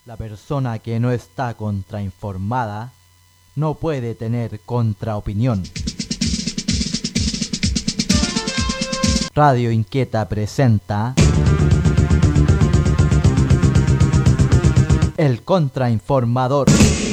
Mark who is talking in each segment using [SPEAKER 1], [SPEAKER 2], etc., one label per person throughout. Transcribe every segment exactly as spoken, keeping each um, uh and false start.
[SPEAKER 1] La persona que no está contrainformada no puede tener contraopinión. Radio Inquieta presenta El Contrainformador.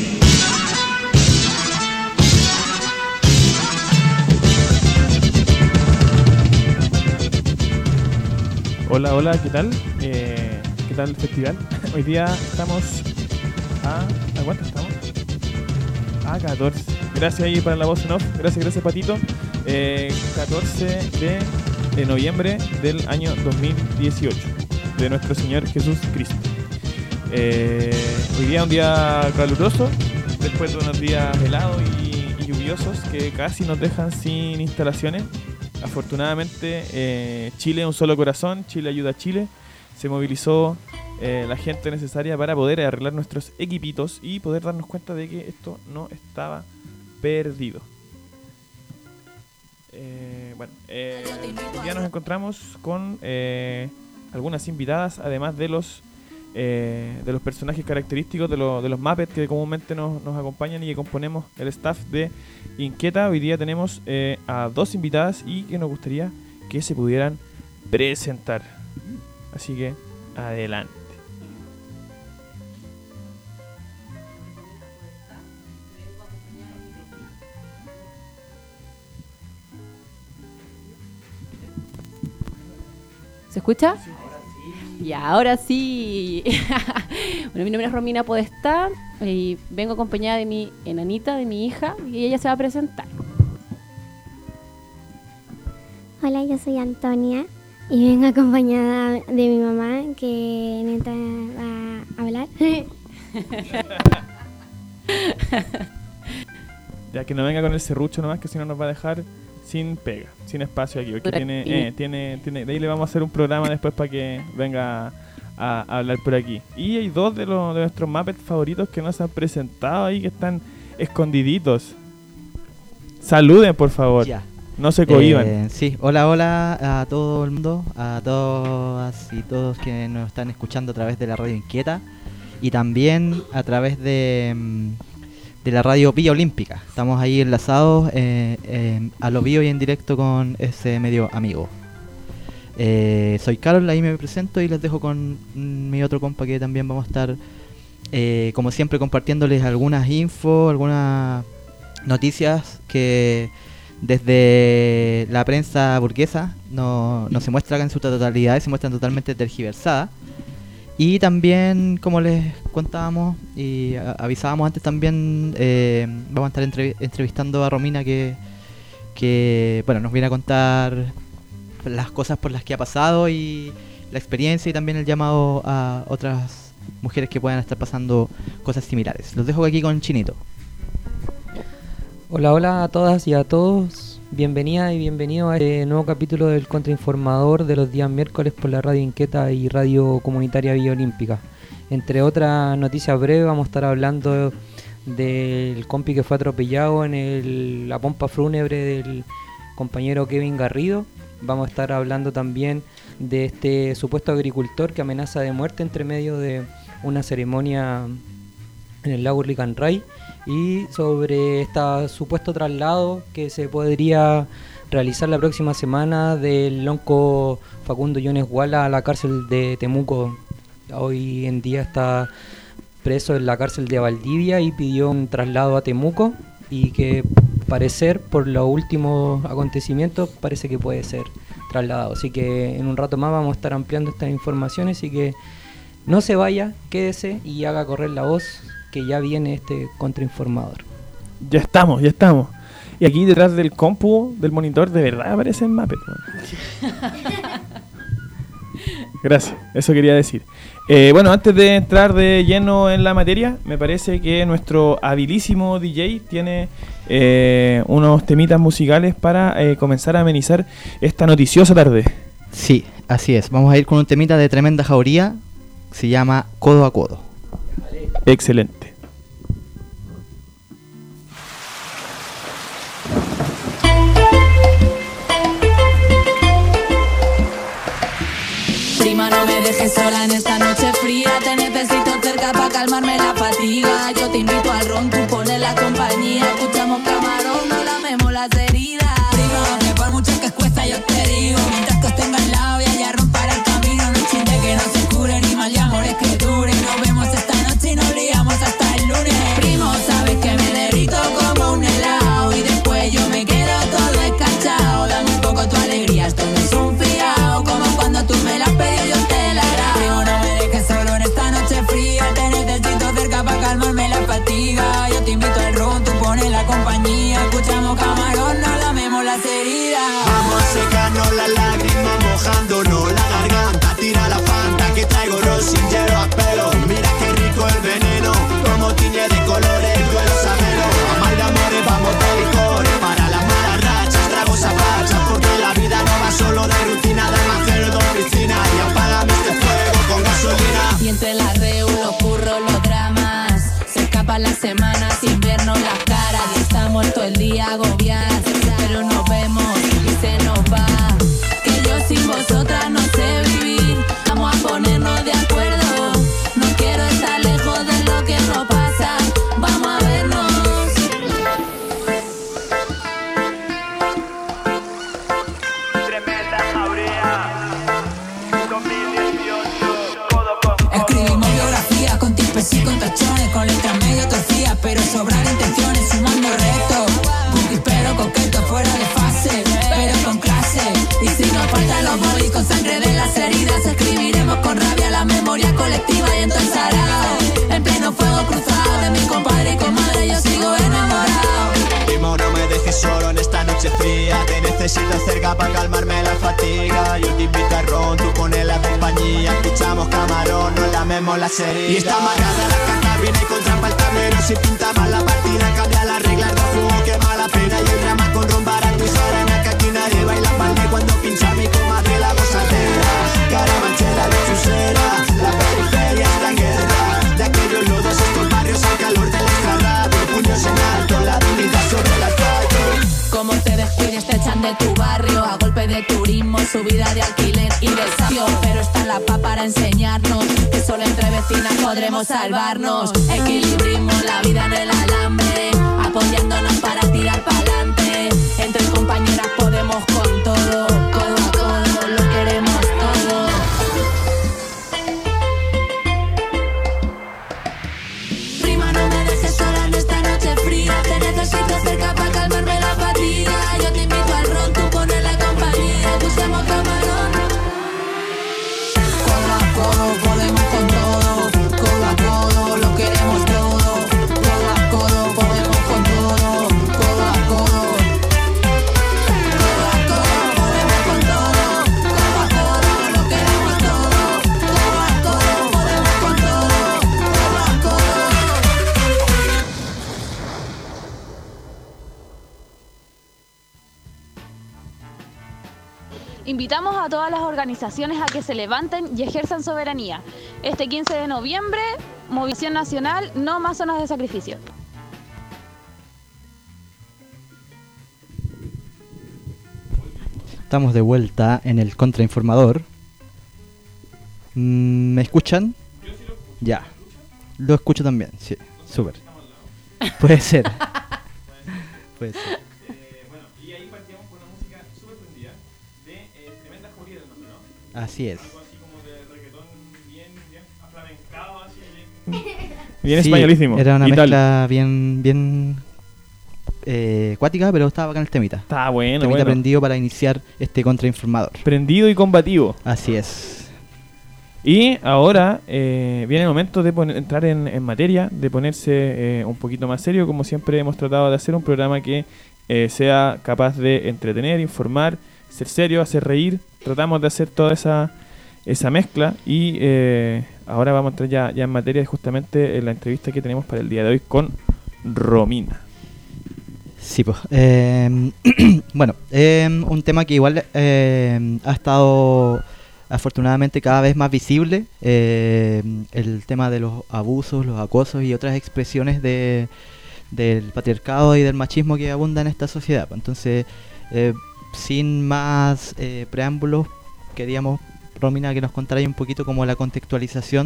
[SPEAKER 2] Hola, hola, ¿qué tal? Eh, ¿Qué tal el festival? Hoy día estamos a... ¿A cuánto estamos? A catorce. Gracias ahí para la voz en off. Gracias, gracias Patito. Eh, catorce de, de noviembre del año dos mil dieciocho. De nuestro Señor Jesús Cristo. Eh, hoy día un día caluroso. Después de unos días helados y, y lluviosos que casi nos dejan sin instalaciones. Afortunadamente eh, Chile un solo corazón, Chile ayuda a Chile, se movilizó eh, la gente necesaria para poder arreglar nuestros equipitos y poder darnos cuenta de que esto no estaba perdido. Eh, bueno, eh, ya nos encontramos con eh, algunas invitadas, además de los eh, de los personajes característicos de, lo, de los Muppets que comúnmente nos, nos acompañan y que componemos el staff de Inquieta. Hoy día tenemos eh, a dos invitadas y que nos gustaría que se pudieran presentar. Así que, adelante.
[SPEAKER 3] ¿Se escucha? Y ahora sí. Bueno, mi nombre es Romina Podestá y vengo acompañada de mi enanita, de mi hija, y ella se va a presentar.
[SPEAKER 4] Hola, yo soy Antonia y vengo acompañada de mi mamá, que neta va a hablar.
[SPEAKER 2] Ya que no venga con el serrucho nomás, que si no nos va a dejar sin pega, sin espacio aquí. Porque tiene, eh, tiene, tiene, de ahí le vamos a hacer un programa después para que venga a, a hablar por aquí. Y hay dos de, los, de nuestros Muppets favoritos que nos han presentado ahí, que están escondiditos. Saluden, por favor.
[SPEAKER 1] Ya.
[SPEAKER 2] No se cohiban.
[SPEAKER 1] Eh, sí, hola, hola a todo el mundo, a todas y todos que nos están escuchando a través de la Radio Inquieta y también a través de, de la radio Villa Olímpica. Estamos ahí enlazados eh, eh, a lo vivo y en directo con ese medio amigo. Eh, soy Carol, ahí me presento y les dejo con mi otro compa que también vamos a estar, eh, como siempre, compartiéndoles algunas infos, algunas noticias que desde la prensa burguesa no, no se muestran en su totalidad, se muestran totalmente tergiversadas. Y también, como les contábamos y a- avisábamos antes también, eh, vamos a estar entrev- entrevistando a Romina que, que bueno, nos viene a contar las cosas por las que ha pasado y la experiencia y también el llamado a otras mujeres que puedan estar pasando cosas similares. Los dejo aquí con Chinito.
[SPEAKER 5] Hola, hola a todas y a todos. Bienvenida y bienvenido a este nuevo capítulo del Contrainformador de los días miércoles por la Radio Inquieta y Radio Comunitaria Villa Olímpica. Entre otras noticias breves vamos a estar hablando del compi que fue atropellado en el, la pompa fúnebre del compañero Kevin Garrido. Vamos a estar hablando también de este supuesto agricultor que amenaza de muerte entre medio de una ceremonia en el lago Ricanray, y sobre este supuesto traslado que se podría realizar la próxima semana del lonco Facundo Yones Guala a la cárcel de Temuco. Hoy en día está preso en la cárcel de Valdivia y pidió un traslado a Temuco, y que parecer, por los últimos acontecimientos, parece que puede ser trasladado. Así que en un rato más vamos a estar ampliando estas informaciones, así que no se vaya, quédese y haga correr la voz, que ya viene este Contrainformador.
[SPEAKER 2] Ya estamos, ya estamos. Y aquí detrás del compu, del monitor, de verdad aparecen Muppets. Gracias, eso quería decir. Eh, bueno, antes de entrar de lleno en la materia, me parece que nuestro habilísimo D J tiene eh, unos temitas musicales para eh, comenzar a amenizar esta noticiosa tarde.
[SPEAKER 1] Sí, así es. Vamos a ir con un temita de tremenda jauría. Se llama Codo a Codo.
[SPEAKER 2] Excelente.
[SPEAKER 6] Prima, no me dejes sola en esta noche fría. Te necesito cerca cerca para calmarme la fatiga. Yo te invito al ron, tú pones la compañía. Escuchamos Camarón, no lamemos las heridas. Prima, que por mucho que cuesta yo te digo, mientras que os tenga al lado y haya ron para el camino. No chiste que no se cure ni mal de amores que dure. Nos vemos esta noche y nos liamos hasta el lunes. Primo, sabes que me derrito como un helado y después yo me quedo todo escarchado. Dame un poco tu alegría, esto no es un fiao, como cuando tú me la has pedido yo te la he dado. Primo, no me dejes solo en esta noche fría, te necesito cerca para calmarme la fatiga. Yo te invito al ron, tú pones la compañía. Escuchamos Camarón, no lamemos las heridas.
[SPEAKER 7] Vamos a secarnos las lágrimas, mojándonos la garganta. Tira la fanta que traigo ron sin hielo a pelo. Mira qué rico el veneno, como tiñe de colores el duelo sabero. A mal de amores vamos de licores, para las malas rachas tragos a pachas. Porque la vida no va solo de rutina, de hacer de oficina. Y apágame este fuego con gasolina.
[SPEAKER 6] Y entre la reu, los curros, los dramas, se escapan las semanas sin vernos las caras. Y estamos todo el día agobiadas, pero nos vemos y se nos va. Que yo sin vosotras no sé vivir. Vamos a ponernos de acuerdo. No quiero estar lejos de lo que nos pasa. Vamos a vernos.
[SPEAKER 8] Tremenda jauría dos mil dieciocho, codo con codo.
[SPEAKER 6] Escribimos biografías con tiempes y con tachones, con letras medio torcidas, pero sobran intenciones, sumando recto. Bookies pero coqueto, fuera de fase, pero con clase. Y si nos faltan los bodies con sangre de las heridas, escribiremos con rabia la memoria colectiva y entonces hará. En pleno fuego cruzado de mi compadre y comadre, yo sigo enamorado.
[SPEAKER 7] Primo, no me dejes solo en esta noche fría, te necesito cerca para calmarme la fatiga. Yo te invito al ron, tú pones la compañía. Escuchamos Camarón, no lamemos las heridas. Y esta amarrada la carta viene con trampa el tablero. Si pinta mal la partida, cambia las reglas, no fumo, quema la pena. Y el drama con ron barato y sarana, que aquí nadie baila palme cuando pincha mi comadre la gozadera. Carabanchela, lechucera, la periferia está en guerra. De aquellos lodos, estos barrios al calor del extrarradio. Puños en alto, la dignidad sobre el asfalto.
[SPEAKER 6] Como te descuides te echan de tu barrio a golpe de turismo, subida de alquiler y desafío. Pero está la paz para enseñarnos que solo entre vecinas podremos salvarnos. Equilibrismo, la vida en el alambre, apoyándonos para tirar para adelante. Entre compañeras podemos con todo, codo a codo, lo queremos todo. Prima, no me dejes sola en esta noche fría, te necesito cerca para calmarme la fatiga. Yo te invito al ron, tú pones la compañía. Escuchamos Camarón. Codo a codo, podemos con todo. Codo a codo, lo queremos todo. Codo a codo, podemos con todo. Codo a codo. Codo a codo, podemos con todo. Codo a codo, lo queremos todo. Codo a codo, podemos con todo. Codo a codo.
[SPEAKER 9] Invitamos a todas las organizaciones a que se levanten y ejerzan soberanía. Este quince de noviembre, movilización nacional, no más zonas de sacrificio.
[SPEAKER 1] Estamos de vuelta en el Contrainformador. Mm, ¿Me escuchan? Ya. Lo escucho también, sí. Súper. Puede ser. Puede ser. Así es.
[SPEAKER 2] Bien
[SPEAKER 1] Sí,
[SPEAKER 2] españolísimo.
[SPEAKER 1] Era una
[SPEAKER 2] y
[SPEAKER 1] mezcla
[SPEAKER 2] tal.
[SPEAKER 1] bien bien eh, cuática, pero estaba bacán el temita.
[SPEAKER 2] Está bueno,
[SPEAKER 1] temita
[SPEAKER 2] bueno.
[SPEAKER 1] prendido para iniciar este Contrainformador.
[SPEAKER 2] Prendido y combativo.
[SPEAKER 1] Así es.
[SPEAKER 2] Y ahora eh, viene el momento de poner, entrar en, en materia, de ponerse eh, un poquito más serio, como siempre hemos tratado de hacer un programa que eh, sea capaz de entretener, informar, ser serio, hacer reír. Tratamos de hacer toda esa, esa mezcla y eh, ahora vamos a entrar ya, ya en materia justamente en la entrevista que tenemos para el día de hoy con Romina.
[SPEAKER 1] Sí, pues. Eh, bueno, eh, un tema que igual eh, ha estado afortunadamente cada vez más visible, eh, el tema de los abusos, los acosos y otras expresiones de, del patriarcado y del machismo que abunda en esta sociedad. Entonces, eh, sin más eh, preámbulos, queríamos, Romina, que nos contara un poquito como la contextualización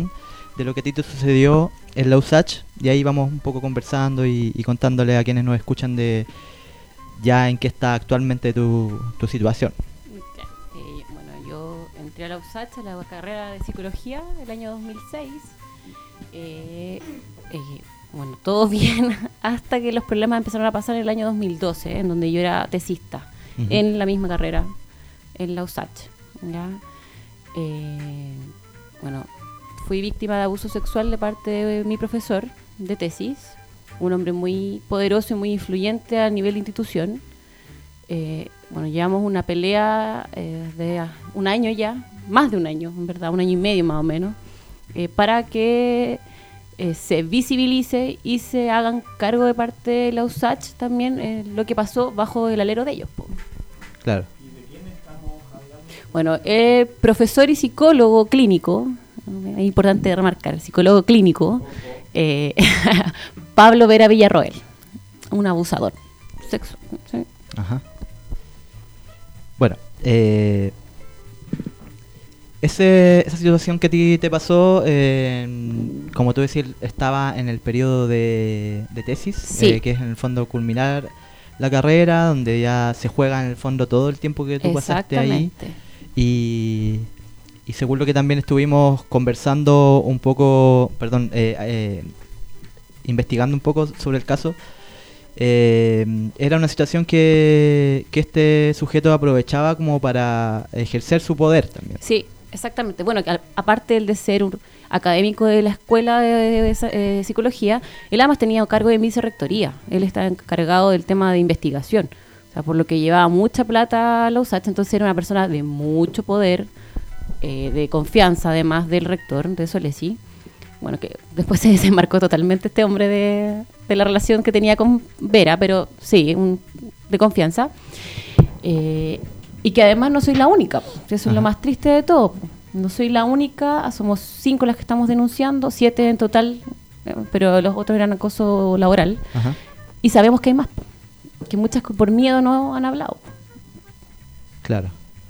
[SPEAKER 1] de lo que a ti te sucedió en la U S A C, y ahí vamos un poco conversando y, y contándole a quienes nos escuchan de ya en qué está actualmente tu, tu situación.
[SPEAKER 3] Eh, bueno, yo entré a la U S A C, a la carrera de psicología, el año dos mil seis. Eh, eh, bueno, todo bien hasta que los problemas empezaron a pasar en el año dos mil doce, en donde yo era tesista, uh-huh. en la misma carrera, en la U S A C, ¿ya? Eh, bueno, fui víctima de abuso sexual de parte de mi profesor de tesis, un hombre muy poderoso y muy influyente a nivel de institución. Eh, bueno, llevamos una pelea eh, de un año ya, más de un año, en verdad, un año y medio más o menos, eh, para que eh, se visibilice y se hagan cargo de parte de la U S A C también eh, lo que pasó bajo el alero de ellos. Po.
[SPEAKER 1] Claro.
[SPEAKER 2] ¿Y de quién estamos hablando?
[SPEAKER 3] Bueno, eh, profesor y psicólogo clínico, es importante remarcar, psicólogo clínico, eh, Pablo Vera Villarroel, un abusador sexual. ¿Sí?
[SPEAKER 1] Ajá. Bueno, eh, ese, esa situación que a ti te pasó, eh, como tú decías, estaba en el periodo de, de tesis,
[SPEAKER 3] sí.
[SPEAKER 1] eh, que es en el fondo culminar la carrera, donde ya se juega en el fondo todo el tiempo que tú pasaste ahí. Y... Y según lo que también estuvimos conversando un poco, perdón, eh, eh, investigando un poco sobre el caso, eh, era una situación que, que este sujeto aprovechaba como para ejercer su poder también.
[SPEAKER 3] Sí, exactamente. Bueno, que a, aparte el de ser un académico de la escuela de, de, de, de eh, psicología, él además tenía cargo de vicerrectoría. Él estaba encargado del tema de investigación. O sea, por lo que llevaba mucha plata a la U S A C, entonces era una persona de mucho poder, Eh, de confianza además del rector de Solesi. Bueno, que después se desembarcó totalmente este hombre de, de la relación que tenía con Vera, pero sí, un, de confianza. Eh, y que además no soy la única, eso Ajá. es lo más triste de todo. No soy la única, somos cinco las que estamos denunciando, siete en total, eh, pero los otros eran acoso laboral. Ajá. Y sabemos que hay más, que muchas por miedo no han hablado.
[SPEAKER 1] Claro.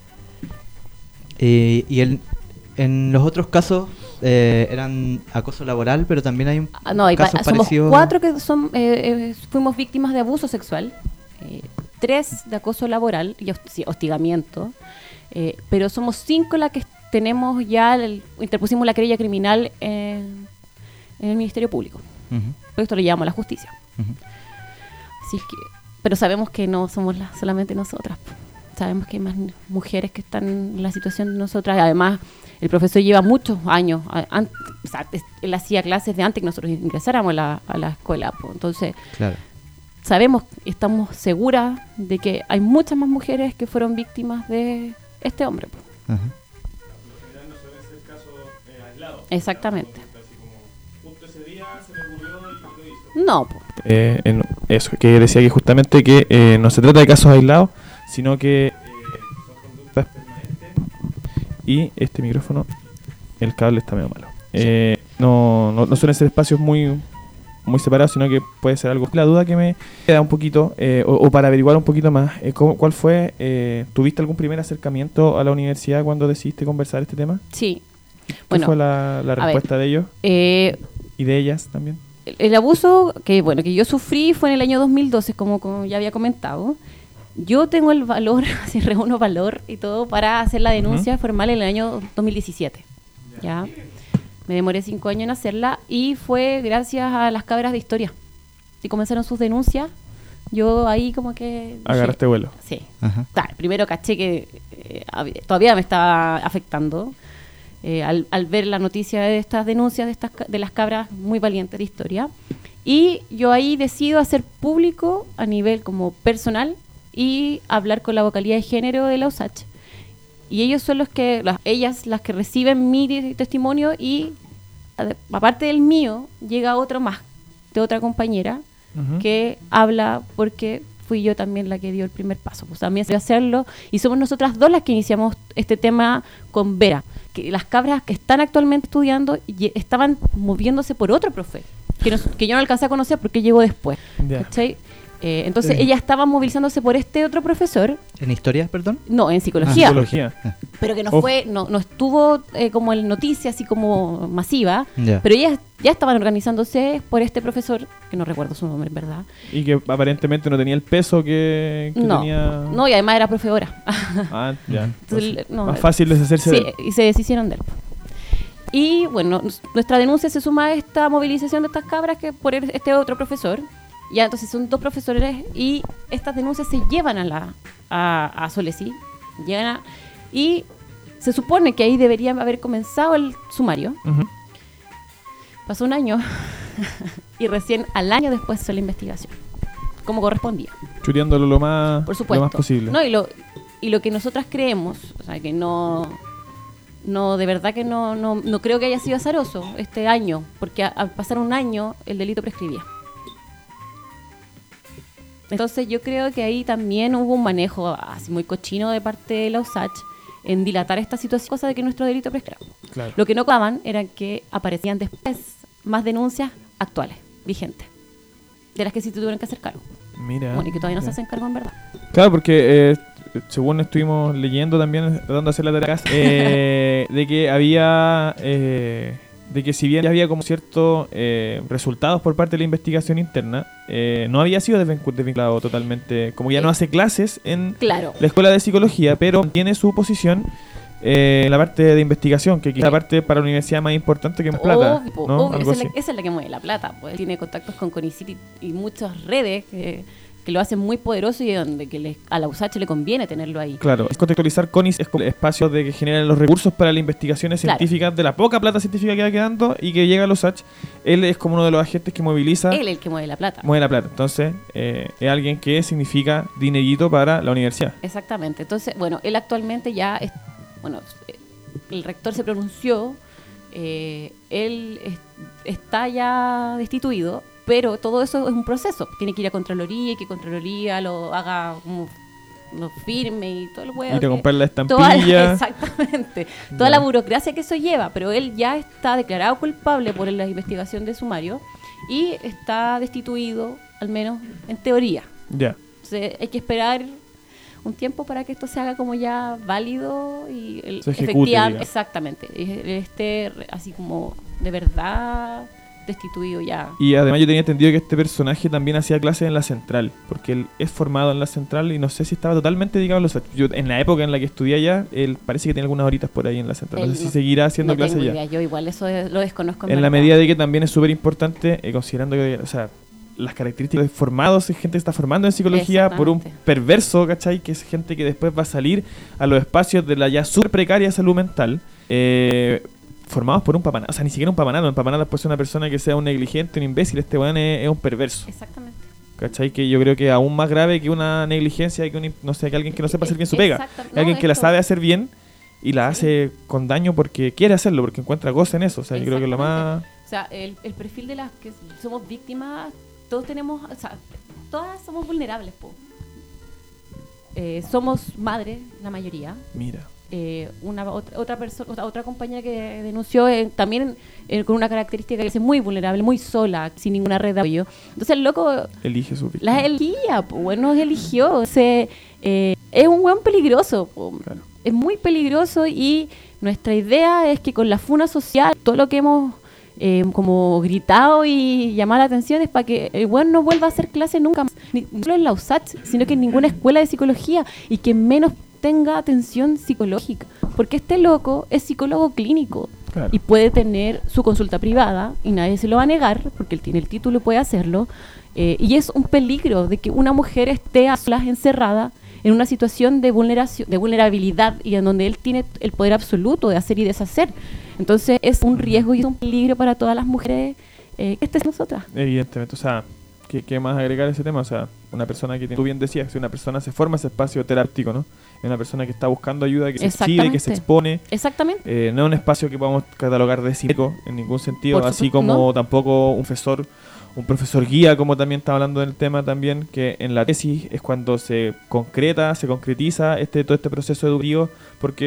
[SPEAKER 1] Eh, y el, en los otros casos eh, eran acoso laboral, pero también hay un
[SPEAKER 3] ah, no, hay
[SPEAKER 1] caso
[SPEAKER 3] pa- somos
[SPEAKER 1] parecido.
[SPEAKER 3] Cuatro que son eh, eh, fuimos víctimas de abuso sexual, eh, tres de acoso laboral y host- hostigamiento, eh, pero somos cinco las que tenemos ya el, interpusimos la querella criminal en, en el Ministerio Público. Uh-huh. Por esto lo llevamos a la justicia. Uh-huh. Así que, pero sabemos que no somos la, solamente nosotras. Sabemos que hay más mujeres que están en la situación de nosotras. Además, el profesor lleva muchos años. An- o sea, él hacía clases de antes que nosotros ingresáramos a la, a la escuela. Pues. Entonces,
[SPEAKER 1] claro.
[SPEAKER 3] sabemos, estamos seguras de que hay muchas más mujeres que fueron víctimas de este hombre. Pues.
[SPEAKER 1] Ajá.
[SPEAKER 2] No suele ser casos eh, aislados.
[SPEAKER 3] Exactamente.
[SPEAKER 2] Así como, justo ese día se le ocurrió y lo hizo.
[SPEAKER 3] No, pues.
[SPEAKER 2] Eh, en eso, que decía que justamente que eh, no se trata de casos aislados, sino que eh, son conductas permanentes. Y este micrófono, el cable está medio malo. Eh, no, no, no suelen ser espacios muy muy separados, sino que puede ser algo. La duda que me queda un poquito, eh, o, o para averiguar un poquito más, eh, ¿cómo, ¿cuál fue? Eh, ¿Tuviste algún primer acercamiento a la universidad cuando decidiste conversar este tema?
[SPEAKER 3] Sí.
[SPEAKER 2] ¿Qué
[SPEAKER 3] bueno,
[SPEAKER 2] fue la, la respuesta ver, de ellos?
[SPEAKER 3] Eh,
[SPEAKER 2] ¿Y de ellas también?
[SPEAKER 3] El, el abuso que bueno que yo sufrí fue en el año dos mil doce, como, como ya había comentado. Yo tengo el valor, si reúno valor y todo para hacer la denuncia uh-huh. formal en el año dos mil diecisiete. ¿Ya? Me demoré cinco años en hacerla y fue gracias a las cabras de historia. Si comenzaron sus denuncias, yo ahí como que...
[SPEAKER 2] Agarraste vuelo.
[SPEAKER 3] Sí. Uh-huh. Ta, primero caché que eh, todavía me estaba afectando eh, al, al ver la noticia de estas denuncias de, estas, de las cabras muy valientes de historia. Y yo ahí decido hacer público a nivel como personal y hablar con la vocalía de género de la U S A C. Y ellos son los que, las, ellas las que reciben mi testimonio y aparte del mío, llega otro más, de otra compañera uh-huh. que habla porque fui yo también la que dio el primer paso. Pues también sé hacerlo y somos nosotras dos las que iniciamos este tema con Vera. Que las cabras que están actualmente estudiando y estaban moviéndose por otro profe, que, nos, que yo no alcancé a conocer porque llegó después.
[SPEAKER 2] Yeah.
[SPEAKER 3] ¿Cachai? Eh, entonces
[SPEAKER 2] Sí.
[SPEAKER 3] ella estaba movilizándose por este otro profesor,
[SPEAKER 1] ¿En historia, perdón?
[SPEAKER 3] no, en psicología,
[SPEAKER 2] Ah, psicología.
[SPEAKER 3] pero que no
[SPEAKER 2] Ojo.
[SPEAKER 3] fue, no, no estuvo eh, como en noticias así como masiva,
[SPEAKER 1] Ya.
[SPEAKER 3] pero ellas ya estaban organizándose por este profesor, que no recuerdo su nombre, en verdad.
[SPEAKER 2] Y que aparentemente no tenía el peso que, que
[SPEAKER 3] No,
[SPEAKER 2] tenía.
[SPEAKER 3] no, y además era profesora.
[SPEAKER 2] Ah, ya.
[SPEAKER 3] Entonces,
[SPEAKER 2] Entonces,
[SPEAKER 3] no,
[SPEAKER 2] más fácil deshacerse
[SPEAKER 3] Sí,
[SPEAKER 2] de él.
[SPEAKER 3] y se deshicieron de él. Y bueno, nos- nuestra denuncia se suma a esta movilización de estas cabras que por el- este otro profesor. Ya, entonces son dos profesores y estas denuncias se llevan a la a, a Solesí. Llegan a, y se supone que ahí debería haber comenzado el sumario.
[SPEAKER 2] Ujú.
[SPEAKER 3] Pasó un año y recién al año después hizo la investigación, como correspondía.
[SPEAKER 2] Chuteándolo lo más,
[SPEAKER 3] Por supuesto.
[SPEAKER 2] lo más posible.
[SPEAKER 3] No, y lo, y lo que nosotras creemos, o sea, que no, no de verdad que no, no, no creo que haya sido azaroso este año, porque a- al pasar un año el delito prescribía. Entonces yo creo que ahí también hubo un manejo así muy cochino de parte de la U S A Ch en dilatar esta situación, cosa de que nuestro delito prescriba.
[SPEAKER 2] Claro.
[SPEAKER 3] Lo que no contaban era que aparecían después más denuncias actuales, vigentes, de las que sí tuvieron que hacer cargo.
[SPEAKER 2] Mira.
[SPEAKER 3] Bueno, y que todavía no se
[SPEAKER 2] ya.
[SPEAKER 3] hacen cargo en verdad.
[SPEAKER 2] Claro, porque eh, según estuvimos leyendo también, tratando de hacer la tarea acá, eh, de que había, eh, de que si bien ya había como ciertos eh, resultados por parte de la investigación interna, eh, no había sido desvincu- desvinculado totalmente, como ya no
[SPEAKER 3] Eh,
[SPEAKER 2] hace clases en
[SPEAKER 3] Claro.
[SPEAKER 2] la escuela de psicología, pero tiene su posición eh, en la parte de investigación, que quizá la parte para la universidad más importante que más plata,
[SPEAKER 3] Obvio, po,
[SPEAKER 2] ¿no?
[SPEAKER 3] obvio,
[SPEAKER 2] Algo
[SPEAKER 3] esa, es
[SPEAKER 2] así.
[SPEAKER 3] la, esa es la que mueve la plata. Pues. Tiene contactos con CONICYT y, y muchas redes que, que lo hacen muy poderoso y donde que le- a la U S A Ch le conviene tenerlo ahí.
[SPEAKER 2] Claro, es contextualizar CONIS es como el espacio de que generan los recursos para las investigaciones
[SPEAKER 3] Claro.
[SPEAKER 2] científicas de la poca plata científica que va quedando y que llega a los H. Él es como uno de los agentes que moviliza,
[SPEAKER 3] Él es el que mueve la plata.
[SPEAKER 2] mueve la plata. Entonces, eh, es alguien que significa dinerito para la universidad.
[SPEAKER 3] Exactamente. Entonces, bueno, él actualmente ya, es, bueno, eh, el rector se pronunció, eh, él es- está ya destituido, pero todo eso es un proceso. Tiene que ir a Contraloría y que Contraloría lo haga, como, lo firme y todo el huevo.
[SPEAKER 2] Ir a comprar la
[SPEAKER 3] Toda la-
[SPEAKER 2] estampilla.
[SPEAKER 3] exactamente. Toda
[SPEAKER 2] Ya.
[SPEAKER 3] la burocracia que eso lleva, pero él ya está declarado culpable por la investigación de sumario y está destituido, al menos en teoría.
[SPEAKER 2] Ya.
[SPEAKER 3] Entonces hay que esperar un tiempo para que esto se haga como ya válido y el,
[SPEAKER 2] Se ejecute,
[SPEAKER 3] efectiva-
[SPEAKER 2] digamos.
[SPEAKER 3] exactamente, y esté re- así como de verdad destituido ya.
[SPEAKER 2] Y además yo tenía entendido que este personaje también hacía clases en la central, porque él es formado en la central y no sé si estaba totalmente dedicado a los H. Yo, en la época en la que estudié allá, él parece que tiene algunas horitas por ahí en la central. No
[SPEAKER 3] Él
[SPEAKER 2] sé si
[SPEAKER 3] no-
[SPEAKER 2] seguirá haciendo
[SPEAKER 3] no
[SPEAKER 2] clases
[SPEAKER 3] tengo
[SPEAKER 2] ya.
[SPEAKER 3] idea, yo igual eso de- lo desconozco.
[SPEAKER 2] En la
[SPEAKER 3] verdad.
[SPEAKER 2] medida de que también es súper importante, eh, considerando que, o sea, las características de formados, es gente que está formando en psicología por un
[SPEAKER 3] Exactamente.
[SPEAKER 2] perverso, ¿cachai? Que es gente que después va a salir a los espacios de la ya súper precaria salud mental, eh, formados por un papanado. O sea, ni siquiera un papanado. Un papanado puede ser una persona que sea un negligente, un imbécil. Este weón es, es un perverso.
[SPEAKER 3] Exactamente.
[SPEAKER 2] ¿Cachai? Que yo creo que es aún más grave que una negligencia, que un, im- no sé, que alguien que no sepa hacer bien su pega.
[SPEAKER 3] Exacta-
[SPEAKER 2] Que alguien
[SPEAKER 3] no,
[SPEAKER 2] que la
[SPEAKER 3] esto-
[SPEAKER 2] sabe hacer bien y la hace con daño porque quiere hacerlo, porque encuentra goce en eso. O sea, yo creo que es lo más...
[SPEAKER 3] O sea, el, el perfil de las que somos víctimas, todos tenemos, o sea, todas somos vulnerables, po. Eh, somos madres, la mayoría.
[SPEAKER 2] Mira.
[SPEAKER 3] Eh, una otra otra persona, otra, otra compañía que denunció eh, también eh, con una característica que es muy vulnerable, muy sola, sin ninguna red de apoyo. Entonces el loco
[SPEAKER 2] Elige su víctima.
[SPEAKER 3] las elegía, po, bueno, eligió. O sea, eh, es un buen peligroso, po.
[SPEAKER 2] Claro.
[SPEAKER 3] Es muy peligroso y nuestra idea es que con la funa social, todo lo que hemos eh, como gritado y llamado la atención es para que el weón no vuelva a hacer clase nunca más, ni no solo en la U S A Ch, sino que en ninguna escuela de psicología y que menos tenga atención psicológica, porque este loco es psicólogo clínico
[SPEAKER 2] Claro.
[SPEAKER 3] y puede tener su consulta privada y nadie se lo va a negar porque él tiene el título y puede hacerlo, eh, y es un peligro de que una mujer esté a solas encerrada en una situación de vulneración, de vulnerabilidad y en donde él tiene el poder absoluto de hacer y deshacer. Entonces es un riesgo y es un peligro para todas las mujeres eh, que estén nosotras.
[SPEAKER 2] Evidentemente, o sea, ¿qué, qué más agregar a ese tema? O sea, una persona que, tú bien decías, si una persona se forma ese espacio terapéutico, ¿no? Es una persona que está buscando ayuda, que se exhibe, que se
[SPEAKER 3] Exactamente.
[SPEAKER 2] expone.
[SPEAKER 3] Exactamente.
[SPEAKER 2] Eh, no es un espacio que podamos catalogar de psico en ningún sentido,
[SPEAKER 3] Por
[SPEAKER 2] así
[SPEAKER 3] supuesto,
[SPEAKER 2] como
[SPEAKER 3] no.
[SPEAKER 2] tampoco un profesor, un profesor guía, como también está hablando del tema también, que en la tesis es cuando se concreta, se concretiza este todo este proceso educativo, porque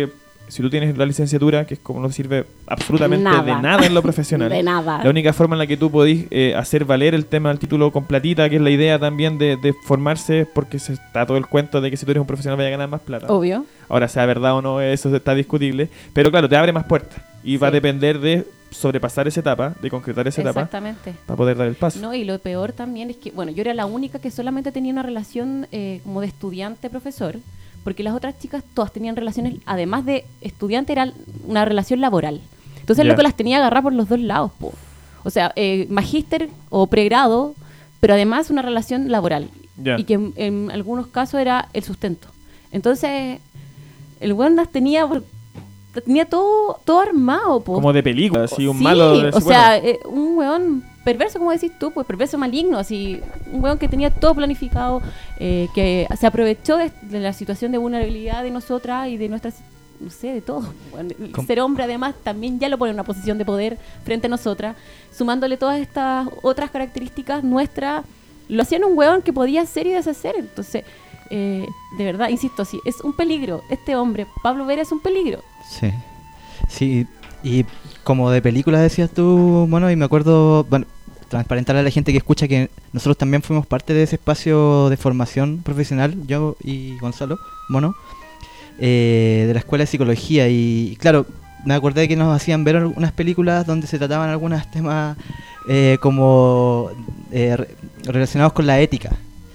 [SPEAKER 2] si tú tienes la licenciatura, que es como no sirve absolutamente
[SPEAKER 3] Nada.
[SPEAKER 2] de nada en lo profesional.
[SPEAKER 3] De nada.
[SPEAKER 2] La única forma en la que tú podís eh, hacer valer el tema del título con platita, que es la idea también de, de formarse, porque se está todo el cuento de que si tú eres un profesional vaya a ganar más plata.
[SPEAKER 3] Obvio.
[SPEAKER 2] Ahora, sea verdad o no, eso está discutible. Pero claro, te abre más puertas. Y va a
[SPEAKER 3] Sí.
[SPEAKER 2] depender de sobrepasar esa etapa, de concretar esa etapa,
[SPEAKER 3] Exactamente.
[SPEAKER 2] para poder dar el paso.
[SPEAKER 3] No, y lo peor también es que, bueno, yo era la única que solamente tenía una relación eh, como de estudiante-profesor, porque las otras chicas todas tenían relaciones, además de estudiante, era una relación laboral. Entonces
[SPEAKER 2] Ya.
[SPEAKER 3] lo que las tenía agarradas por los dos lados, po. O sea, eh, magíster o pregrado, pero además una relación laboral.
[SPEAKER 2] Ya.
[SPEAKER 3] Y que en, en algunos casos era el sustento. Entonces, el weón las tenía, por- tenía todo, todo armado, po.
[SPEAKER 2] Como de película, así un
[SPEAKER 3] Sí,
[SPEAKER 2] malo. de-
[SPEAKER 3] o sea,
[SPEAKER 2] bueno,
[SPEAKER 3] eh, un weón perverso, como decís tú, pues perverso maligno, así, un weón que tenía todo planificado, eh, que se aprovechó de, de la situación de vulnerabilidad de nosotras y de nuestras, no sé, de todo. Bueno, el
[SPEAKER 1] Com-
[SPEAKER 3] ser hombre además también ya lo pone en una posición de poder frente a nosotras, sumándole todas estas otras características nuestras, lo hacían un weón que podía hacer y deshacer, entonces... Eh, de verdad, insisto, sí, es un peligro. Este hombre, Pablo Vera, es un peligro.
[SPEAKER 1] Sí. Sí, y como de películas decías tú, Mono, y me acuerdo, bueno, transparentarle a la gente que escucha que nosotros también fuimos parte de ese espacio de formación profesional, yo y Gonzalo, Mono, eh, de la Escuela de Psicología. Y, y claro, me acordé que nos hacían ver unas películas donde se trataban algunos temas eh, como eh, re- relacionados con la ética.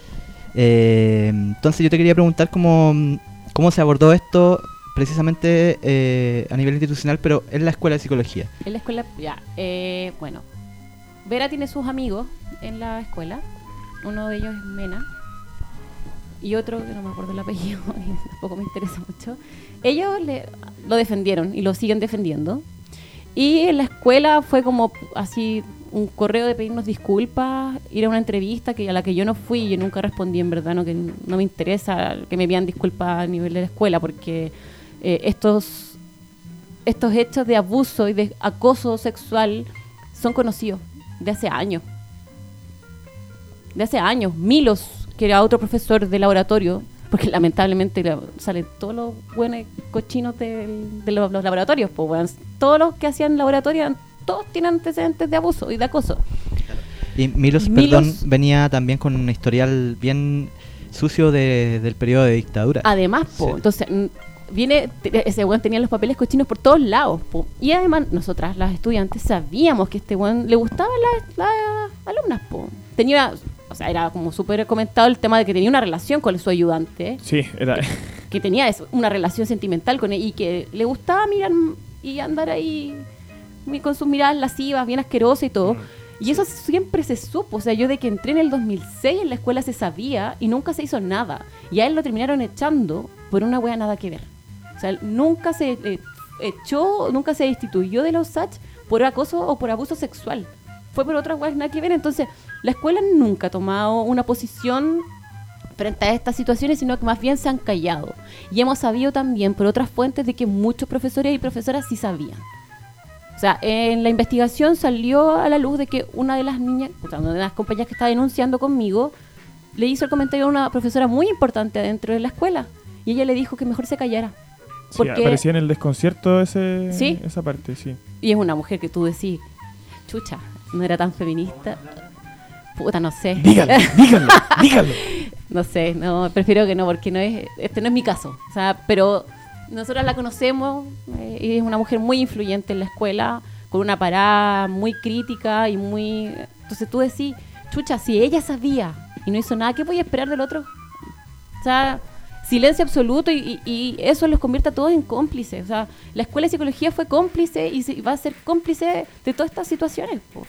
[SPEAKER 1] Eh, entonces yo te quería preguntar cómo, cómo se abordó esto precisamente eh, a nivel institucional, pero en la Escuela de Psicología.
[SPEAKER 3] En la escuela, ya, eh, bueno, Vera tiene sus amigos en la escuela. Uno de ellos es Mena. Y otro, que no me acuerdo el apellido, y tampoco me interesa mucho. Ellos le, lo defendieron y lo siguen defendiendo. Y en la escuela fue como así un correo de pedirnos disculpas, ir a una entrevista que a la que yo no fui y yo nunca respondí, en verdad, no, que no me interesa que me pidan disculpas a nivel de la escuela, porque eh, estos, estos hechos de abuso y de acoso sexual son conocidos de hace años. De hace años. Milos, que era otro profesor de laboratorio, porque lamentablemente la- salen todos los buenos cochinos del- de los, los laboratorios, pues, weón. Todos los que hacían laboratorio, todos tienen antecedentes de abuso y de acoso.
[SPEAKER 1] Y Milos,
[SPEAKER 3] Y
[SPEAKER 1] perdón,
[SPEAKER 3] Milos-
[SPEAKER 1] venía también con un historial bien sucio de- del periodo de dictadura.
[SPEAKER 3] Además, po,
[SPEAKER 1] Sí.
[SPEAKER 3] entonces, mm, viene, te- ese weón tenía los papeles cochinos por todos lados, po. Y además, nosotras, las estudiantes, sabíamos que este weón le gustaban las, las alumnas, po. Tenía, o sea, era como súper comentado el tema de que tenía una relación con su ayudante,
[SPEAKER 2] sí, era.
[SPEAKER 3] que tenía eso, una relación sentimental con él y que le gustaba mirar y andar ahí mi- con sus miradas lascivas, bien asquerosas y todo. Y eso siempre se supo. O sea, yo de que entré en el dos mil seis en la escuela se sabía y nunca se hizo nada. Y a él lo terminaron echando por una wea nada que ver. O sea, nunca se eh, echó, nunca se destituyó de la U S A C H por acoso o por abuso sexual. Fue por otras weas nada que ver. Entonces, la escuela nunca ha tomado una posición frente a estas situaciones, sino que más bien se han callado. Y hemos sabido también por otras fuentes de que muchos profesores y profesoras sí sabían. O sea, en la investigación salió a la luz de que una de las niñas, o sea, una de las compañeras que está denunciando conmigo, le hizo el comentario a una profesora muy importante dentro de la escuela. Y ella le dijo que mejor se callara.
[SPEAKER 2] Sí,
[SPEAKER 3] Porque,
[SPEAKER 2] aparecía en el desconcierto ese,
[SPEAKER 3] ¿Sí?
[SPEAKER 2] esa parte, sí.
[SPEAKER 3] y es una mujer que tú decís, chucha, no era tan feminista. Puta, no sé.
[SPEAKER 2] Dígalo, dígalo, dígalo.
[SPEAKER 3] No sé, no, prefiero que no, porque no es, este no es mi caso. O sea, pero nosotras la conocemos, eh, y es una mujer muy influyente en la escuela, con una parada muy crítica y muy... Entonces tú decís, chucha, si ella sabía y no hizo nada, ¿qué voy a esperar del otro? O sea, silencio absoluto y, y, y eso los convierte a todos en cómplices. O sea, la escuela de psicología fue cómplice y se- va a ser cómplice de todas estas situaciones, po.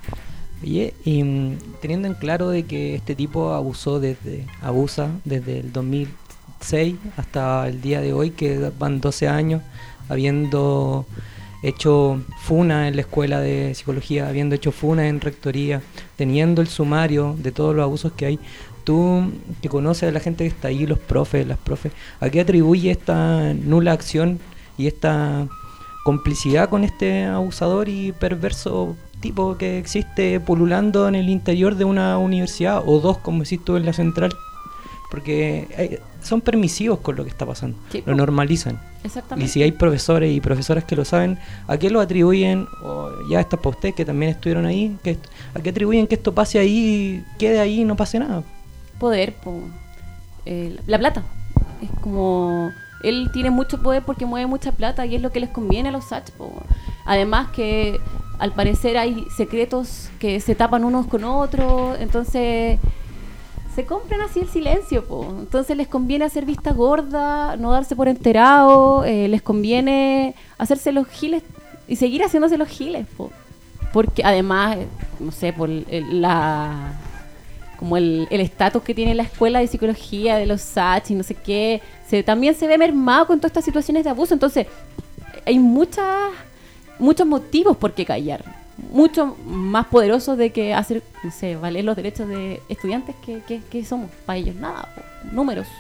[SPEAKER 5] Oye, y mm, teniendo en claro de que este tipo abusó desde, abusa desde el dos mil seis hasta el día de hoy, que van doce años, habiendo hecho funa en la escuela de psicología, habiendo hecho funa en rectoría, teniendo el sumario de todos los abusos que hay, tú que conoces a la gente que está ahí, los profes, las profes, ¿a qué atribuye esta nula acción y esta complicidad con este abusador y perverso tipo que existe pululando en el interior de una universidad o dos, como decís tú, en la central? porque hay- son permisivos con lo que está pasando,
[SPEAKER 3] Sí,
[SPEAKER 5] lo
[SPEAKER 3] po.
[SPEAKER 5] normalizan.
[SPEAKER 3] Exactamente.
[SPEAKER 5] Y si hay profesores y profesoras que lo saben, ¿a qué lo atribuyen? O ya está para ustedes que también estuvieron ahí, que est- ¿a qué atribuyen que esto pase ahí, quede ahí y no pase nada?
[SPEAKER 3] Poder, po. Eh, la plata. Es como... Él tiene mucho poder porque mueve mucha plata y es lo que les conviene a los Sachs, po. Además que al parecer hay secretos que se tapan unos con otros, entonces se compran así el silencio, po. Entonces les conviene hacer vista gorda, no darse por enterado, eh, les conviene hacerse los giles y seguir haciéndose los giles, po. Porque además, eh, no sé, por el- el- la como el el estatus que tiene la escuela de psicología de los Sachs y no sé qué, se, también se ve mermado con todas estas situaciones de abuso. Entonces hay muchas muchos motivos por qué callar, mucho más poderosos de que hacer, no sé, valer los derechos de estudiantes que, que, que somos, para ellos nada, po, números.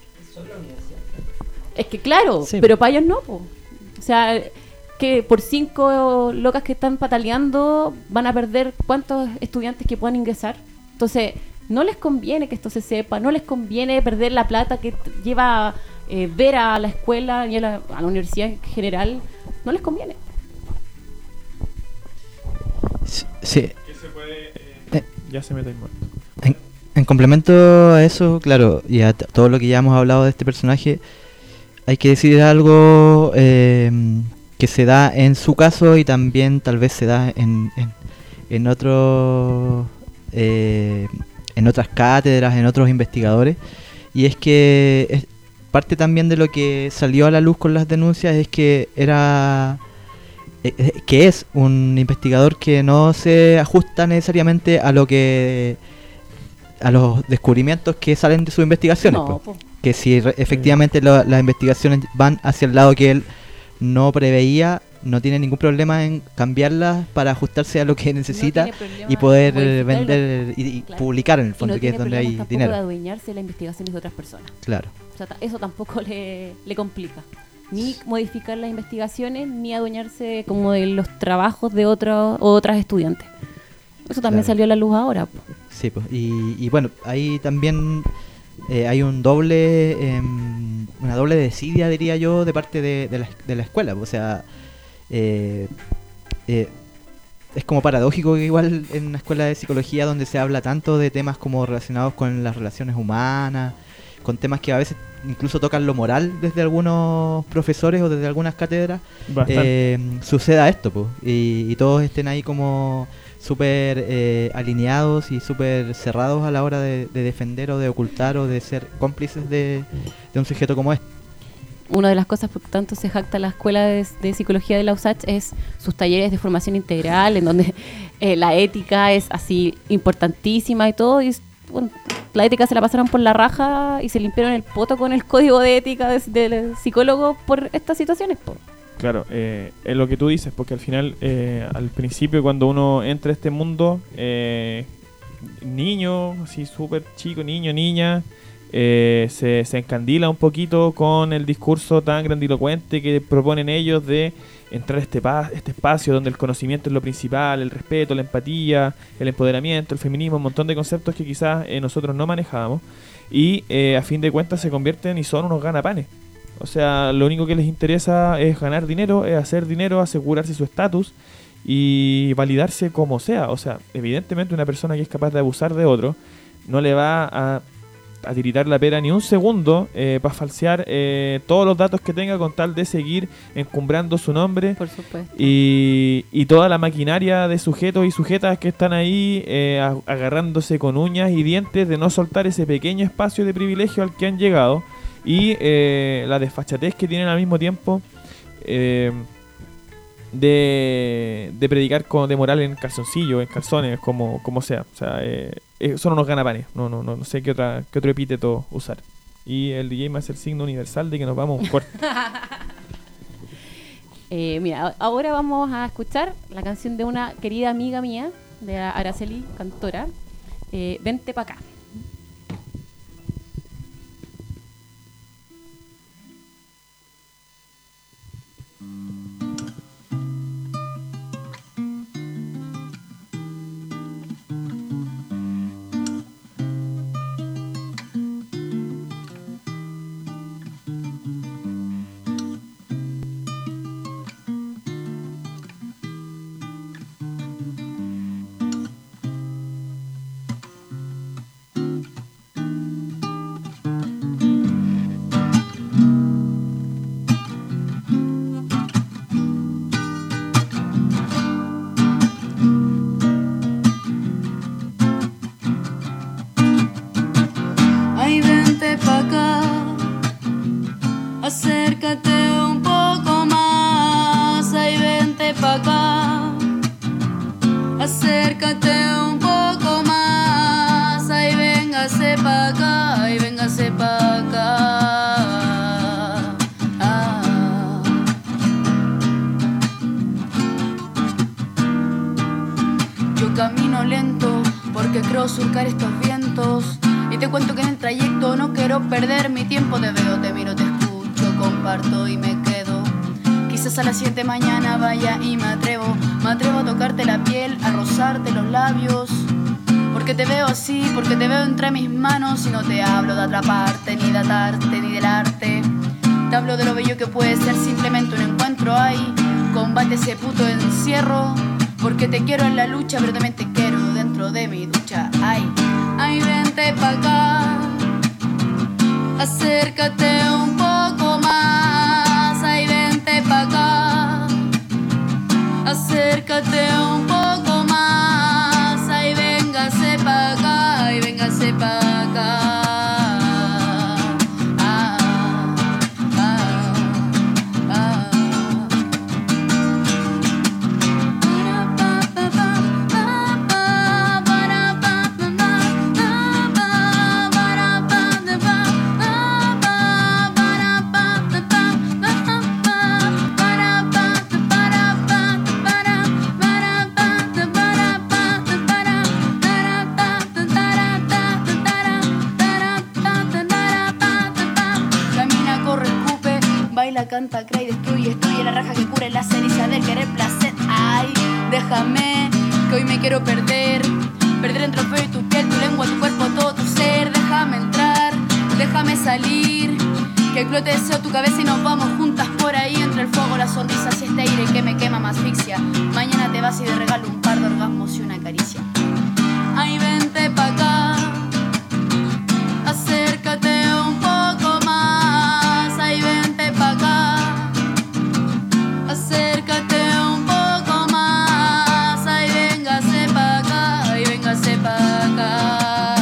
[SPEAKER 3] Es que claro,
[SPEAKER 5] Sí.
[SPEAKER 3] pero para ellos no, po. O sea, que por cinco locas que están pataleando van a perder cuántos estudiantes que puedan ingresar. Entonces, no les conviene que esto se sepa, no les conviene perder la plata que t- lleva eh, ver a la escuela y a la, a la universidad en general, no les conviene.
[SPEAKER 1] Sí,
[SPEAKER 2] Que se puede, eh,
[SPEAKER 1] Eh.
[SPEAKER 2] ya se mete en muerto.
[SPEAKER 1] En, en complemento a eso, claro, y a t- todo lo que ya hemos hablado de este personaje, hay que decir algo eh, que se da en su caso y también tal vez se da en, en, en otros eh, en otras cátedras, en otros investigadores, y es que es parte también de lo que salió a la luz con las denuncias es que era eh, eh, que es un investigador que no se ajusta necesariamente a lo que a los descubrimientos que salen de sus investigaciones,
[SPEAKER 3] No,
[SPEAKER 1] pues.
[SPEAKER 3] po.
[SPEAKER 1] Que si re- efectivamente lo- las investigaciones van hacia el lado que él no preveía, no tiene ningún problema en cambiarlas para ajustarse a lo que necesita
[SPEAKER 3] tiene problema
[SPEAKER 1] y poder
[SPEAKER 3] en
[SPEAKER 1] eh,
[SPEAKER 3] modificarlo.
[SPEAKER 1] vender y, y
[SPEAKER 3] Claro.
[SPEAKER 1] publicar en el
[SPEAKER 3] Y
[SPEAKER 1] fondo,
[SPEAKER 3] no
[SPEAKER 1] que es
[SPEAKER 3] tiene
[SPEAKER 1] donde hay
[SPEAKER 3] problemas tampoco
[SPEAKER 1] dinero.
[SPEAKER 3] de adueñarse de las investigaciones de otras personas.
[SPEAKER 1] Claro.
[SPEAKER 3] O sea, ta- eso tampoco le, le complica. Ni modificar las investigaciones, ni adueñarse como de los trabajos de otros o otras estudiantes. Eso también
[SPEAKER 1] Claro.
[SPEAKER 3] salió a la luz ahora, po.
[SPEAKER 1] Sí, pues. Y, y bueno, ahí también eh, hay un doble, em, una doble desidia, diría yo, de parte de, de, la, de la escuela. O sea, eh, eh, es como paradójico que igual en una escuela de psicología donde se habla tanto de temas como relacionados con las relaciones humanas, con temas que a veces incluso tocan lo moral desde algunos profesores o desde algunas cátedras,
[SPEAKER 2] Bastante.
[SPEAKER 1] eh, suceda esto, pues, y, y todos estén ahí como súper eh, alineados y súper cerrados a la hora de, de defender o de ocultar o de ser cómplices de, de un sujeto como este.
[SPEAKER 3] Una de las cosas por tanto se jacta la escuela de, de psicología de la U S A C H es sus talleres de formación integral, en donde eh, la ética es así importantísima y todo. Y bueno, la ética se la pasaron por la raja y se limpiaron el poto con el código de ética del de psicólogo por estas situaciones, po.
[SPEAKER 2] Claro, eh, es lo que tú dices, porque al final, eh, al principio cuando uno entra a este mundo, eh, niño, así súper chico, niño, niña, eh, se, se encandila un poquito con el discurso tan grandilocuente que proponen ellos de entrar a este, pa- este espacio donde el conocimiento es lo principal, el respeto, la empatía, el empoderamiento, el feminismo, un montón de conceptos que quizás eh, nosotros no manejábamos y eh, a fin de cuentas se convierten y son unos ganapanes. O sea, lo único que les interesa es ganar dinero, es hacer dinero, asegurarse su estatus y validarse como sea. O sea, evidentemente una persona que es capaz de abusar de otro no le va a, a tiritar la pera ni un segundo eh, para falsear eh, todos los datos que tenga con tal de seguir encumbrando su nombre
[SPEAKER 3] Por supuesto.
[SPEAKER 2] y, y toda la maquinaria de sujetos y sujetas que están ahí eh, a- agarrándose con uñas y dientes de no soltar ese pequeño espacio de privilegio al que han llegado y eh, la desfachatez que tienen al mismo tiempo eh, de, de predicar con, de moral en calzoncillos, en calzones, como, como sea. O sea, eh, eh, son unos ganapanes. No, no, no, no sé qué, otra, qué otro epíteto usar. Y el D J me hace el signo universal de que nos vamos a un corte.
[SPEAKER 3] Eh, mira, a- ahora vamos a escuchar la canción de una querida amiga mía, de Araceli Cantora, eh, Vente pa' acá.
[SPEAKER 6] Acércate un poco más, ay, véngase pa' acá, ay, véngase pa' acá. Ah. Yo camino lento porque creo surcar estos vientos. Y te cuento que en el trayecto no quiero perder mi tiempo. Te veo, te miro, te escucho, comparto y me quedo. Quizás a las siete mañana vaya y me atrevo. Me atrevo a tocarte la piel, a rozarte los labios. Porque te veo así, porque te veo entre mis manos. Y no te hablo de atraparte, ni de atarte, ni del arte. Te hablo de lo bello que puede ser simplemente un encuentro. Ay, combate ese puto encierro. Porque te quiero en la lucha, pero también te quiero dentro de mi ducha. Ay, ay, vente pa' acá, acércate un poco más. Ay, vente pa' acá, acércate un poco más. Ay, véngase pa' acá, ay, véngase pa' acá. Canta, cray, destruye, destruye la raja que cure la ceniza del querer placer. Ay, déjame, que hoy me quiero perder. Perder entre el fuego y tu piel, tu lengua, tu cuerpo, todo tu ser. Déjame entrar, déjame salir. Que explote deseo tu cabeza y nos vamos juntas por ahí. Entre el fuego, las sonrisas y este aire que me quema más asfixia. Mañana te vas y te regalo un par de orgasmos y una caricia. Ay, vente pa' acá, acércate un poco más. Ay, vente pa' acá, acércate un poco más. Ay, véngase pa' acá, ay, véngase pa' acá.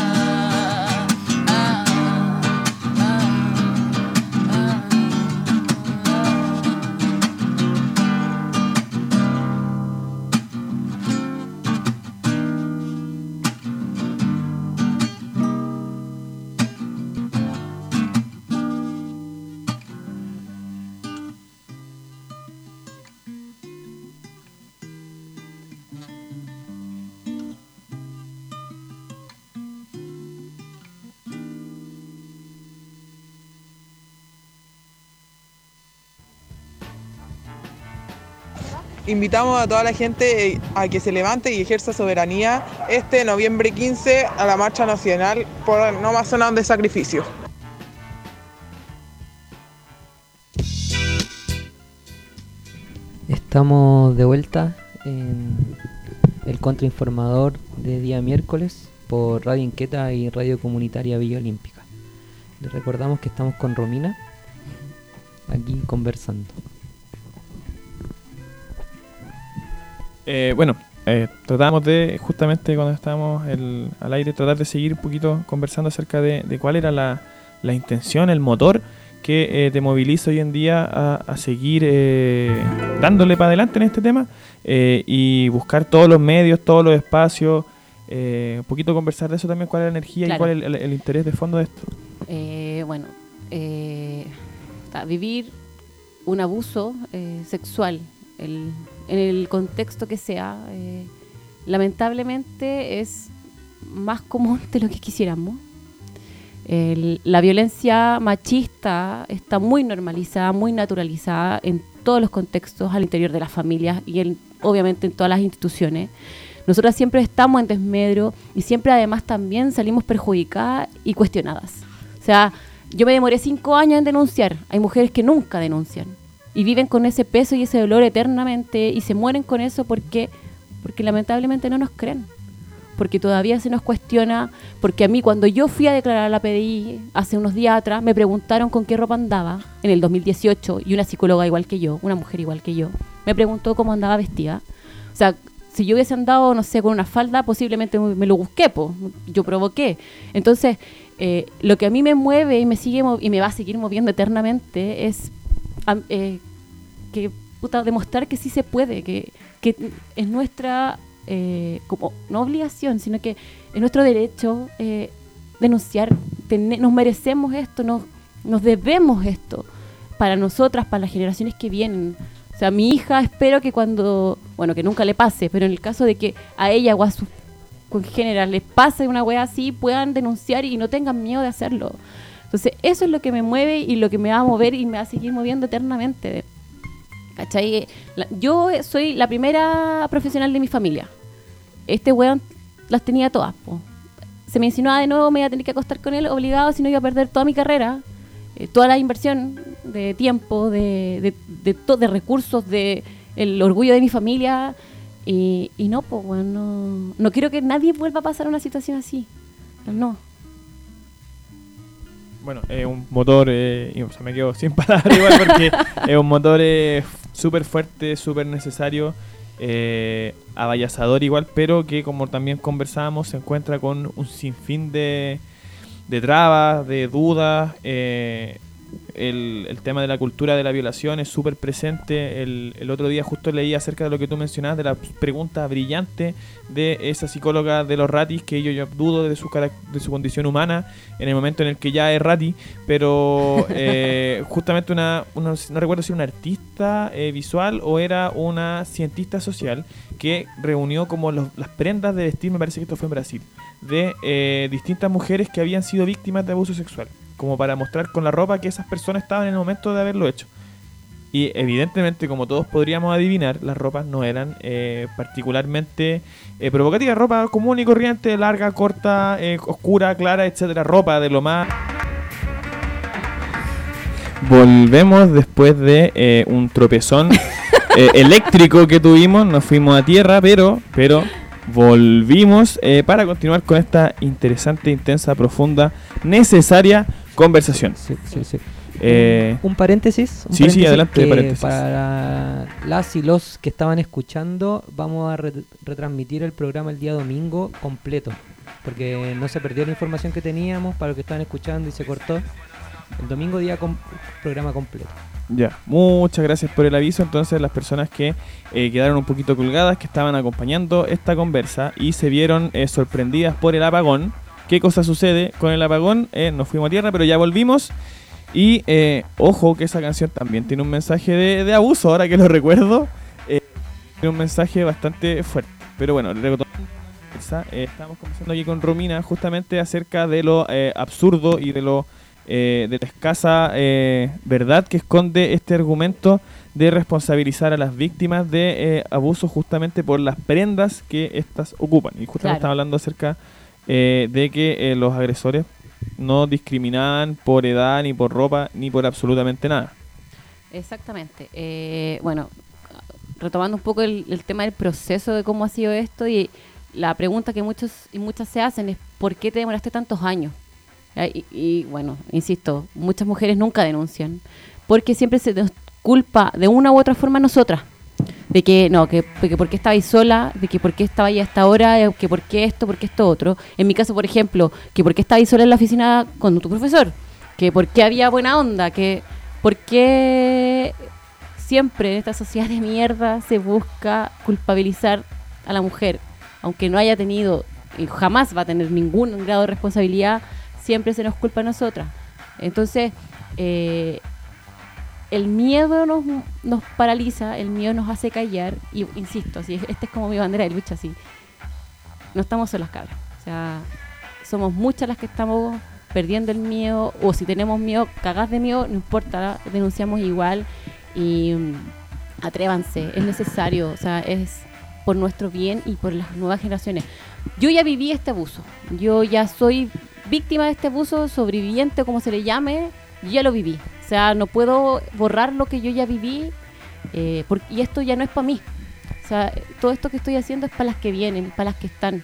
[SPEAKER 6] Ah, ah, ah,
[SPEAKER 10] Invitamos a toda la gente a que se levante y ejerza soberanía este noviembre quince a la Marcha Nacional por No Más Zonas de Sacrificio.
[SPEAKER 5] Estamos de vuelta en el contrainformador de día miércoles por Radio Inquieta y Radio Comunitaria Villa Olímpica. Les recordamos que estamos con Romina aquí conversando.
[SPEAKER 2] Eh, bueno, eh, tratamos de, justamente cuando estábamos el, al aire, tratar de seguir un poquito conversando acerca de, de cuál era la, la intención, el motor que eh, te moviliza hoy en día a, a seguir eh, dándole para adelante en este tema eh, y buscar todos los medios, todos los espacios, eh, un poquito conversar de eso también, cuál es la energía claro. y cuál es el, el, el interés de fondo de esto.
[SPEAKER 3] Eh, bueno, eh, vivir un abuso eh, sexual, el, en el contexto que sea, eh, lamentablemente es más común de lo que quisiéramos. El, la violencia machista está muy normalizada, muy naturalizada en todos los contextos, al interior de las familias y en, obviamente en todas las instituciones. Nosotras siempre estamos en desmedro y siempre además también salimos perjudicadas y cuestionadas. O sea, yo me demoré cinco años en denunciar. Hay mujeres que nunca denuncian y viven con ese peso y ese dolor eternamente y se mueren con eso porque, porque lamentablemente no nos creen. Porque todavía se nos cuestiona, porque a mí cuando yo fui a declarar a la P D I hace unos días atrás, me preguntaron con qué ropa andaba en el dos mil dieciocho y una psicóloga igual que yo, una mujer igual que yo, me preguntó cómo andaba vestida. O sea, si yo hubiese andado, no sé, con una falda, posiblemente me lo busqué, po, yo provoqué. Entonces, eh, lo que a mí me mueve y me sigue mov- y me va a seguir moviendo eternamente es eh, que puta, demostrar que sí se puede, que, que es nuestra eh, como no obligación, sino que es nuestro derecho eh, denunciar, ten, nos merecemos esto, nos, nos debemos esto para nosotras, para las generaciones que vienen. O sea, mi hija espero que cuando, bueno, que nunca le pase, pero en el caso de que a ella o a sus congéneras les pase una wea así, puedan denunciar y no tengan miedo de hacerlo. Entonces, eso es lo que me mueve y lo que me va a mover y me va a seguir moviendo eternamente. ¿Cachai? La, yo soy la primera profesional de mi familia. Este weón las tenía todas, po. Se me insinuaba de nuevo, me iba a tener que acostar con él obligado, si no iba a perder toda mi carrera, eh, toda la inversión de tiempo, de, de, de, to, de recursos, de el orgullo de mi familia. Y, y no, pues, weón, no, no quiero que nadie vuelva a pasar una situación así. No.
[SPEAKER 2] Bueno, es eh, un motor, eh, y, o sea, me quedo sin palabras igual porque es un motor eh, súper fuerte, súper necesario, eh, avallazador igual, pero que como también conversábamos se encuentra con un sinfín de, de trabas, de dudas. eh, el, el tema de la cultura de la violación es súper presente. El, el otro día justo leí acerca de lo que tú mencionabas, de la pregunta brillante de esa psicóloga de los ratis, que yo, yo dudo de su, de su condición humana en el momento en el que ya es rati, pero eh, justamente una, una, no recuerdo si era una artista eh, visual o era una cientista social que reunió como los, las prendas de vestir, me parece que esto fue en Brasil, de eh, distintas mujeres que habían sido víctimas de abuso sexual, como para mostrar con la ropa que esas personas estaban en el momento de haberlo hecho. Y evidentemente, como todos podríamos adivinar, las ropas no eran eh, particularmente eh, provocativas. Ropa común y corriente, larga, corta, eh, oscura, clara, etcétera. Ropa de lo más... Volvemos después de eh, un tropezón eh, eléctrico que tuvimos. Nos fuimos a tierra, pero... pero volvimos eh, para continuar con esta interesante, intensa, profunda, necesaria conversación.
[SPEAKER 5] Sí, sí, sí.
[SPEAKER 2] Eh,
[SPEAKER 5] un, un paréntesis. Un
[SPEAKER 2] sí,
[SPEAKER 5] paréntesis
[SPEAKER 2] sí, adelante.
[SPEAKER 5] Que
[SPEAKER 2] Paréntesis.
[SPEAKER 5] Para las y los que estaban escuchando, vamos a re retransmitir el programa el día domingo completo, porque no se perdió la información que teníamos para los que estaban escuchando y se cortó. El domingo día com programa completo.
[SPEAKER 2] Ya, muchas gracias por el aviso. Entonces, las personas que eh, quedaron un poquito colgadas, que estaban acompañando esta conversa y se vieron eh, sorprendidas por el apagón. ¿Qué cosa sucede con el apagón? Eh, nos fuimos a tierra, pero ya volvimos. Y eh, ojo que esa canción también tiene un mensaje de, de abuso, ahora que lo recuerdo. Eh, tiene un mensaje bastante fuerte. Pero bueno, eh, estamos conversando aquí con Romina justamente acerca de lo eh, absurdo y de lo eh, de la escasa eh, verdad que esconde este argumento de responsabilizar a las víctimas de eh, abuso justamente por las prendas que éstas ocupan. Y justamente claro. Estamos hablando acerca eh, de que eh, los agresores no discriminaban por edad, ni por ropa, ni por absolutamente nada.
[SPEAKER 3] Exactamente. Eh, bueno, retomando un poco el, el tema del proceso de cómo ha sido esto, y la pregunta que muchos y muchas se hacen es ¿por qué te demoraste tantos años? Y, y bueno, insisto, muchas mujeres nunca denuncian, porque siempre se nos culpa de una u otra forma a nosotras, de que no, que, que por qué estabais sola, de que por qué estaba ahí hasta ahora, que por qué esto, por qué esto otro. En mi caso, por ejemplo, que por qué estabais sola en la oficina con tu profesor, que por qué había buena onda, que por qué siempre en esta sociedad de mierda se busca culpabilizar a la mujer, aunque no haya tenido y jamás va a tener ningún grado de responsabilidad, siempre se nos culpa a nosotras. Entonces, eh, el miedo nos, nos paraliza, el miedo nos hace callar, y insisto, así, esta es como mi bandera de lucha, así. No estamos solas, cabras. O sea, somos muchas las que estamos perdiendo el miedo, o si tenemos miedo, cagás de miedo, no importa, denunciamos igual, y um, atrévanse, es necesario, o sea, es por nuestro bien y por las nuevas generaciones. Yo ya viví este abuso, yo ya soy víctima de este abuso, sobreviviente, como se le llame, yo ya lo viví. O sea, no puedo borrar lo que yo ya viví, eh, porque, y esto ya no es para mí. O sea, todo esto que estoy haciendo es para las que vienen, para las que están.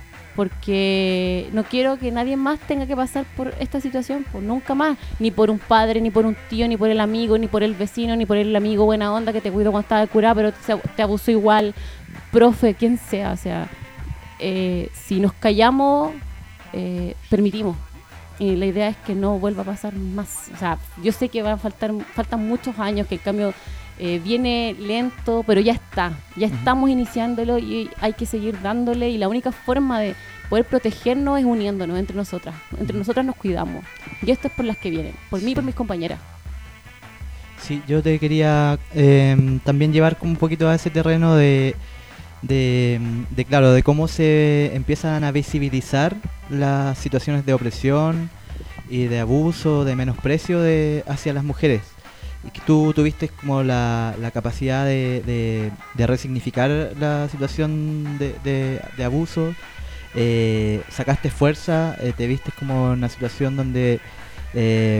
[SPEAKER 3] Porque no quiero que nadie más tenga que pasar por esta situación, pues nunca más. Ni por un padre, ni por un tío, ni por el amigo, ni por el vecino, ni por el amigo buena onda que te cuidó cuando estaba de curado, pero te, te abusó igual. Profe, quien sea. O sea, eh, si nos callamos, eh, permitimos. Y la idea es que no vuelva a pasar más. O sea, yo sé que va a faltar, faltan muchos años, que el cambio eh, viene lento, pero ya está, ya
[SPEAKER 1] Ujú.
[SPEAKER 3] estamos iniciándolo y hay que seguir dándole, y la única forma de poder protegernos es uniéndonos entre nosotras, entre nosotras nos cuidamos, y esto es por las que vienen, por mí y por mis compañeras.
[SPEAKER 1] Sí, yo te quería eh, también llevar como un poquito a ese terreno de, de, de, claro, de cómo se empiezan a visibilizar las situaciones de opresión y de abuso, de menosprecio de, hacia las mujeres. Y que tú tuviste como la, la capacidad de, de, de resignificar la situación de, de, de abuso, eh, sacaste fuerza, eh, te viste como en una situación donde... Eh,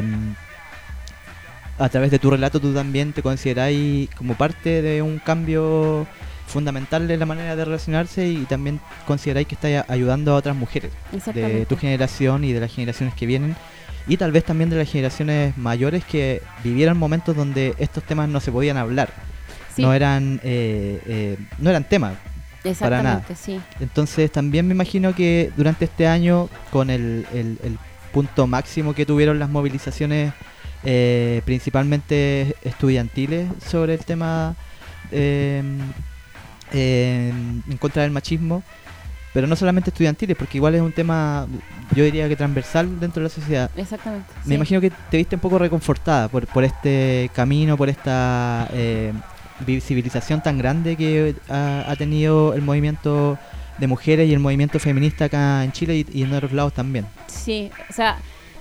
[SPEAKER 1] a través de tu relato tú también te consideráis como parte de un cambio fundamental de la manera de relacionarse, y también consideráis que estáis ayudando a otras mujeres de
[SPEAKER 3] Exactamente.
[SPEAKER 1] tu generación y de las generaciones que vienen, y tal vez también de las generaciones mayores que vivieron momentos donde estos temas no se podían hablar,
[SPEAKER 3] Sí.
[SPEAKER 1] no eran eh, eh, no eran temas para nada.
[SPEAKER 3] Exactamente, sí.
[SPEAKER 1] Entonces también me imagino que durante este año, con el, el, el punto máximo que tuvieron las movilizaciones eh, principalmente estudiantiles sobre el tema eh, eh, en contra del machismo, pero no solamente estudiantiles, porque igual es un tema, yo diría que transversal dentro de la sociedad.
[SPEAKER 3] Exactamente.
[SPEAKER 1] Me
[SPEAKER 3] sí.
[SPEAKER 1] imagino que te viste un poco reconfortada por, por este camino, por esta eh, visibilización tan grande que ha, ha tenido el movimiento de mujeres y el movimiento feminista acá en Chile y, y en otros lados también.
[SPEAKER 3] Sí, o sea,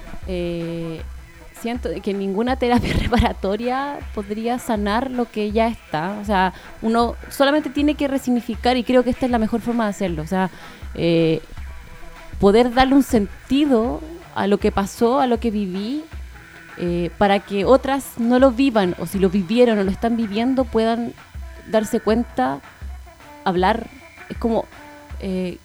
[SPEAKER 3] eh, siento que ninguna terapia reparatoria podría sanar lo que ya está. O sea, uno solamente tiene que resignificar, y creo que esta es la mejor forma de hacerlo. O sea, eh, poder darle un sentido a lo que pasó, a lo que viví, eh, para que otras no lo vivan, o si lo vivieron o lo están viviendo, puedan darse cuenta, hablar. Es como... Eh,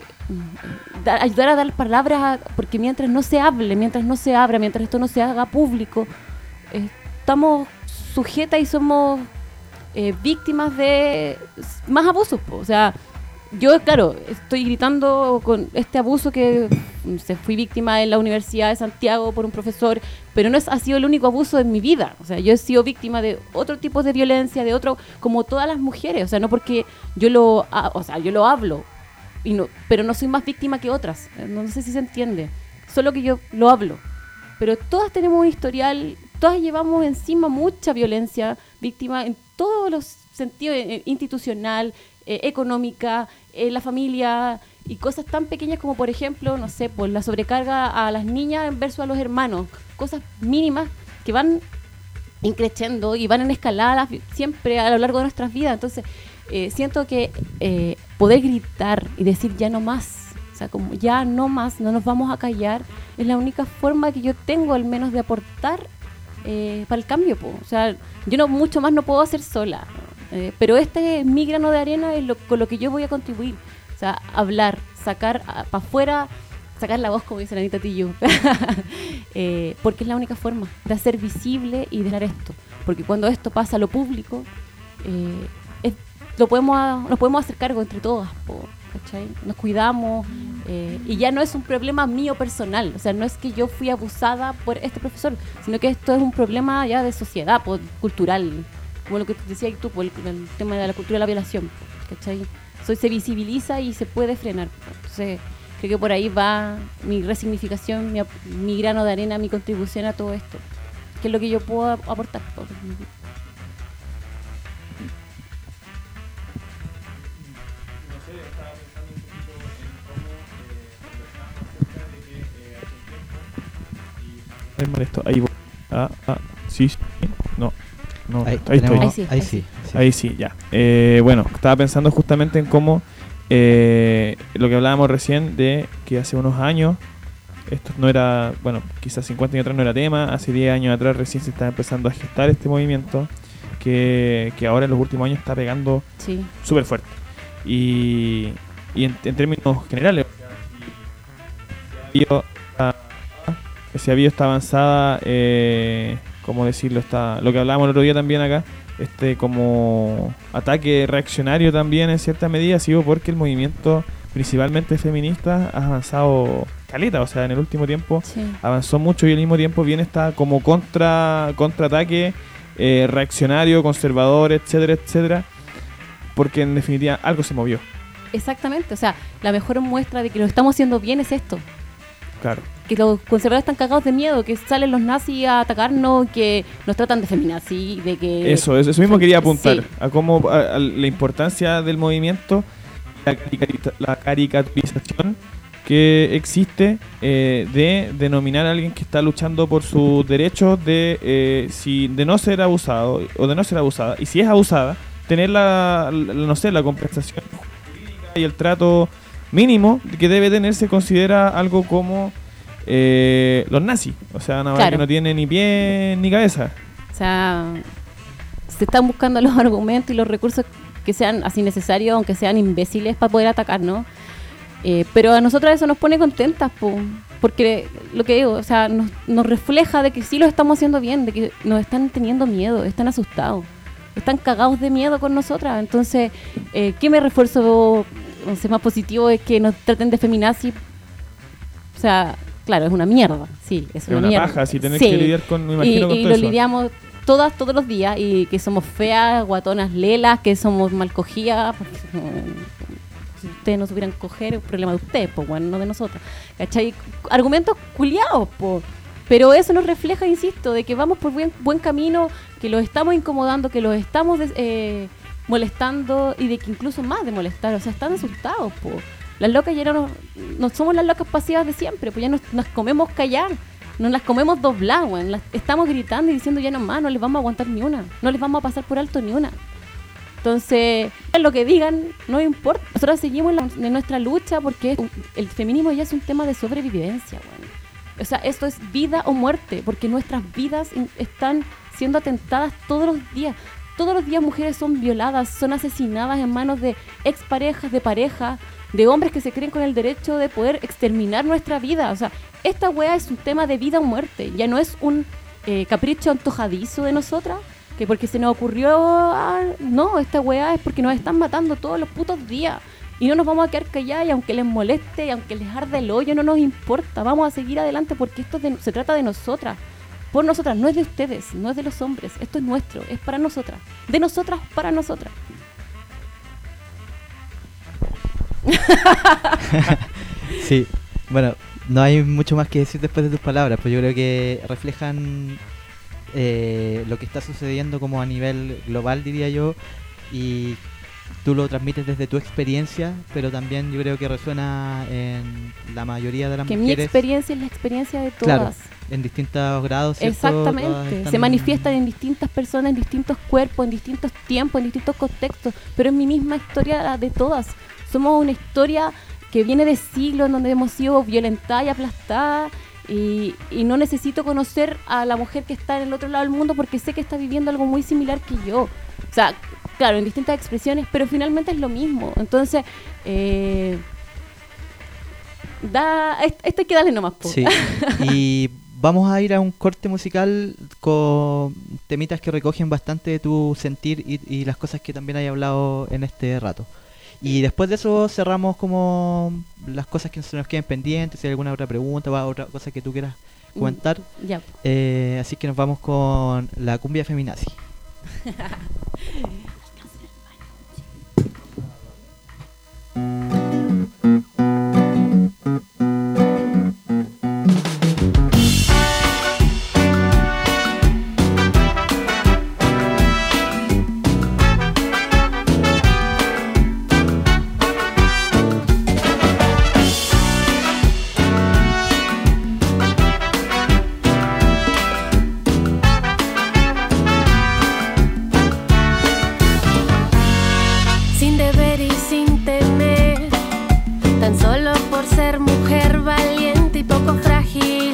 [SPEAKER 3] da, ayudar a dar palabras a, porque mientras no se hable, mientras no se abra, mientras esto no se haga público, eh, estamos sujetas y somos eh, víctimas de más abusos, po. O sea, yo claro, estoy gritando con este abuso que se fui víctima en la Universidad de Santiago por un profesor, pero no es, ha sido el único abuso en mi vida. O sea, yo he sido víctima de otro tipo de violencia, de otro, como todas las mujeres. O sea, no porque yo lo, ah, o sea, yo lo hablo, y no, pero no soy más víctima que otras. No, no sé si se entiende. Solo que yo lo hablo. Pero todas tenemos un historial, todas llevamos encima mucha violencia, víctima en todos los sentidos, eh, institucional, eh, económica, en la familia, y cosas tan pequeñas como, por ejemplo, no sé, pues la sobrecarga a las niñas versus a los hermanos. Cosas mínimas que van increciendo y van en escalada siempre a lo largo de nuestras vidas. Entonces, eh, siento que eh, poder gritar y decir ya no más, o sea, como ya no más, no nos vamos a callar, es la única forma que yo tengo al menos de aportar eh, para el cambio, po. O sea, yo no mucho más no puedo hacer sola, eh, pero este es mi grano de arena, es lo, con lo que yo voy a contribuir. O sea, hablar, sacar para afuera, sacar la voz, como dice la Anita Tillo, eh, porque es la única forma de hacer visible y de dar esto. Porque cuando esto pasa a lo público, eh, es, lo podemos nos podemos hacer cargo entre todas, po, ¿cachai? Nos cuidamos, eh, y ya no es un problema mío personal. O sea, no es que yo fui abusada por este profesor, sino que esto es un problema ya de sociedad, po, cultural, como lo que decías tú, por el, el tema de la cultura de la violación, ¿cachai? Eso se visibiliza y se puede frenar. Entonces, creo que por ahí va mi resignificación, mi, mi grano de arena, mi contribución a todo esto, que es lo que yo puedo aportar.
[SPEAKER 2] Ahí molesto, ahí voy. Ah, ah, sí, sí, no, no,
[SPEAKER 1] Ahí,
[SPEAKER 2] ahí,
[SPEAKER 1] tenemos-
[SPEAKER 2] estoy.
[SPEAKER 3] Ahí sí,
[SPEAKER 1] ahí
[SPEAKER 3] ahí
[SPEAKER 1] sí, sí.
[SPEAKER 2] Ahí sí, ya. Eh, bueno, estaba pensando justamente en cómo eh, lo que hablábamos recién de que hace unos años esto no era, bueno, quizás cincuenta años atrás no era tema, hace diez años atrás recién se estaba empezando a gestar este movimiento que, que ahora en los últimos años está pegando
[SPEAKER 3] Sí.
[SPEAKER 2] súper fuerte. Y, y en, en términos generales, si ha si ha habido esta avanzada, eh, ¿cómo decirlo? Está, lo que hablábamos el otro día también acá, este como ataque reaccionario también en cierta medida ha sido porque el movimiento principalmente feminista ha avanzado caleta, o sea, en el último tiempo
[SPEAKER 3] Sí.
[SPEAKER 2] avanzó mucho y al mismo tiempo viene esta como contra contraataque eh, reaccionario, conservador, etcétera, etcétera, porque en definitiva algo se movió.
[SPEAKER 3] Exactamente, o sea, la mejor muestra de que lo estamos haciendo bien es esto.
[SPEAKER 2] Claro.
[SPEAKER 3] Que los conservadores están cagados de miedo, que salen los nazis a atacarnos, que nos tratan de feminazis, de que...
[SPEAKER 2] Eso, eso, eso mismo quería apuntar,
[SPEAKER 3] Sí.
[SPEAKER 2] a cómo a, a la importancia del movimiento, la, caricatura- la caricaturización que existe eh, de denominar a alguien que está luchando por sus derechos de, eh, si, de no ser abusado o de no ser abusada, y si es abusada, tener la, la- no sé, la compensación jurídica y el trato mínimo que debe tener, se considera algo como eh, los nazis, o sea, una
[SPEAKER 3] Claro.
[SPEAKER 2] que no tiene ni pie ni cabeza.
[SPEAKER 3] O sea, se están buscando los argumentos y los recursos que sean así necesarios, aunque sean imbéciles, para poder atacarnos. Eh, pero a nosotras eso nos pone contentas, po, porque lo que digo, o sea, nos, nos refleja de que sí lo estamos haciendo bien, de que nos están teniendo miedo, están asustados, están cagados de miedo con nosotras. Entonces, eh, ¿qué me refuerzo, o sea, más positivo es que nos traten de feminazis? O sea, claro, es una mierda, sí, es
[SPEAKER 2] Es
[SPEAKER 3] una,
[SPEAKER 2] una
[SPEAKER 3] mierda.
[SPEAKER 2] paja, si tenés
[SPEAKER 3] Sí.
[SPEAKER 2] que lidiar con, me
[SPEAKER 3] Y,
[SPEAKER 2] imagino, con
[SPEAKER 3] y
[SPEAKER 2] todo
[SPEAKER 3] lo
[SPEAKER 2] eso.
[SPEAKER 3] lidiamos todas, todos los días, y que somos feas, guatonas, lelas, que somos mal cogidas, porque mm, si ustedes no supieran coger, es un problema de ustedes, pues bueno, no de nosotras, ¿cachai? Argumentos culiados, po. Pero eso nos refleja, insisto, de que vamos por buen, buen camino, que los estamos incomodando, que los estamos des- eh, molestando, y de que incluso más de molestar, o sea, están asustados, po. Las locas ya no, no somos las locas pasivas de siempre, pues ya nos, nos comemos callar, nos las comemos doblar, weón. Las estamos gritando y diciendo ya nomás, no les vamos a aguantar ni una, no les vamos a pasar por alto ni una. Entonces, lo que digan no importa. Nosotros seguimos en, la- en nuestra lucha, porque es un- el feminismo ya es un tema de sobrevivencia, weón. O sea, esto es vida o muerte, porque nuestras vidas in- están siendo atentadas todos los días. Todos los días mujeres son violadas, son asesinadas en manos de exparejas, de parejas, de hombres que se creen con el derecho de poder exterminar nuestra vida. O sea, esta weá es un tema de vida o muerte. Ya no es un eh, capricho antojadizo de nosotras, que porque se nos ocurrió... ah, no, esta weá es porque nos están matando todos los putos días. Y no nos vamos a quedar calladas, y aunque les moleste, y aunque les arde el hoyo, no nos importa. Vamos a seguir adelante, porque esto es de- se trata de nosotras. Por nosotras, no es de ustedes, no es de los hombres. Esto es nuestro, es para nosotras. De nosotras, para nosotras.
[SPEAKER 1] Sí, bueno, no hay mucho más que decir después de tus palabras, pues yo creo que reflejan eh, lo que está sucediendo como a nivel global, diría yo, y tú lo transmites desde tu experiencia, pero también yo creo que resuena en la mayoría de las
[SPEAKER 3] Que mi
[SPEAKER 1] mujeres.
[SPEAKER 3] experiencia es la experiencia de
[SPEAKER 1] Claro,
[SPEAKER 3] todas.
[SPEAKER 1] en distintos grados, ¿cierto? Todas
[SPEAKER 3] Exactamente,
[SPEAKER 1] están-
[SPEAKER 3] se manifiestan en distintas personas, en distintos cuerpos, en distintos tiempos, en distintos contextos, pero es mi misma historia la de todas. Somos una historia que viene de siglos en donde hemos sido violentadas y aplastadas, y, y no necesito conocer a la mujer que está en el otro lado del mundo, porque sé que está viviendo algo muy similar que yo. O sea, claro, en distintas expresiones, pero finalmente es lo mismo. Entonces, eh, da, est- esto hay que darle nomás, po.
[SPEAKER 1] Sí, y vamos a ir a un corte musical con temitas que recogen bastante de tu sentir y, y las cosas que también hay hablado en este rato. Y después de eso cerramos como las cosas que se nos queden pendientes, si hay alguna otra pregunta o otra cosa que tú quieras comentar.
[SPEAKER 3] Ya.
[SPEAKER 1] Eh, así que nos vamos con la cumbia feminazi.
[SPEAKER 11] Sin deber y sin temer, tan solo por ser mujer valiente y poco frágil.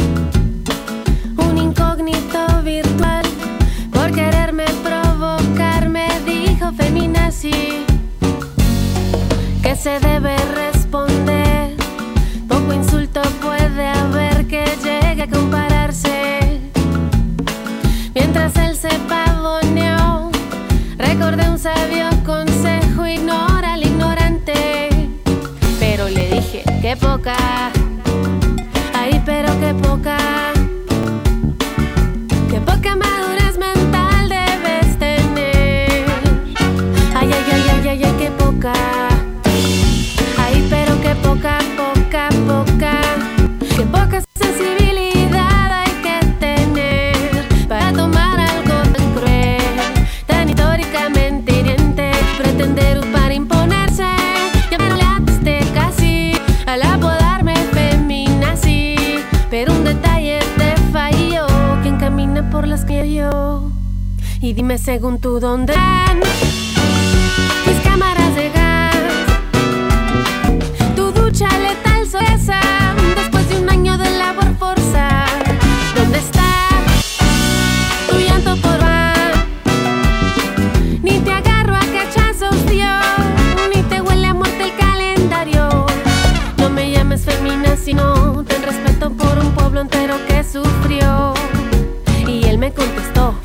[SPEAKER 11] Un incógnito virtual, por quererme provocar, me dijo feminazi que se debe responder. Poco insulto puede haber que llegue a compararse. Mientras él se pavoneó, recordé un sabio consejo: ignora al ignorante. Pero le dije, qué poca, ay, pero qué poca, qué poca madurez mental Y dime según tú dónde están mis cámaras de gas, tu ducha letal soeza después de un año de labor forzada. ¿Dónde está tu llanto por más? Ni te agarro a cachazos, Dios, ni te huele a muerte el calendario. No me llames femina, sino ten respeto por un pueblo entero que sufrió. Y él me contestó: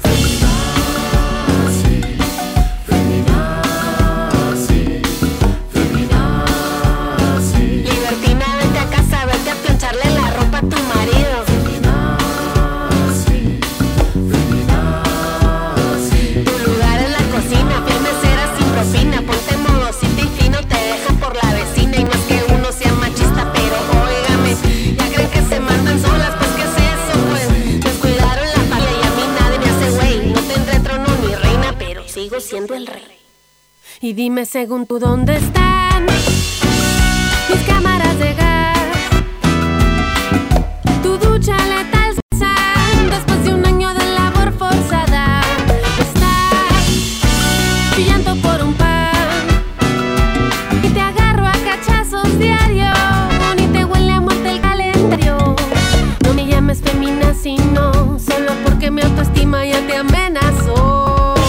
[SPEAKER 11] siendo el rey. Y dime según tú dónde están mis cámaras de gas, tu ducha letal después de un año de labor forzada. Estás pillando por un pan y te agarro a cachazos diario, ni te huele a muerte el calendario. No me llames femina, sino solo porque mi autoestima ya te amenazó.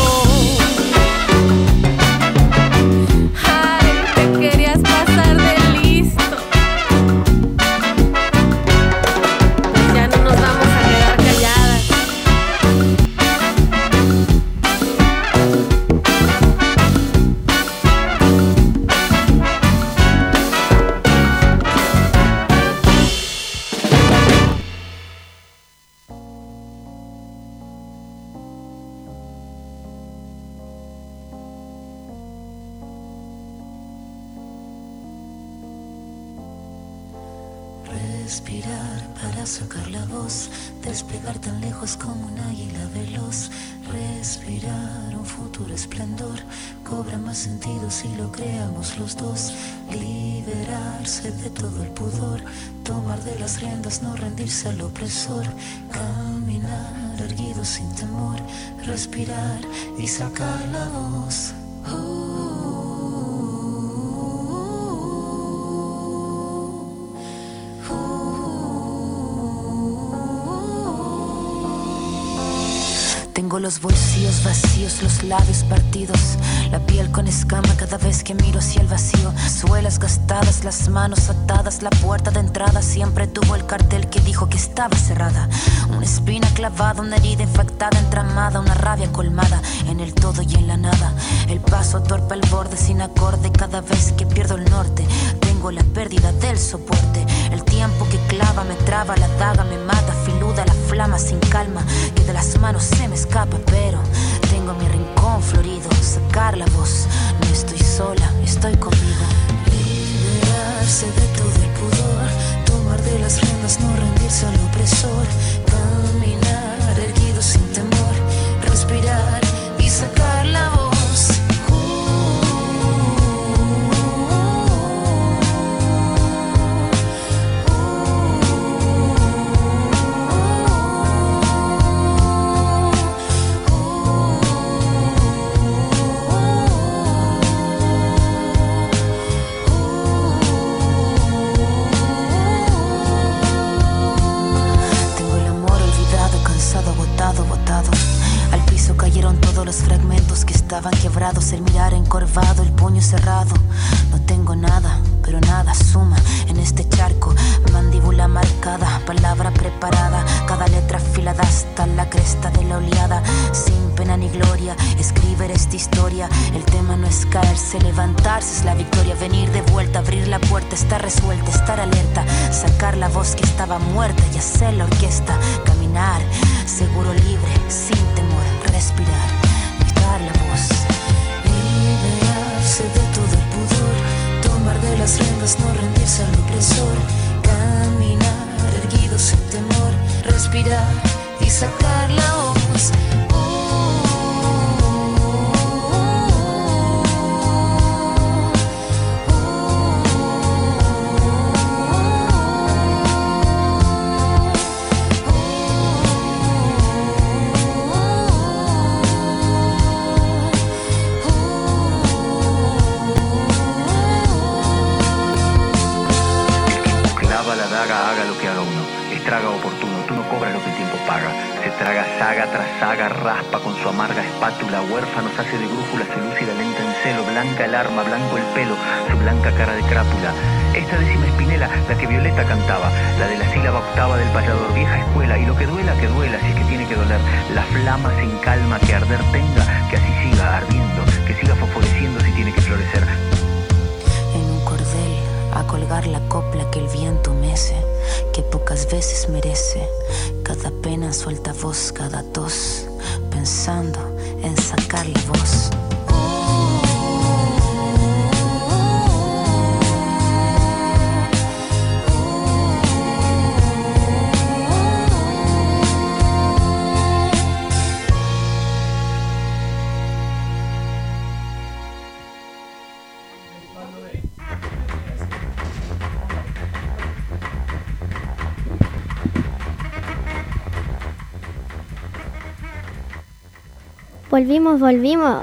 [SPEAKER 12] Respirar para sacar la voz, despegar tan lejos como un águila veloz. Respirar un futuro esplendor, cobra más sentido si lo creamos los dos. Liberarse de todo el pudor, tomar de las riendas, no rendirse al opresor. Caminar erguido sin temor, respirar y sacar la voz. Oh. Tengo los bolsillos vacíos, los labios partidos, la piel con escama cada vez que miro hacia el vacío. Suelas gastadas, las manos atadas, la puerta de entrada siempre tuvo el cartel que dijo que estaba cerrada. Una espina clavada, una herida infectada, entramada, una rabia colmada en el todo y en la nada. El paso torpe al borde sin acorde cada vez que pierdo el norte. Tengo la pérdida del soporte, el tiempo que clava me traba, la daga me mata, filuda la flama sin calma, que de las manos se me escapa, pero tengo mi rincón florido, sacar la voz, no estoy sola, estoy conmigo. Liberarse de todo el pudor, tomar de las riendas, no rendirse al opresor. Caminar erguido sin temor, respirar y sacar la voz. Botado. Al piso cayeron todos los fragmentos que estaban quebrados, el mirar encorvado, el puño cerrado. No tengo nada, pero nada suma en este charco. Mandíbula marcada, palabra preparada, cada letra afilada hasta la cresta de la oleada. Sin pena ni gloria, escribir esta historia. El tema no es caerse, levantarse es la victoria. Venir de vuelta, abrir la puerta, estar resuelta, estar alerta, sacar la voz que estaba muerta y hacer la orquesta. Caminar, seguro, libre, sin temor, respirar, sacar la voz. Liberarse de todo el pudor, tomar de las riendas, no rendirse al opresor. Caminar erguido sin temor, respirar y sacar la voz.
[SPEAKER 13] clava la daga, haga lo que haga uno. Estraga oportuno, tú no cobras lo que el tiempo paga. Se traga saga tras saga, raspa con su amarga espátula. Huérfanos hace de brújula, se lúcida lenta en celo. Blanca el arma, blanco el pelo, su blanca cara de crápula. Esta décima espinela, la que Violeta cantaba, la de la sílaba octava del payador, vieja escuela. Y lo que duela, que duela, si es que tiene que doler. La flama sin calma, que arder tenga, que así siga ardiendo, que siga fosforeciendo si tiene que florecer.
[SPEAKER 12] En un cordel, a colgar la copla que el viento mece, que pocas veces merece. Cada pena suelta voz, cada tos, pensando en sacarle voz.
[SPEAKER 4] Volvimos, volvimos.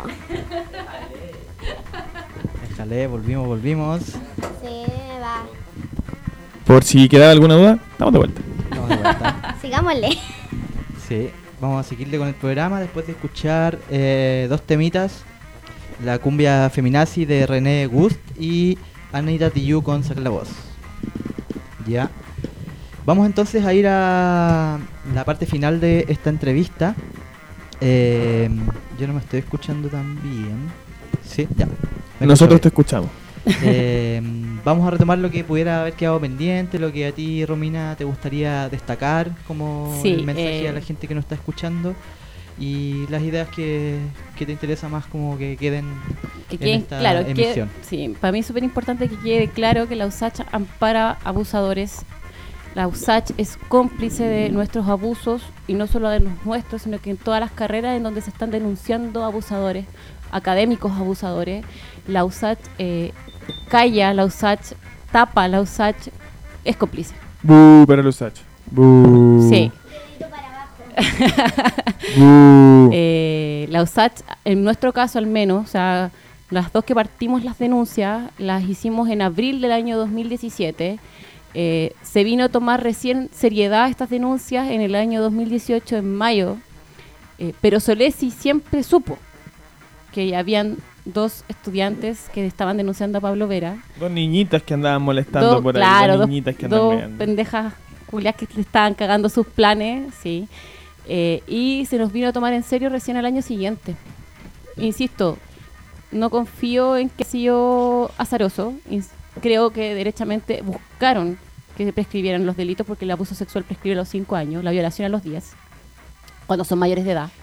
[SPEAKER 1] Déjale, volvimos, volvimos.
[SPEAKER 4] Sí, va.
[SPEAKER 2] Por si quedaba alguna duda, estamos de vuelta.
[SPEAKER 1] Estamos de vuelta.
[SPEAKER 4] Sigámosle.
[SPEAKER 1] Sí, vamos a seguirle con el programa después de escuchar eh, dos temitas. La cumbia feminazi de René Gust y Anita Tijoux con Saca la Voz. Ya. Vamos entonces a ir a la parte final de esta entrevista. Eh, yo no me estoy escuchando tan bien. Sí, ya. Me
[SPEAKER 2] Nosotros te escuchamos.
[SPEAKER 1] Eh, vamos a retomar lo que pudiera haber quedado pendiente, lo que a ti, Romina, te gustaría destacar como
[SPEAKER 3] Sí,
[SPEAKER 1] el mensaje
[SPEAKER 3] eh,
[SPEAKER 1] a la gente que nos está escuchando y las ideas que, que te interesa más como que queden
[SPEAKER 3] que
[SPEAKER 1] en
[SPEAKER 3] queden
[SPEAKER 1] esta
[SPEAKER 3] claro, que,
[SPEAKER 1] emisión.
[SPEAKER 3] sí, para mí es súper importante que quede claro que la USACH ampara abusadores. La USACH es cómplice de nuestros abusos y no solo de los nuestros, sino que en todas las carreras en donde se están denunciando abusadores, académicos abusadores. La USACH eh, calla, la USACH tapa, la USACH es cómplice.
[SPEAKER 2] Bú, para los H. Bú.
[SPEAKER 3] Sí.
[SPEAKER 2] Bú.
[SPEAKER 3] eh, la USACH, en nuestro caso al menos, o sea, las dos que partimos las denuncias, las hicimos en abril del año dos mil diecisiete. Eh, se vino a tomar recién seriedad estas denuncias en el año dos mil dieciocho, en mayo, eh, pero Solesi siempre supo que habían dos estudiantes que estaban denunciando a Pablo Vera.
[SPEAKER 2] Dos niñitas que andaban molestando
[SPEAKER 3] Dos,
[SPEAKER 2] por ahí.
[SPEAKER 3] claro,
[SPEAKER 2] dos
[SPEAKER 3] dos,
[SPEAKER 2] niñitas que
[SPEAKER 3] dos
[SPEAKER 2] andaban
[SPEAKER 3] pendejas culias que le estaban cagando sus planes, sí. Eh, y se nos vino a tomar en serio recién al año siguiente. Insisto, no confío en que ha sido azaroso. Ins- creo que derechamente buscaron que se prescribieran los delitos porque el abuso sexual prescribe a los cinco años, la violación a los diez, cuando son mayores de edad.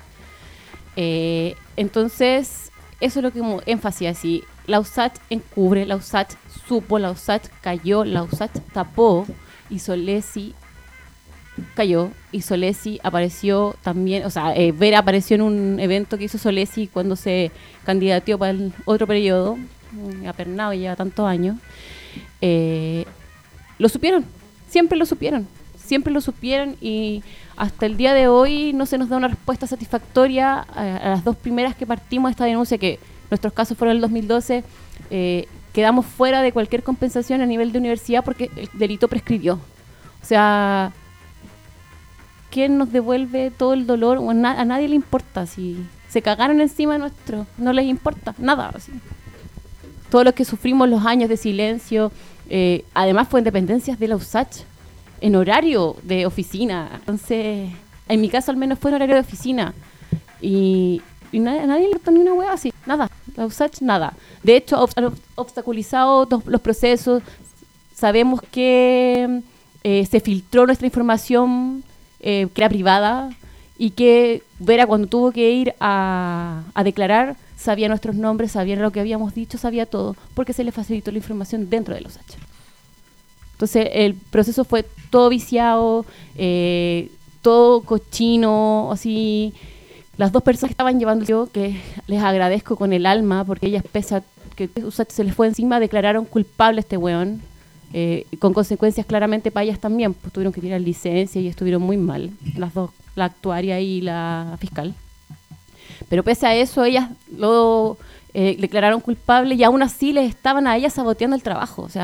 [SPEAKER 3] Eh, entonces, eso es lo que como énfasis así. La USACH encubre, la USACH supo, la USACH cayó, la USACH tapó y Solesi cayó y Solesi apareció también, o sea, eh, Vera apareció en un evento que hizo Solesi cuando se candidateó para el otro periodo, mm, apernado, lleva tantos años. Eh, lo supieron, siempre lo supieron, siempre lo supieron y hasta el día de hoy no se nos da una respuesta satisfactoria a, a las dos primeras que partimos de esta denuncia, que nuestros casos fueron el dos mil doce, eh, quedamos fuera de cualquier compensación a nivel de universidad porque el delito prescribió. O sea, ¿quién nos devuelve todo el dolor? O na- a nadie le importa, si se cagaron encima de nuestro, no les importa, nada. Así. Todo lo que sufrimos, los años de silencio, eh, además fue en dependencias de la USACH, en horario de oficina. Entonces, en mi caso al menos fue en horario de oficina. Y, y na- a nadie le importa ni una hueá así, nada. La USACH, nada. De hecho, obst- han ob- obstaculizado los, los procesos. Sabemos que eh, se filtró nuestra información eh, que era privada y que Vera, cuando tuvo que ir a, a declarar, sabía nuestros nombres, sabía lo que habíamos dicho, sabía todo, porque se le facilitó la información dentro de los USACH. Entonces, el proceso fue todo viciado, eh, todo cochino, así. Las dos personas que estaban llevando yo, que les agradezco con el alma, porque ellas, pese a que USACH se les fue encima, declararon culpable a este weón, eh, con consecuencias claramente para ellas también, pues tuvieron que tirar licencia y estuvieron muy mal, las dos, la actuaria y la fiscal. Pero pese a eso, ellas lo eh, declararon culpable y aún así les estaban a ellas saboteando el trabajo. O sea,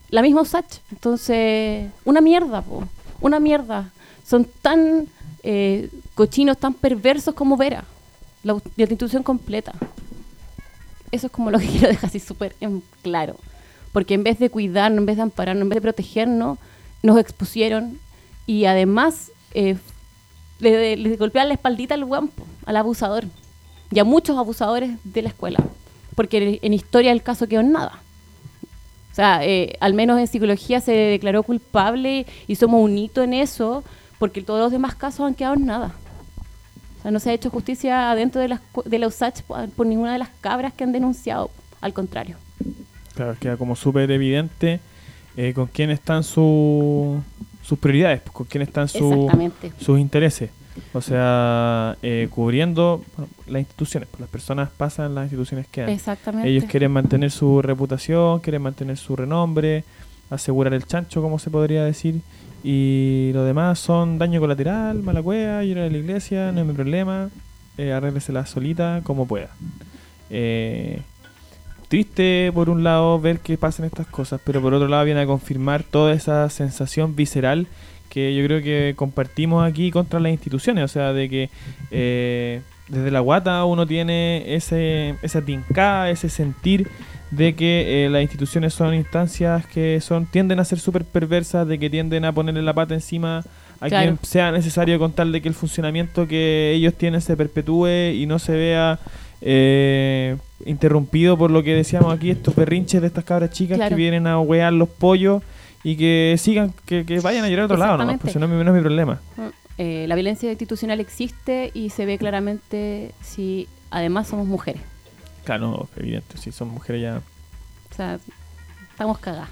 [SPEAKER 3] la misma USACH. Entonces, una mierda, po, una mierda. Son tan eh, cochinos, tan perversos como Vera, la, la institución completa. Eso es como lo que quiero dejar así súper en claro. Porque en vez de cuidarnos, en vez de ampararnos, en vez de protegernos, nos expusieron y además eh, le, le golpean la espaldita al guampo, al abusador y a muchos abusadores de la escuela. Porque en historia el caso quedó en nada. O sea, eh, al menos en psicología se declaró culpable y somos un hito en eso, porque todos los demás casos han quedado en nada. O sea, no se ha hecho justicia adentro de la, de la USACH por, por ninguna de las cabras que han denunciado, al contrario.
[SPEAKER 2] Claro, queda como súper evidente eh, con quién están su, sus prioridades, con quién están su, sus intereses. O sea, eh, cubriendo bueno, las instituciones. Las personas pasan, las instituciones quedan.
[SPEAKER 3] Exactamente.
[SPEAKER 2] Ellos quieren mantener su reputación, quieren mantener su renombre, asegurar el chancho, como se podría decir. Y lo demás son daño colateral, mala cueva, llorar a la iglesia, no es mi problema, eh, arréglesela solita como pueda. Eh, triste por un lado ver que pasan estas cosas, pero por otro lado viene a confirmar toda esa sensación visceral que yo creo que compartimos aquí contra las instituciones. O sea, de que eh, desde la guata uno tiene ese esa tincada, ese sentir de que eh, las instituciones son instancias que son tienden a ser súper perversas, de que tienden a ponerle la pata encima a claro. quien sea necesario con tal de que el funcionamiento que ellos tienen se perpetúe y no se vea eh, interrumpido por lo que decíamos aquí, estos berrinches de estas cabras chicas claro. que vienen a huear los pollos y que sigan, que, que vayan a llorar a otro lado nomás, pues no, no es mi problema.
[SPEAKER 3] Eh, la violencia institucional existe y se ve claramente si además somos mujeres.
[SPEAKER 2] Claro, no, evidente, si son mujeres ya...
[SPEAKER 3] O sea, estamos cagadas.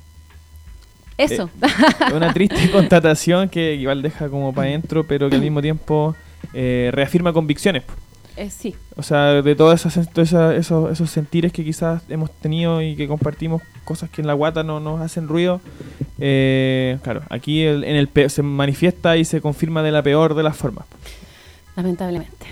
[SPEAKER 3] Eso.
[SPEAKER 2] Eh, una triste constatación que igual deja como para adentro, pero que al mismo tiempo eh, reafirma convicciones.
[SPEAKER 3] Eh, sí.
[SPEAKER 2] O sea, de todos esas, esa, esos, esos sentires que quizás hemos tenido y que compartimos, cosas que en la guata no nos hacen ruido, eh, claro, aquí el, en el pe- se manifiesta y se confirma de la peor de las formas.
[SPEAKER 3] Lamentablemente.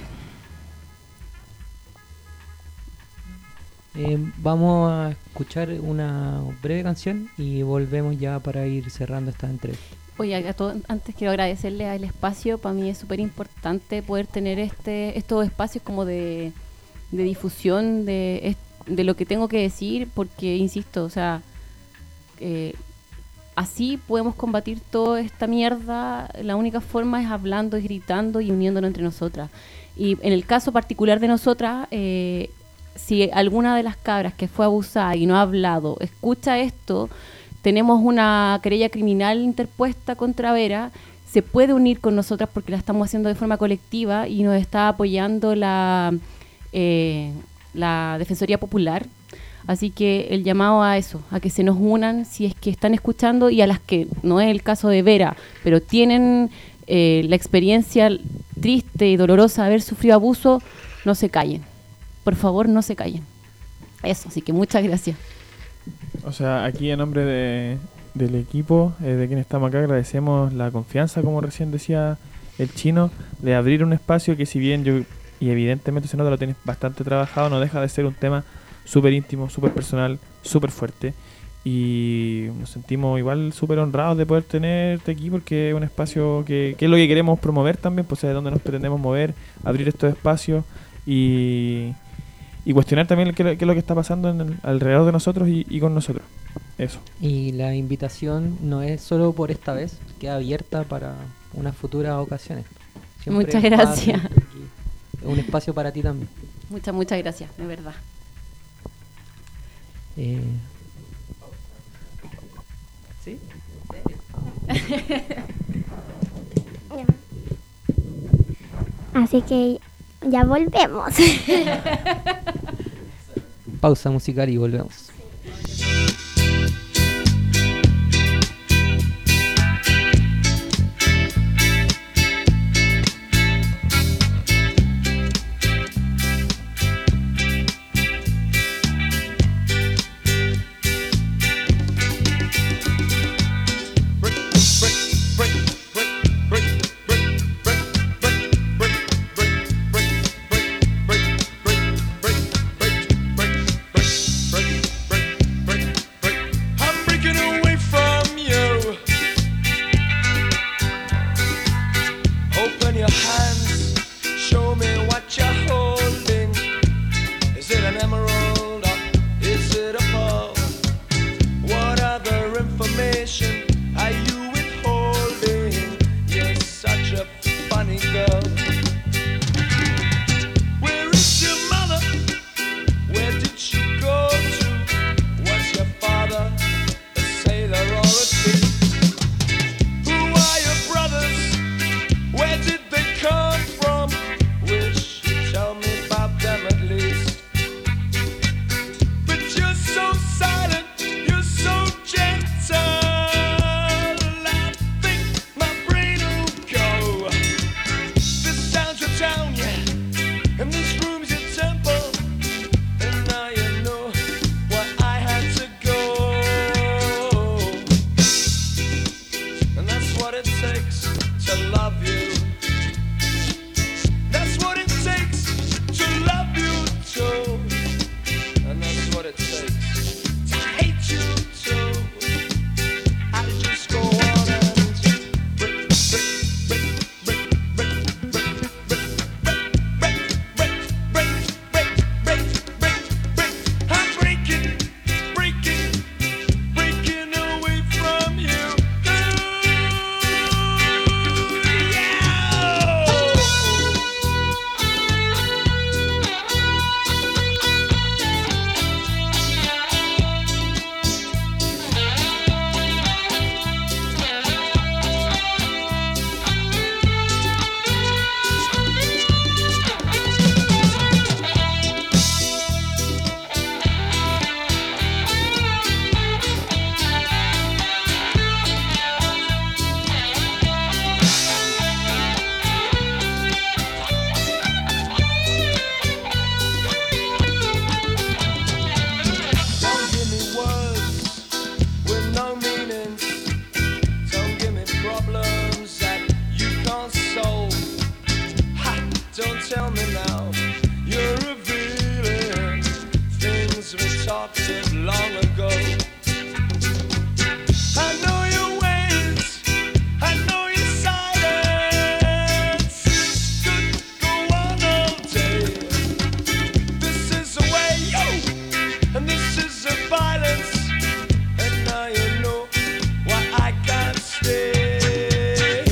[SPEAKER 5] Eh, vamos a escuchar una breve canción y volvemos ya para ir cerrando esta entrevista.
[SPEAKER 3] Oye, a todo, antes quiero agradecerle al espacio. Para mí es súper importante poder tener este estos espacios como de, de difusión de, de lo que tengo que decir, porque, insisto, o sea, eh, así podemos combatir toda esta mierda. La única forma es hablando, y gritando y uniéndonos entre nosotras. Y en el caso particular de nosotras, eh, si alguna de las cabras que fue abusada y no ha hablado escucha esto, tenemos una querella criminal interpuesta contra Vera, se puede unir con nosotras porque la estamos haciendo de forma colectiva y nos está apoyando la, eh, la Defensoría Popular. Así que el llamado a eso, a que se nos unan si es que están escuchando, y a las que no es el caso de Vera, pero tienen eh, la experiencia triste y dolorosa de haber sufrido abuso, no se callen. Por favor, no se callen. Eso, así que muchas gracias.
[SPEAKER 2] O sea, aquí en nombre de, del equipo, eh, de quienes estamos acá, agradecemos la confianza, como recién decía el chino, de abrir un espacio que, si bien yo, y evidentemente se nota, lo tenés bastante trabajado, no deja de ser un tema súper íntimo, súper personal, súper fuerte. Y nos sentimos igual súper honrados de poder tenerte aquí, porque es un espacio que, que es lo que queremos promover también, pues, o sea, de dónde nos pretendemos mover, abrir estos espacios y... y cuestionar también qué, qué es lo que está pasando en el, alrededor de nosotros y, y con nosotros. Eso.
[SPEAKER 5] Y la invitación no es solo por esta vez, queda abierta para unas futuras ocasiones. Siempre
[SPEAKER 3] muchas gracias.
[SPEAKER 5] Un espacio para ti también.
[SPEAKER 3] Muchas, muchas gracias, de verdad.
[SPEAKER 5] Eh. ¿Sí?
[SPEAKER 4] Así que ya volvemos.
[SPEAKER 5] Pausa musical y volvemos.
[SPEAKER 14] Break. it takes to love you. That's what it takes to love you too. And that's what it takes to hate you too. I just go on and break, break, break, break, break, break, break, break, break, break, break, break, break. I'm breaking, breaking, breaking away from you. Don't give me words with no meaning. Don't give me problems that you can't solve. Ha! Don't tell me now you're revealing things we talked of long ago. I know your ways, I know your silence. Could go on all day. This is the way you, and this is the violence. And now you know why I can't stay.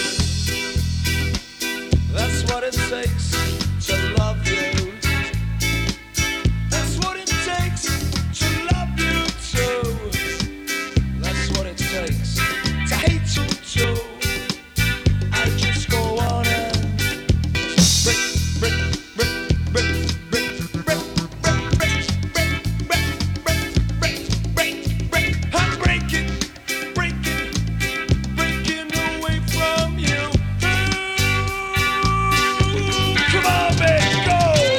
[SPEAKER 14] That's what it takes to love you. That's what it takes to love you too. That's what it takes to hate you too. I just go on and break, break, break, break, break, break, break, break, break, break, break, break, break. I'm breaking, breaking, breaking away from you. Come on, baby, go.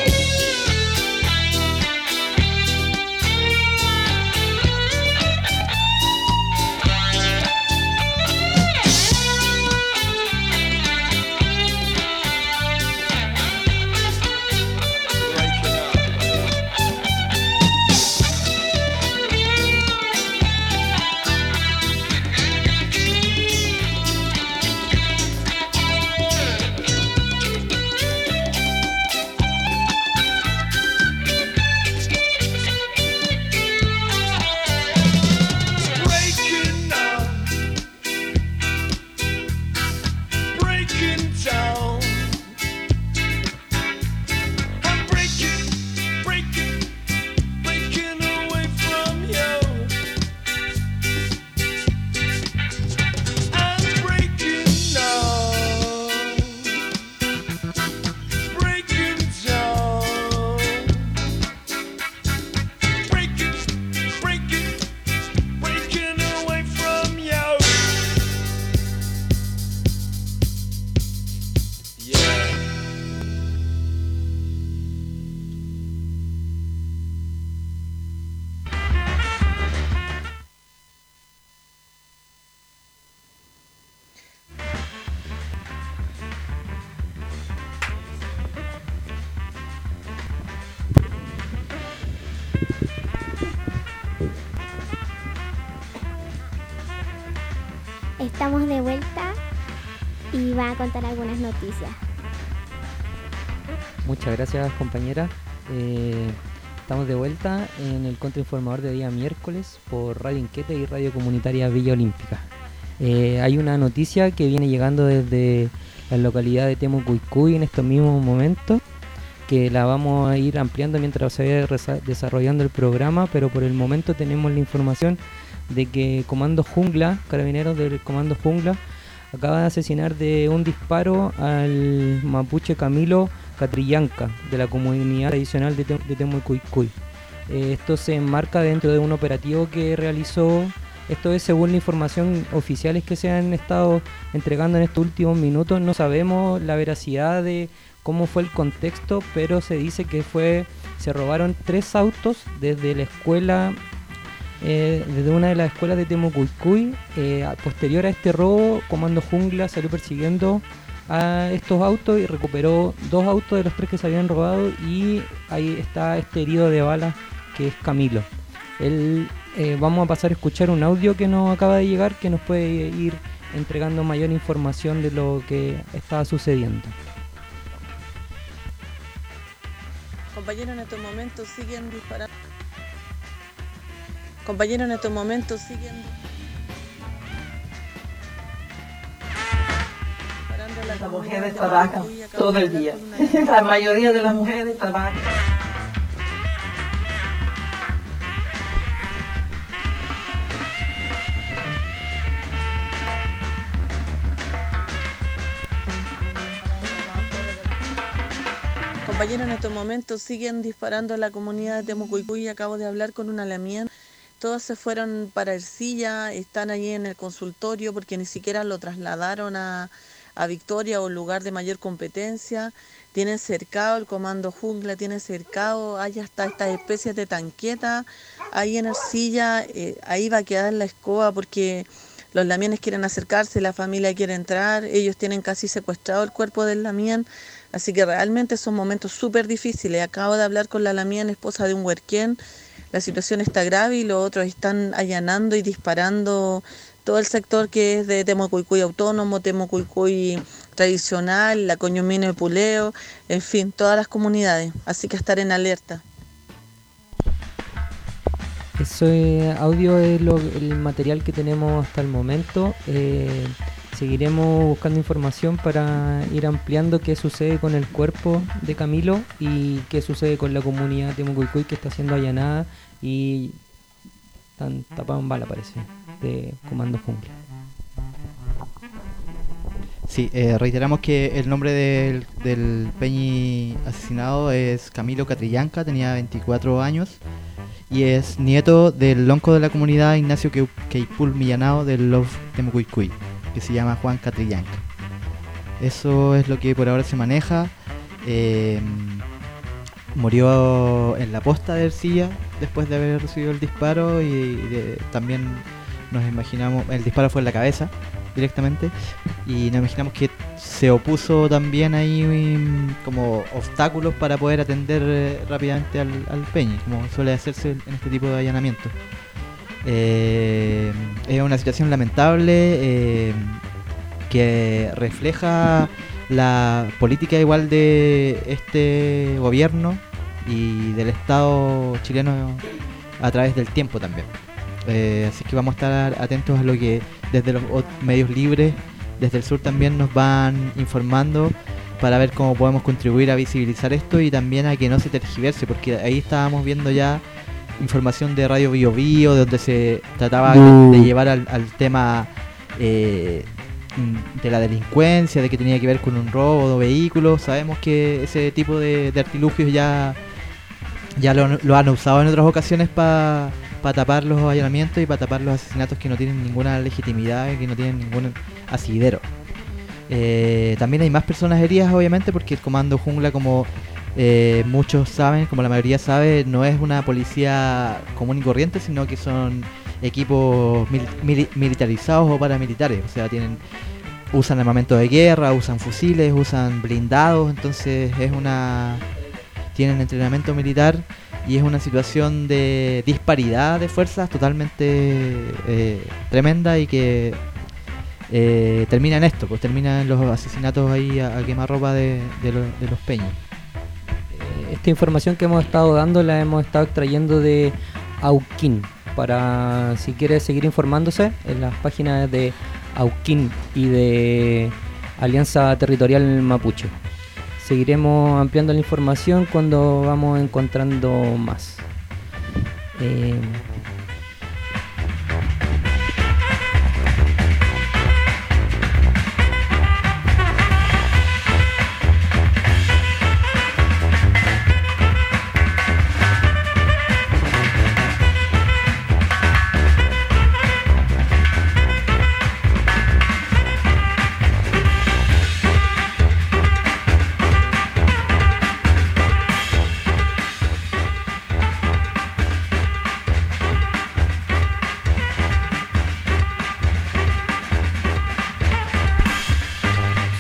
[SPEAKER 14] Breaking up, breaking down. I'm breaking, breaking, breaking away from you. I'm breaking up, breaking down. Breaking, breaking, breaking away from you. Yeah.
[SPEAKER 4] Estamos de vuelta y va a contar algunas noticias.
[SPEAKER 5] Muchas gracias, compañera. Eh, estamos de vuelta en el contrainformador de día miércoles por Radio Inquieta y Radio Comunitaria Villa Olímpica. Eh, hay una noticia que viene llegando desde la localidad de Temucuicui en estos mismos momentos, que la vamos a ir ampliando mientras se vaya resa- desarrollando el programa, pero por el momento tenemos la información de que Comando Jungla, carabineros del Comando Jungla, acaba de asesinar de un disparo al mapuche Camilo Catrillanca, de la comunidad tradicional de, Tem- de Temucuicui. Eh, esto se enmarca dentro de un operativo que realizó, esto es según la información oficiales que se han estado entregando en estos últimos minutos. No sabemos la veracidad de cómo fue el contexto, pero se dice que fue se robaron tres autos desde la escuela eh, desde una de las escuelas de Temucuicui. Eh, a- posterior a este robo, Comando Jungla salió persiguiendo a estos autos y recuperó dos autos de los tres que se habían robado, y ahí está este herido de bala que es Camilo. Él, eh, vamos a pasar a escuchar un audio que nos acaba de llegar, que nos puede ir entregando mayor información de lo que está sucediendo.
[SPEAKER 15] Compañeros, en estos momentos siguen disparando. Compañeros, en estos momentos siguen disparando.
[SPEAKER 16] Las mujeres trabajan todo el día. La mayoría de las mujeres trabajan.
[SPEAKER 15] Compañeros, en estos momentos siguen disparando a la comunidad de Temucuicui. Acabo de hablar con una lamián. Todos se fueron para Ercilla, están allí en el consultorio porque ni siquiera lo trasladaron a, a Victoria o lugar de mayor competencia. Tienen cercado el Comando Jungla, tienen cercado, hay hasta estas especies de tanqueta ahí en Ercilla. Eh, ahí va a quedar la escoba porque los lamienes quieren acercarse, la familia quiere entrar, ellos tienen casi secuestrado el cuerpo del lamián. Así que realmente son momentos súper difíciles. Acabo de hablar con la lamián, esposa de un huerquén. La situación está grave y los otros están allanando y disparando todo el sector que es de Temucuicui Autónomo, Temucuicui Tradicional, la Coñumino de Puleo, en fin, todas las comunidades. Así que estar en alerta.
[SPEAKER 5] Ese audio es lo- el material que tenemos hasta el momento. Eh, seguiremos buscando información para ir ampliando qué sucede con el cuerpo de Camilo y qué sucede con la comunidad de Temucuicui que está siendo allanada y están tapados en bala, parece, de Comando Jungla.
[SPEAKER 1] Sí, eh, reiteramos que el nombre del, del Peñi asesinado es Camilo Catrillanca, tenía veinticuatro años y es nieto del lonco de la comunidad Ignacio Queu- Queipul Millanao del Love Temucuicui, que se llama Juan Catrillanca. Eso es lo que por ahora se maneja. Eh, murió en la posta de Ercilla después de haber recibido el disparo y de- también nos imaginamos, el disparo fue en la cabeza directamente y nos imaginamos que se opuso también ahí mm, como obstáculos para poder atender eh, rápidamente al, al Peñi, como suele hacerse en este tipo de allanamientos. Eh, es una situación lamentable eh, que refleja la política igual de este gobierno y del Estado chileno a través del tiempo también. Eh, así que vamos a estar atentos a lo que desde los ot- medios libres, desde el sur también nos van informando para ver cómo podemos contribuir a visibilizar esto y también a que no se tergiverse, porque ahí estábamos viendo ya información de Radio Bio Bio, donde se trataba de, de llevar al, al tema eh, mm, de la delincuencia, de que tenía que ver con un robo de vehículos. Sabemos que ese tipo de, de artilugios ya, ya lo, lo han usado en otras ocasiones para pa tapar los allanamientos y para tapar los asesinatos que no tienen ninguna legitimidad y que no tienen ningún asidero. Eh, también hay más personas heridas, obviamente, porque el Comando Jungla, como eh, muchos saben, como la mayoría sabe, no es una policía común y corriente, sino que son equipos mil- mili- militarizados o paramilitares. O sea, tienen usan armamento de guerra, usan fusiles, usan blindados, entonces es una tienen entrenamiento militar y es una situación de disparidad de fuerzas totalmente eh, tremenda y que eh, termina en esto, pues termina en los asesinatos ahí a, a quemarropa de, de, lo- de los peños.
[SPEAKER 5] Esta información que hemos estado dando la hemos estado extrayendo de Auquín. Para si quiere seguir informándose en las páginas de Auquín y de Alianza Territorial Mapuche. Seguiremos ampliando la información cuando vamos encontrando más. Eh,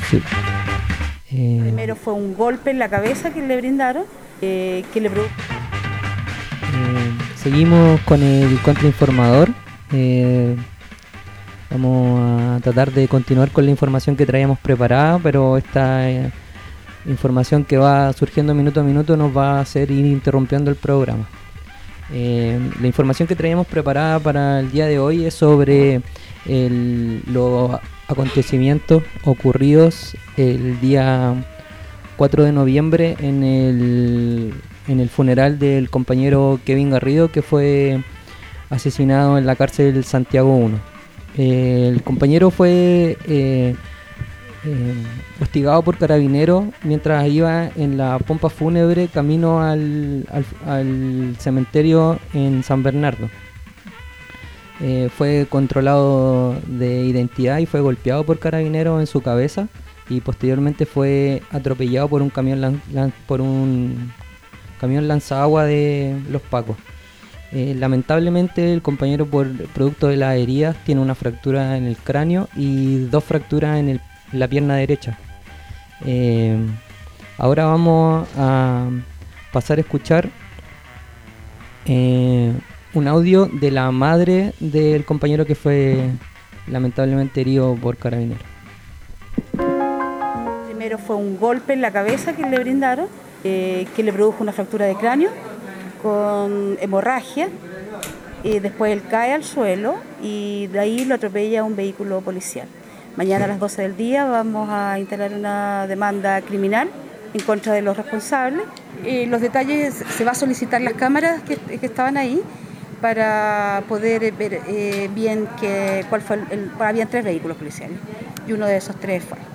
[SPEAKER 5] Sí. Eh,
[SPEAKER 17] Primero fue un golpe en la cabeza que le brindaron, eh, que le produjo.
[SPEAKER 5] eh, seguimos con el contrainformador. Eh, vamos a tratar de continuar con la información que traíamos preparada, pero esta eh, información que va surgiendo minuto a minuto nos va a hacer ir interrumpiendo el programa. Eh, la información que traíamos preparada para el día de hoy es sobre el, los acontecimientos ocurridos el día cuatro de noviembre en el, en el funeral del compañero Kevin Garrido, que fue asesinado en la cárcel Santiago uno. Eh, el compañero fue eh, eh, hostigado por carabineros mientras iba en la pompa fúnebre camino al, al, al cementerio en San Bernardo. Eh, fue controlado de identidad y fue golpeado por carabineros en su cabeza y posteriormente fue atropellado por un camión lan, lan, por un camión lanzagua de los Pacos. Eh, lamentablemente el compañero, por producto de las heridas, tiene una fractura en el cráneo y dos fracturas en, el, en la pierna derecha. Eh, ahora vamos a pasar a escuchar eh, un audio de la madre del compañero que fue lamentablemente herido por carabineros.
[SPEAKER 17] Primero fue un golpe en la cabeza que le brindaron, eh, que le produjo una fractura de cráneo con hemorragia, y después él cae al suelo y de ahí lo atropella un vehículo policial. Mañana a las doce del día vamos a instalar una demanda criminal en contra de los responsables. Eh, los detalles, se va a solicitar las cámaras que, que estaban ahí para poder ver eh, bien que, cuál fue el, el, habían tres vehículos policiales y uno de esos tres fue.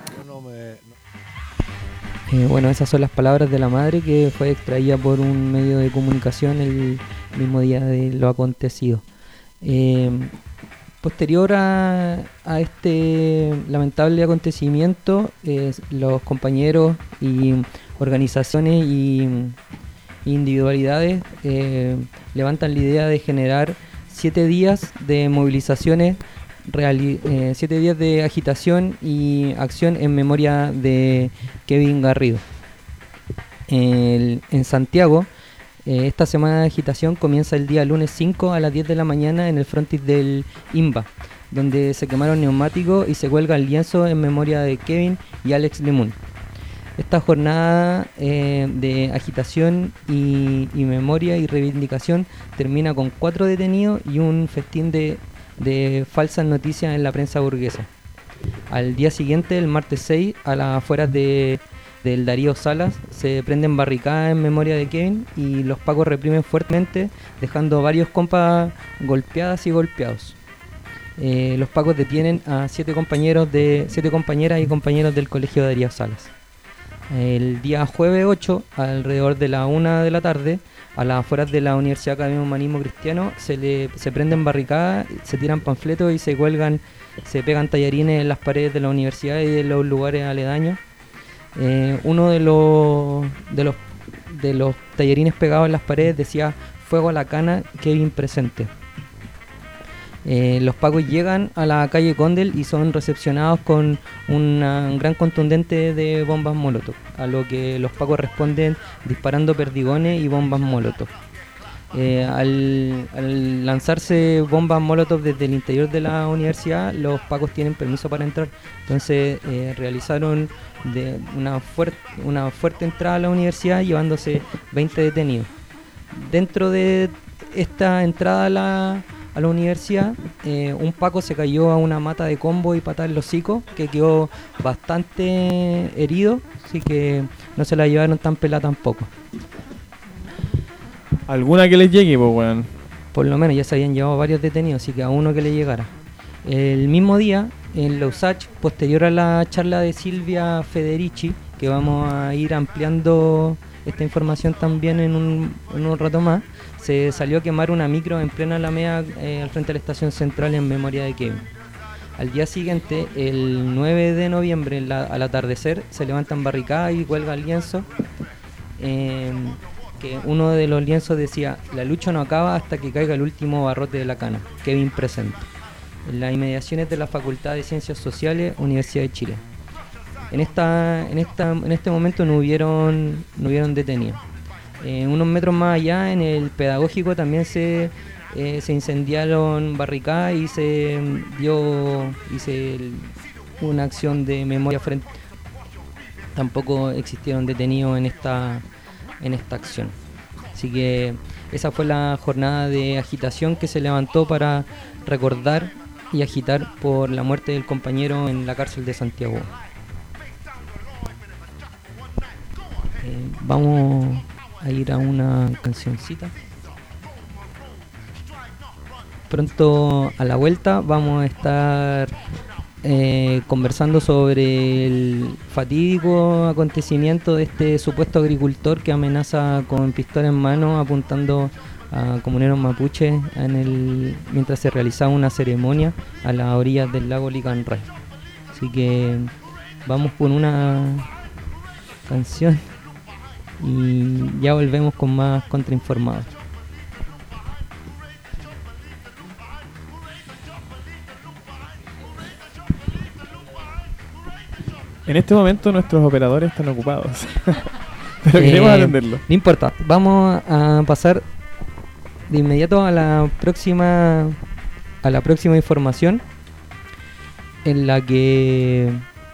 [SPEAKER 5] Eh, bueno, esas son las palabras de la madre, que fue extraída por un medio de comunicación el mismo día de lo acontecido. Eh, posterior a, a este lamentable acontecimiento, eh, los compañeros y organizaciones y individualidades eh, levantan la idea de generar siete días de movilizaciones, reali- eh, siete días de agitación y acción en memoria de Kevin Garrido. El, en Santiago, eh, esta semana de agitación comienza el día lunes cinco a las diez de la mañana en el frontis del I M B A, donde se quemaron neumáticos y se cuelga el lienzo en memoria de Kevin y Alex Lemun. Esta jornada eh, de agitación y, y memoria y reivindicación termina con cuatro detenidos y un festín de, de falsas noticias en la prensa burguesa. Al día siguiente, el martes seis, a las afueras de, del Darío Salas, se prenden barricadas en memoria de Kevin y los pacos reprimen fuertemente, dejando varios compas golpeadas y golpeados. Eh, los pacos detienen a siete compañeros de siete compañeras y compañeros del colegio Darío Salas. El día jueves ocho, alrededor de la una de la tarde, a las afueras de la Universidad Academia de Humanismo Cristiano, se le se prenden barricadas, se tiran panfletos y se cuelgan, se pegan tallarines en las paredes de la universidad y de los lugares aledaños. Eh, uno de los, de los de los tallarines pegados en las paredes decía: "Fuego a la cana, Kevin presente". Eh, los pacos llegan a la calle Condel y son recepcionados con una, un gran contundente de bombas molotov, a lo que los pacos responden disparando perdigones y bombas molotov. Eh, al, al lanzarse bombas molotov desde el interior de la universidad, los pacos tienen permiso para entrar, entonces eh, realizaron de una, fuer- una fuerte entrada a la universidad llevándose veinte detenidos. Dentro de esta entrada a la a la universidad, eh, un paco se cayó a una mata de combo y patada en los hocicos, que quedó bastante herido, así que no se la llevaron tan pelada tampoco.
[SPEAKER 2] ¿Alguna que les llegue, pues, weón?
[SPEAKER 5] Por lo menos ya se habían llevado varios detenidos, así que a uno que le llegara. El mismo día, en la U S A C H, posterior a la charla de Silvia Federici, que vamos a ir ampliando esta información también en un, en un rato más, se salió a quemar una micro en plena Alameda eh, al frente de la estación central en memoria de Kevin. Al día siguiente, el nueve de noviembre, la, al atardecer, se levantan barricadas y cuelga el lienzo, eh, que uno de los lienzos decía: "La lucha no acaba hasta que caiga el último barrote de la cana, Kevin presente", en las inmediaciones de la Facultad de Ciencias Sociales, Universidad de Chile. En esta, en esta, en este momento no hubieron, no hubieron detenidos. Eh, unos metros más allá, en el pedagógico, también se, eh, se incendiaron barricadas y se dio y se, una acción de memoria frente. Tampoco existieron detenidos en esta, en esta acción. Así que esa fue la jornada de agitación que se levantó para recordar y agitar por la muerte del compañero en la cárcel de Santiago. Eh, vamos a ir a una cancioncita. Pronto a la vuelta vamos a estar eh, conversando sobre el fatídico acontecimiento de este supuesto agricultor que amenaza con pistola en mano apuntando a comuneros mapuches en el, mientras se realizaba una ceremonia a las orillas del lago Licanray. Así que vamos con una canción y ya volvemos con más Contrainformados.
[SPEAKER 2] En este momento nuestros operadores están ocupados, pero
[SPEAKER 5] Eh,
[SPEAKER 2] queremos atenderlo.
[SPEAKER 5] No importa, vamos a pasar de inmediato a la próxima a la próxima información en la que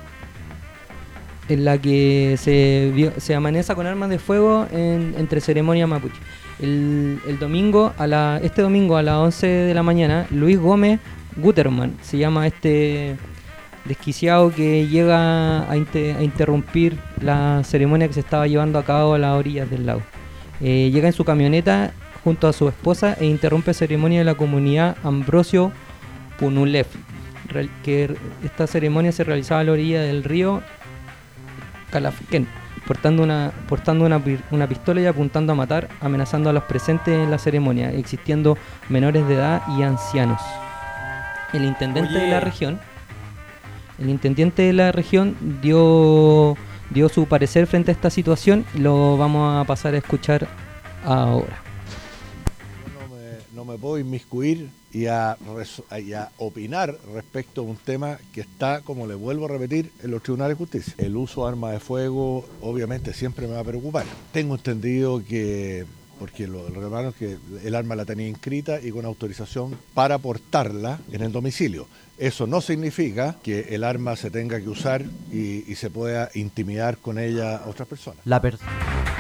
[SPEAKER 5] en la que se vio, se amenaza con armas de fuego en, entre ceremonia mapuche. El, el domingo a la este domingo a las once de la mañana, Luis Gómez Guterman se llama este desquiciado que llega a, inter, a interrumpir la ceremonia que se estaba llevando a cabo a las orillas del lago. Eh, llega en su camioneta junto a su esposa e interrumpe ceremonia de la comunidad Ambrosio Punulev, real, que esta ceremonia se realizaba a la orilla del río Calafquén, portando una portando una, una pistola y apuntando a matar, amenazando a los presentes en la ceremonia, existiendo menores de edad y ancianos. El intendente
[SPEAKER 18] Oye.
[SPEAKER 5] de la región el intendente de la región dio dio su parecer frente a esta situación, lo vamos a pasar a escuchar ahora.
[SPEAKER 18] No me puedo inmiscuir y a, res- y a opinar respecto a un tema que está, como le vuelvo a repetir, en los tribunales de justicia. El uso de armas de fuego obviamente siempre me va a preocupar. Tengo entendido que, porque lo, lo hermano es que el arma la tenía inscrita y con autorización para portarla en el domicilio. Eso no significa que el arma se tenga que usar y, y se pueda intimidar con ella a otras personas.
[SPEAKER 1] La persona.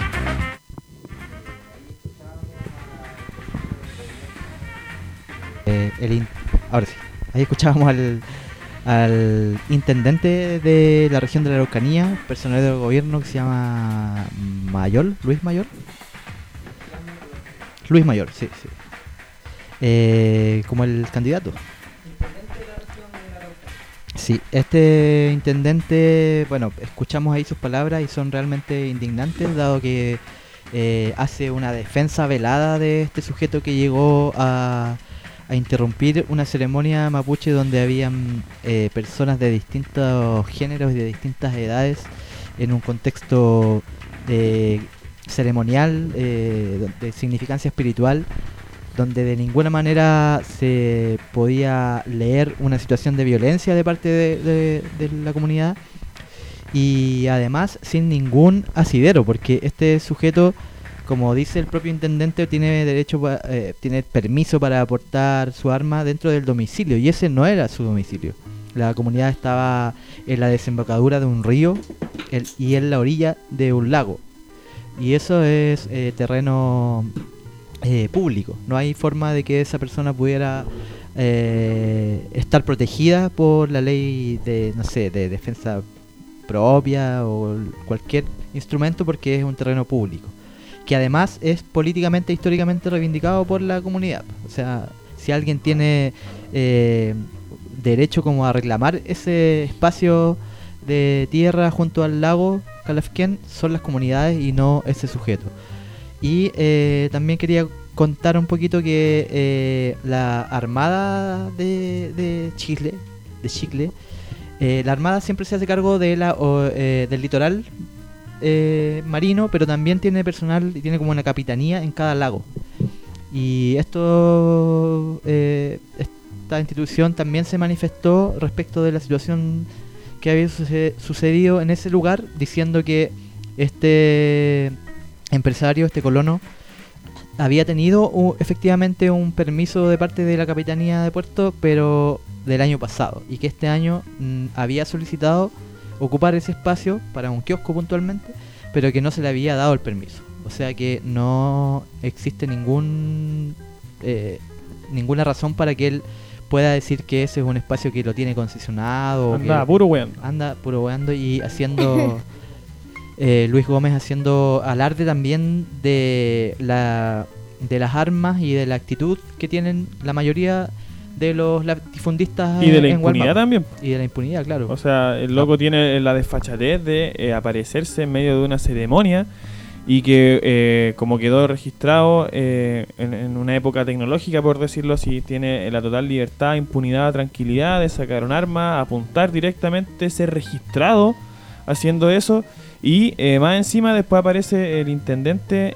[SPEAKER 1] Eh, el in- ahora sí, ahí escuchábamos al, al intendente de la región de la Araucanía, personal del gobierno que se llama Mayor, Luis Mayor. Luis Mayor, sí, sí. Eh, como el candidato. Sí, este intendente, bueno, escuchamos ahí sus palabras y son realmente indignantes, dado que eh, hace una defensa velada de este sujeto que llegó a, a interrumpir una ceremonia mapuche donde habían eh, personas de distintos géneros y de distintas edades en un contexto eh, ceremonial, eh, de significancia espiritual, donde de ninguna manera se podía leer una situación de violencia de parte de, de- de la comunidad, y además sin ningún asidero, porque este sujeto, como dice el propio intendente, tiene derecho, pa- eh, tiene permiso para aportar su arma dentro del domicilio, y ese no era su domicilio. La comunidad estaba en la desembocadura de un río el- y en la orilla de un lago, y eso es eh, terreno eh, público. No hay forma de que esa persona pudiera eh, estar protegida por la ley de, no sé, de defensa propia o cualquier instrumento, porque es un terreno público, que además es políticamente e históricamente reivindicado por la comunidad. O sea, si alguien tiene eh, derecho como a reclamar ese espacio de tierra junto al lago Calafquén, son las comunidades y no ese sujeto. Y eh, también quería contar un poquito que eh, la Armada de, de Chile, de Chile, eh, la Armada siempre se hace cargo de la, o, eh, del litoral eh, marino, pero también tiene personal y tiene como una capitanía en cada lago. Y esto, eh, esta institución también se manifestó respecto de la situación qué había suce- sucedido en ese lugar, diciendo que este empresario, este colono, había tenido uh, efectivamente un permiso de parte de la Capitanía de Puerto, pero del año pasado, y que este año mm, había solicitado ocupar ese espacio para un kiosco puntualmente, pero que no se le había dado el permiso. O sea que no existe ningún eh, ninguna razón para que él pueda decir que ese es un espacio que lo tiene concesionado.
[SPEAKER 2] Anda
[SPEAKER 1] que
[SPEAKER 2] puro weando.
[SPEAKER 1] Anda puro weando y haciendo... eh, Luis Gómez haciendo alarde también de la de las armas y de la actitud que tienen la mayoría de los latifundistas
[SPEAKER 2] Y de la
[SPEAKER 1] en
[SPEAKER 2] impunidad
[SPEAKER 1] Walmart.
[SPEAKER 2] también.
[SPEAKER 1] Y de la impunidad, claro.
[SPEAKER 2] O sea, el loco tiene la desfachatez de eh, aparecerse en medio de una ceremonia y que, eh, como quedó registrado eh, en, en una época tecnológica, por decirlo así, tiene la total libertad, impunidad, tranquilidad de sacar un arma, apuntar directamente, ser registrado haciendo eso. Y eh, más encima después aparece el intendente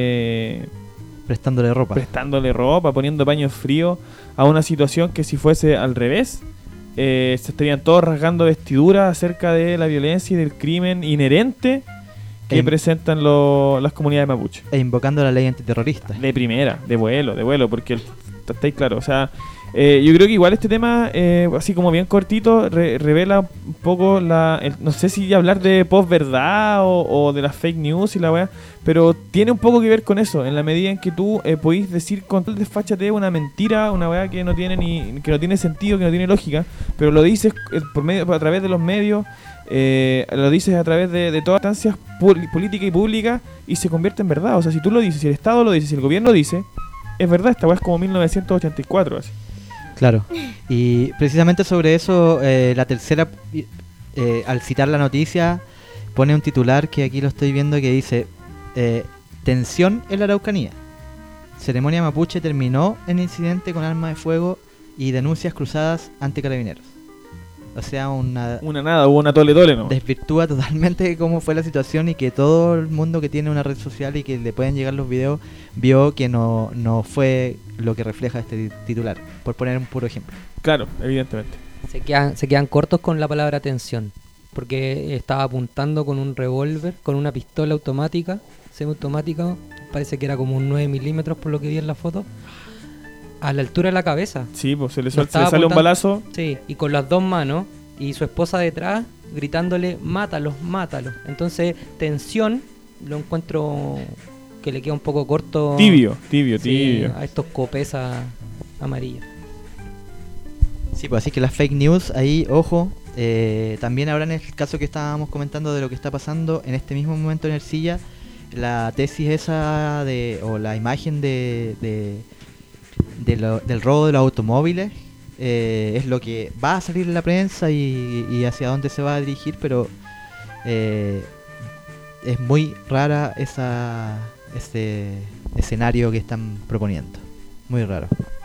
[SPEAKER 2] eh,
[SPEAKER 1] prestándole ropa.
[SPEAKER 2] Prestándole ropa, poniendo paños fríos a una situación que si fuese al revés, eh, se estarían todos rasgando vestiduras acerca de la violencia y del crimen inherente que
[SPEAKER 1] E in-
[SPEAKER 2] presentan lo- las comunidades mapuche.
[SPEAKER 1] E invocando la ley antiterrorista.
[SPEAKER 2] De primera, de vuelo, de vuelo, porque el- estáis claro, o sea, eh, yo creo que igual este tema, eh, así como bien cortito, re- revela un poco la, el- no sé si hablar de posverdad o, o de las fake news y la weá, pero tiene un poco que ver con eso, en la medida en que tú eh, podéis decir con tal desfachate una mentira, una weá que no tiene ni que no tiene sentido, que no tiene lógica, pero lo dices eh, por medio, a través de los medios, eh, lo dices a través de, de todas instancias pul- políticas y públicas y se convierte en verdad. O sea, si tú lo dices, si el Estado lo dice, si el gobierno dice, es verdad, esta weá es como mil novecientos ochenta y cuatro, así.
[SPEAKER 1] Claro. Y precisamente sobre eso, eh, la tercera, eh, al citar la noticia, pone un titular que aquí lo estoy viendo que dice: eh, tensión en la Araucanía. Ceremonia mapuche terminó en incidente con arma de fuego y denuncias cruzadas ante carabineros. O sea, una...
[SPEAKER 2] Una nada, hubo una tole tole, ¿no?
[SPEAKER 1] Desvirtúa totalmente cómo fue la situación y que todo el mundo que tiene una red social y que le pueden llegar los videos vio que no, no fue lo que refleja este titular, por poner un puro ejemplo.
[SPEAKER 2] Claro, evidentemente.
[SPEAKER 5] Se quedan, se quedan cortos con la palabra tensión, porque estaba apuntando con un revólver, con una pistola automática, semiautomática, parece que era como un nueve milímetros por lo que vi en la foto, a la altura de la cabeza.
[SPEAKER 2] Sí, pues se le,
[SPEAKER 5] Lo
[SPEAKER 2] suel- se
[SPEAKER 5] estaba
[SPEAKER 2] le sale un
[SPEAKER 5] apuntando-
[SPEAKER 2] balazo.
[SPEAKER 5] Sí, y con las dos manos, y su esposa detrás gritándole, mátalos, mátalos. Entonces, tensión, lo encuentro que le queda un poco corto.
[SPEAKER 2] Tibio, tibio,
[SPEAKER 5] sí,
[SPEAKER 2] tibio.
[SPEAKER 5] a estos copesas amarillas.
[SPEAKER 1] Sí, pues así que las fake news, ahí, ojo, eh, también ahora en el caso que estábamos comentando de lo que está pasando en este mismo momento en Ercilla, la tesis esa de, o la imagen de, de, de lo- del robo de los automóviles, eh, es lo que va a salir en la prensa y, y hacia dónde se va a dirigir, pero eh, es muy rara esa ese escenario que están proponiendo, muy raro.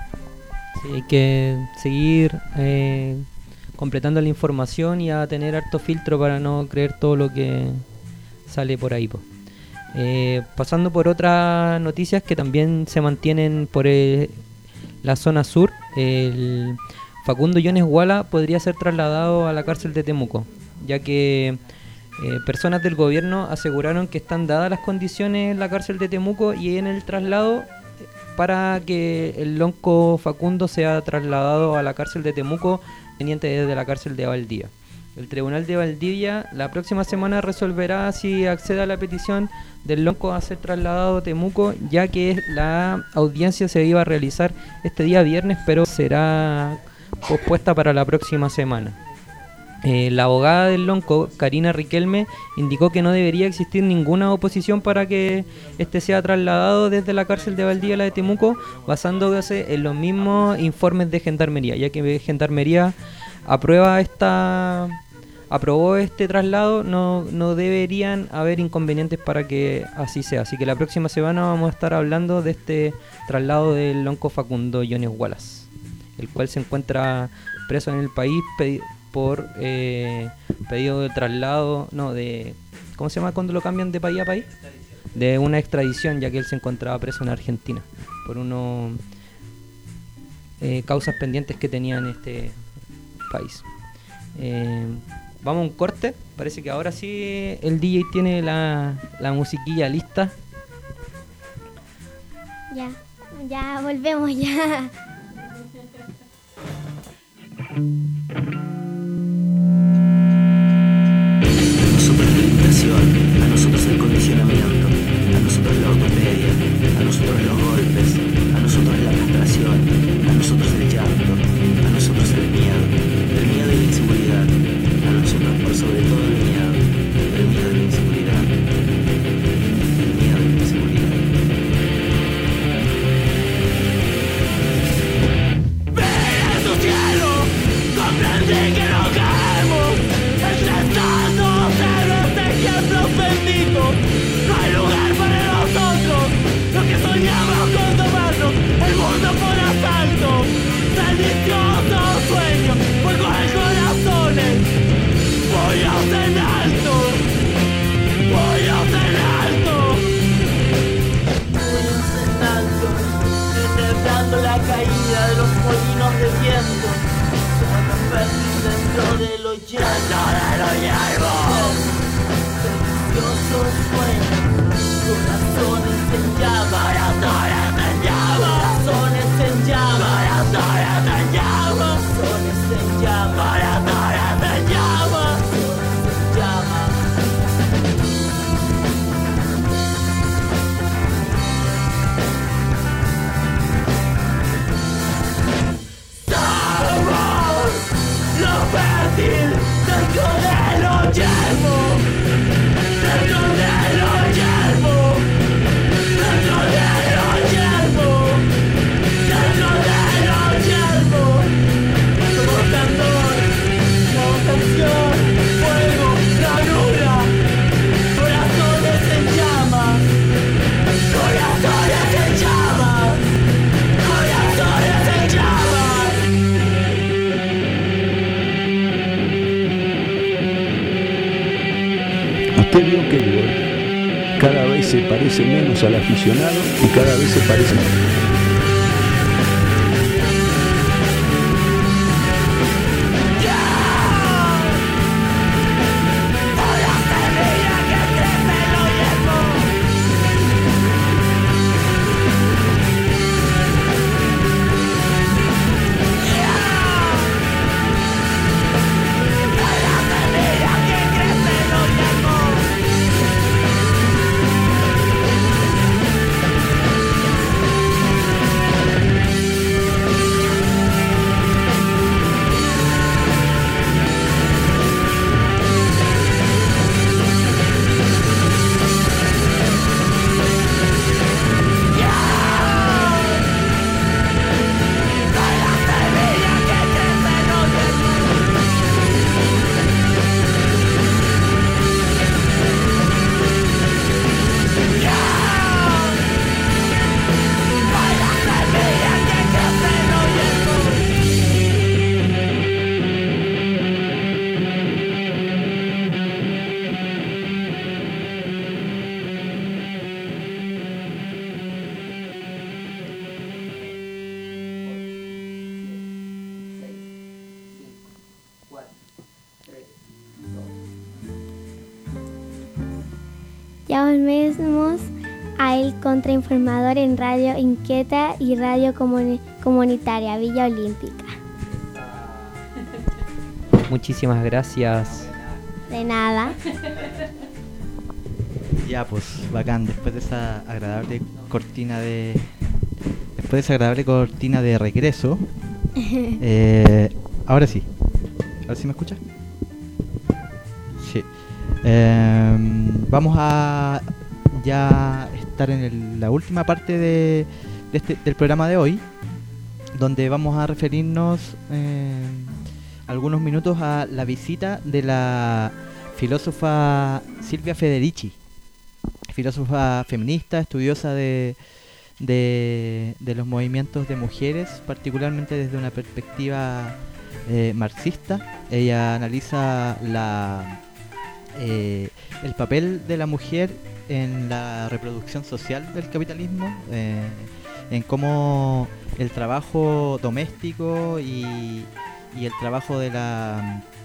[SPEAKER 5] Sí, hay que seguir eh, completando la información y a tener harto filtro para no creer todo lo que sale por ahí, po. Eh, pasando por otras noticias que también se mantienen por eh, la zona sur, el Facundo Yones Guala podría ser trasladado a la cárcel de Temuco, ya que eh, personas del gobierno aseguraron que están dadas las condiciones en la cárcel de Temuco y en el traslado para que el lonco Facundo sea trasladado a la cárcel de Temuco, teniente desde la cárcel de Valdivia. El tribunal de Valdivia la próxima semana resolverá si accede a la petición del lonco a ser trasladado a Temuco, ya que la audiencia se iba a realizar este día viernes, pero será pospuesta para la próxima semana. Eh, la abogada del lonco, Karina Riquelme, indicó que no debería existir ninguna oposición para que este sea trasladado desde la cárcel de Valdivia a la de Temuco, basándose en los mismos informes de Gendarmería, ya que Gendarmería aprueba esta aprobó este traslado, no, no deberían haber inconvenientes para que así sea. Así que la próxima semana vamos a estar hablando de este traslado del lonco Facundo Yones Wallace, el cual se encuentra preso en el país pedi- por eh, pedido de traslado, no, de, ¿cómo se llama cuando lo cambian de país a país? De una extradición, ya que él se encontraba preso en Argentina por unos eh, causas pendientes que tenía en este país. Eh, vamos a un corte. Parece que ahora sí el D J tiene la, la musiquilla lista.
[SPEAKER 4] Ya, ya volvemos ya.
[SPEAKER 19] A nosotros la limitación, a nosotros el condicionamiento, a nosotros la ortopedia, a nosotros los golpes, a nosotros la castración, a nosotros el llanto, a nosotros el miedo, el miedo y la inseguridad, a nosotros por sobre todo el miedo, el miedo y la inseguridad, el miedo y la inseguridad.
[SPEAKER 14] Mira tu cielo, comprende que no caemos, estresando ceros de ejemplos benditos. No hay lugar para nosotros, los que soñamos con tomarnos el mundo por asalto. Delicioso sueño, fuego en corazones. Voy a en alto, voy a en alto. Voy en alto, celebrando la caída de los molinos de viento. Dentro de los hierbos, de los hierbos. Delicioso sueño, corazones en llamas, corazones en llamas, corazones en llamas, corazones en llamas, corazones en llamas, corazones en llamas, corazones en llamas. Somos lo fértil dentro de los hierbos, dentro de los hierbos, dentro de los hierbos, dentro de los hierbos. Somos candor, somos canción, fuego, bravura, corazones en llamas, corazones en llamas, corazones en llamas.
[SPEAKER 20] Usted vio que el gol cada vez se parece menos al aficionado y cada vez se parece menos.
[SPEAKER 4] Ya volvemos a El Contrainformador en Radio Inquieta y Radio Comuni- Comunitaria Villa Olímpica.
[SPEAKER 5] Muchísimas gracias.
[SPEAKER 4] De nada.
[SPEAKER 1] Ya, pues, bacán, después de esa agradable cortina de... Después de esa agradable cortina de regreso, eh, ahora sí. ¿Ahora sí me escuchas? Sí. Eh, vamos a ya estar en el- la última parte de, de este, del programa de hoy, donde vamos a referirnos eh, algunos minutos a la visita de la filósofa Silvia Federici, filósofa feminista, estudiosa de, de, de los movimientos de mujeres, particularmente desde una perspectiva eh, marxista. Ella analiza la, eh, el papel de la mujer en la reproducción social del capitalismo, eh, en cómo el trabajo doméstico y, y el trabajo de la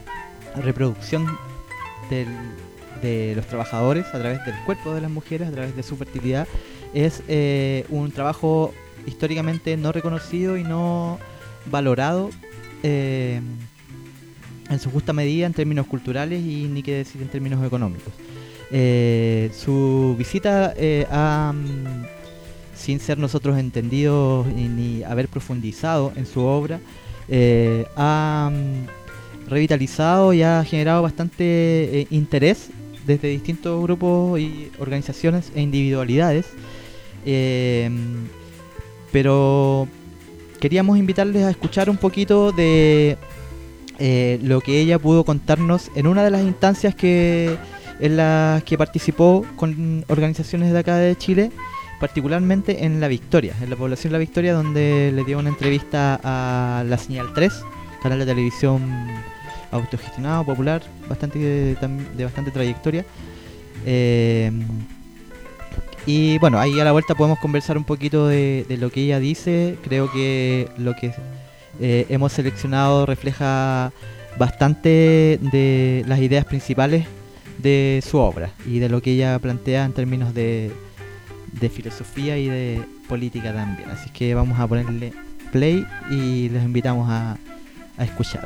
[SPEAKER 1] reproducción del, de los trabajadores a través del cuerpo de las mujeres, a través de su fertilidad, es eh, un trabajo históricamente no reconocido y no valorado eh, en su justa medida en términos culturales y ni que decir en términos económicos. Eh, su visita eh, a, sin ser nosotros entendidos ni, ni haber profundizado en su obra, eh, ha revitalizado y ha generado bastante eh, interés desde distintos grupos y organizaciones e individualidades, eh, pero queríamos invitarles a escuchar un poquito de eh, lo que ella pudo contarnos en una de las instancias que en las que participó con organizaciones de acá de Chile, particularmente en La Victoria, en la población La Victoria, donde le dio una entrevista a La Señal tres, canal de televisión autogestionado, popular, bastante de, de bastante trayectoria. Eh, y bueno, ahí a la vuelta podemos conversar un poquito de, de lo que ella dice. Creo que lo que eh, hemos seleccionado refleja bastante de las ideas principales de su obra y de lo que ella plantea en términos de, de filosofía y de política también. Así que vamos a ponerle play y les invitamos a, a escuchar.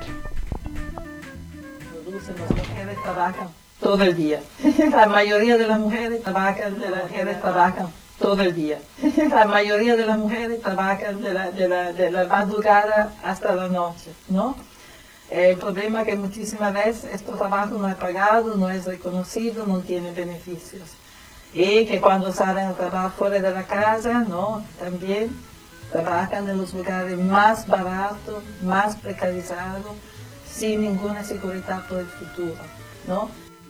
[SPEAKER 16] Las mujeres trabajan todo el día. La mayoría de las mujeres trabajan, de las mujeres trabajan todo el día. La mayoría de las mujeres trabajan de la, de la, de la madrugada hasta la noche, ¿no? El problema es que muchísimas veces este trabajo no es pagado, no es reconocido, no tiene beneficios. Y que cuando salen a trabajar fuera de la casa, ¿no? También trabajan en los lugares más baratos, más precarizados, sin ninguna seguridad por el futuro, ¿no?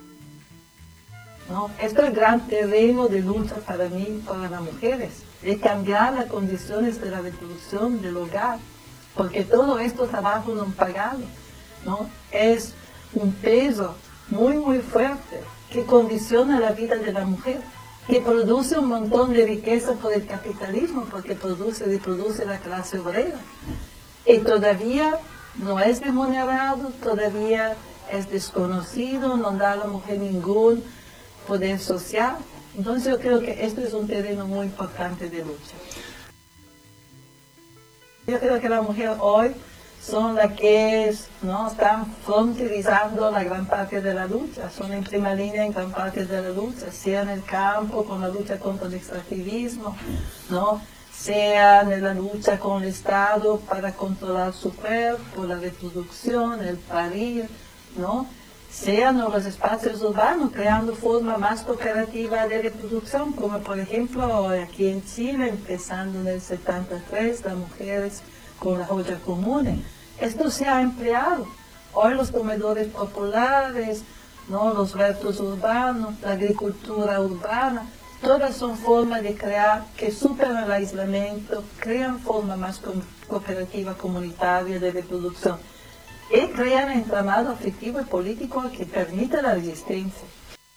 [SPEAKER 16] ¿No? Esto es el gran terreno de lucha para mí, para las mujeres, de cambiar las condiciones de la reproducción del hogar, porque todo esto trabajo no pagado, ¿no? Es un peso muy muy fuerte que condiciona la vida de la mujer, que produce un montón de riqueza por el capitalismo, porque produce y produce la clase obrera, y todavía no es remunerado, todavía es desconocido, no da a la mujer ningún poder social. Entonces yo creo que esto es un terreno muy importante de lucha. Yo creo que las mujeres hoy son las que ¿no? están fronterizando la gran parte de la lucha, son en primera línea en gran parte de la lucha, sea en el campo con la lucha contra el extractivismo, ¿no? sea en la lucha con el Estado para controlar su cuerpo, la reproducción, el parir, ¿no? sea en los espacios urbanos, creando forma más cooperativa de reproducción, como por ejemplo aquí en Chile, empezando en el setenta y tres, las mujeres con la olla común. Esto se ha empleado. Hoy los comedores populares, ¿no? los huertos urbanos, la agricultura urbana, todas son formas de crear que superan el aislamiento, crean forma más co cooperativa comunitaria de reproducción y crean un entramado afectivo y político que permita la resistencia.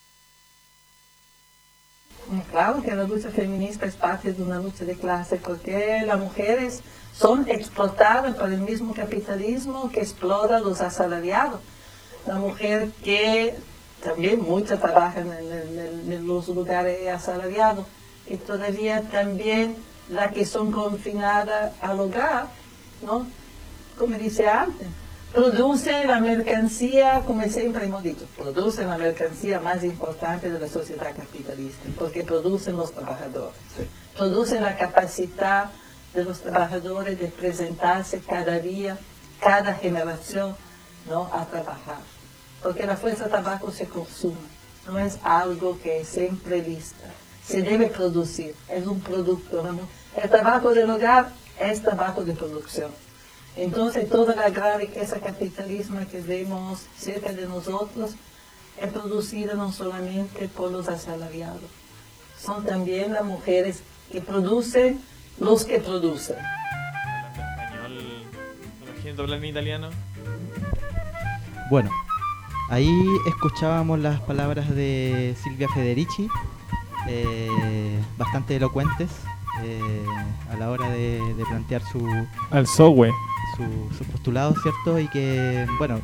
[SPEAKER 16] Claro que la lucha feminista es parte de una lucha de clase, porque las mujeres son explotadas por el mismo capitalismo que explota a los asalariados. La mujer que también muchas trabajan en, en, en los lugares asalariados, y todavía también las que son confinadas al hogar, ¿no? Como dice antes, producen la mercancía, como siempre hemos dicho, producen la mercancía más importante de la sociedad capitalista, porque producen los trabajadores, producen la capacidad de los trabajadores de presentarse cada día, cada generación, ¿no? a trabajar. Porque la fuerza de trabajo se consume, no es algo que es siempre lista, se debe producir, es un producto, ¿no? El trabajo del hogar es trabajo de producción. Entonces toda la gran riqueza capitalista que vemos cerca de nosotros es producida no solamente por los asalariados, son también las mujeres que producen los que producen.
[SPEAKER 2] Hablando español, ¿no imagino hablar en italiano?
[SPEAKER 1] Bueno, ahí escuchábamos las palabras de Silvia Federici, eh, bastante elocuentes eh, a la hora de, de plantear su...
[SPEAKER 2] Al software.
[SPEAKER 1] Su, sus postulados, ¿cierto? Y que, bueno,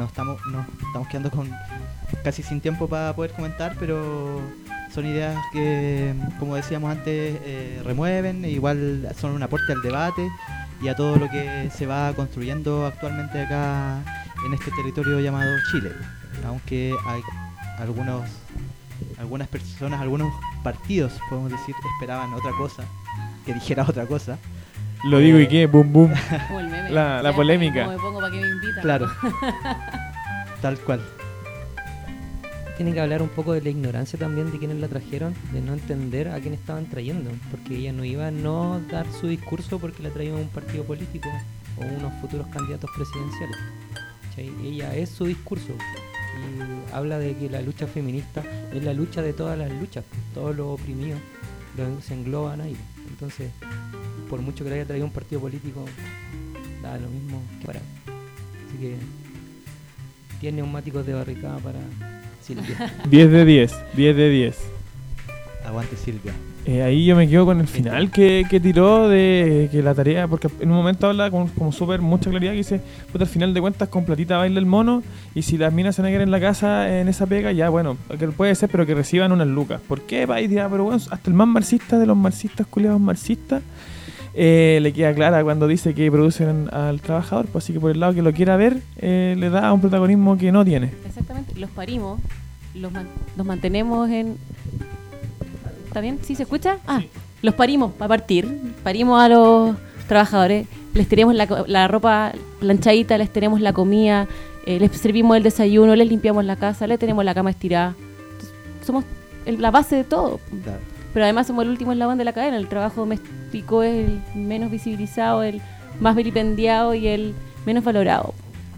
[SPEAKER 1] nos estamos, nos estamos quedando con casi sin tiempo para poder comentar, pero son ideas que, como decíamos antes, eh, remueven, e igual son un aporte al debate y a todo lo que se va construyendo actualmente acá en este territorio llamado Chile. Aunque hay algunos, algunas personas, algunos partidos, podemos decir, esperaban otra cosa, que dijera otra cosa.
[SPEAKER 2] Lo digo y qué, boom boom.
[SPEAKER 3] Como el meme.
[SPEAKER 2] La, la
[SPEAKER 3] Ya,
[SPEAKER 2] polémica.
[SPEAKER 3] ¿cómo me pongo para que me invitan?
[SPEAKER 1] Claro. Tal cual.
[SPEAKER 5] Tiene que hablar un poco de la ignorancia también de quienes la trajeron, de no entender a quién estaban trayendo, porque ella no iba a no dar su discurso porque la traía un partido político o unos futuros candidatos presidenciales. ¿Cachai? Ella es su discurso y habla de que la lucha feminista es la lucha de todas las luchas, todos los oprimidos lo- se engloban ahí. Entonces, por mucho que le haya traído un partido político, da lo mismo que para. Así que tiene neumáticos de barricada para Silvia.
[SPEAKER 2] diez de diez, diez de diez.
[SPEAKER 1] Aguante Silvia.
[SPEAKER 2] Eh, ahí yo me quedo con el final que, que tiró de que la tarea, porque en un momento habla con como súper mucha claridad que dice, puta, al final de cuentas con platita baila el mono, y si las minas se van a quedar en la casa en esa pega, ya bueno, que puede ser, pero que reciban unas lucas. ¿Por qué, país? Ya, pero bueno, hasta el más marxista de los marxistas, culiados marxistas, eh, le queda clara cuando dice que producen al trabajador, pues así que por el lado que lo quiera ver, eh, le da un protagonismo que no tiene.
[SPEAKER 3] Exactamente, los parimos, los, man- los mantenemos en... ¿Está bien? ¿Sí se escucha? Ah, los parimos para partir, parimos a los trabajadores, les tenemos la, co- la ropa planchadita, les tenemos la comida, eh, les servimos el desayuno, les limpiamos la casa, les tenemos la cama estirada. Entonces, somos el- la base de todo.
[SPEAKER 1] Claro.
[SPEAKER 3] Pero además somos el último eslabón de la cadena. El trabajo doméstico es el menos visibilizado, el más vilipendiado y el menos valorado.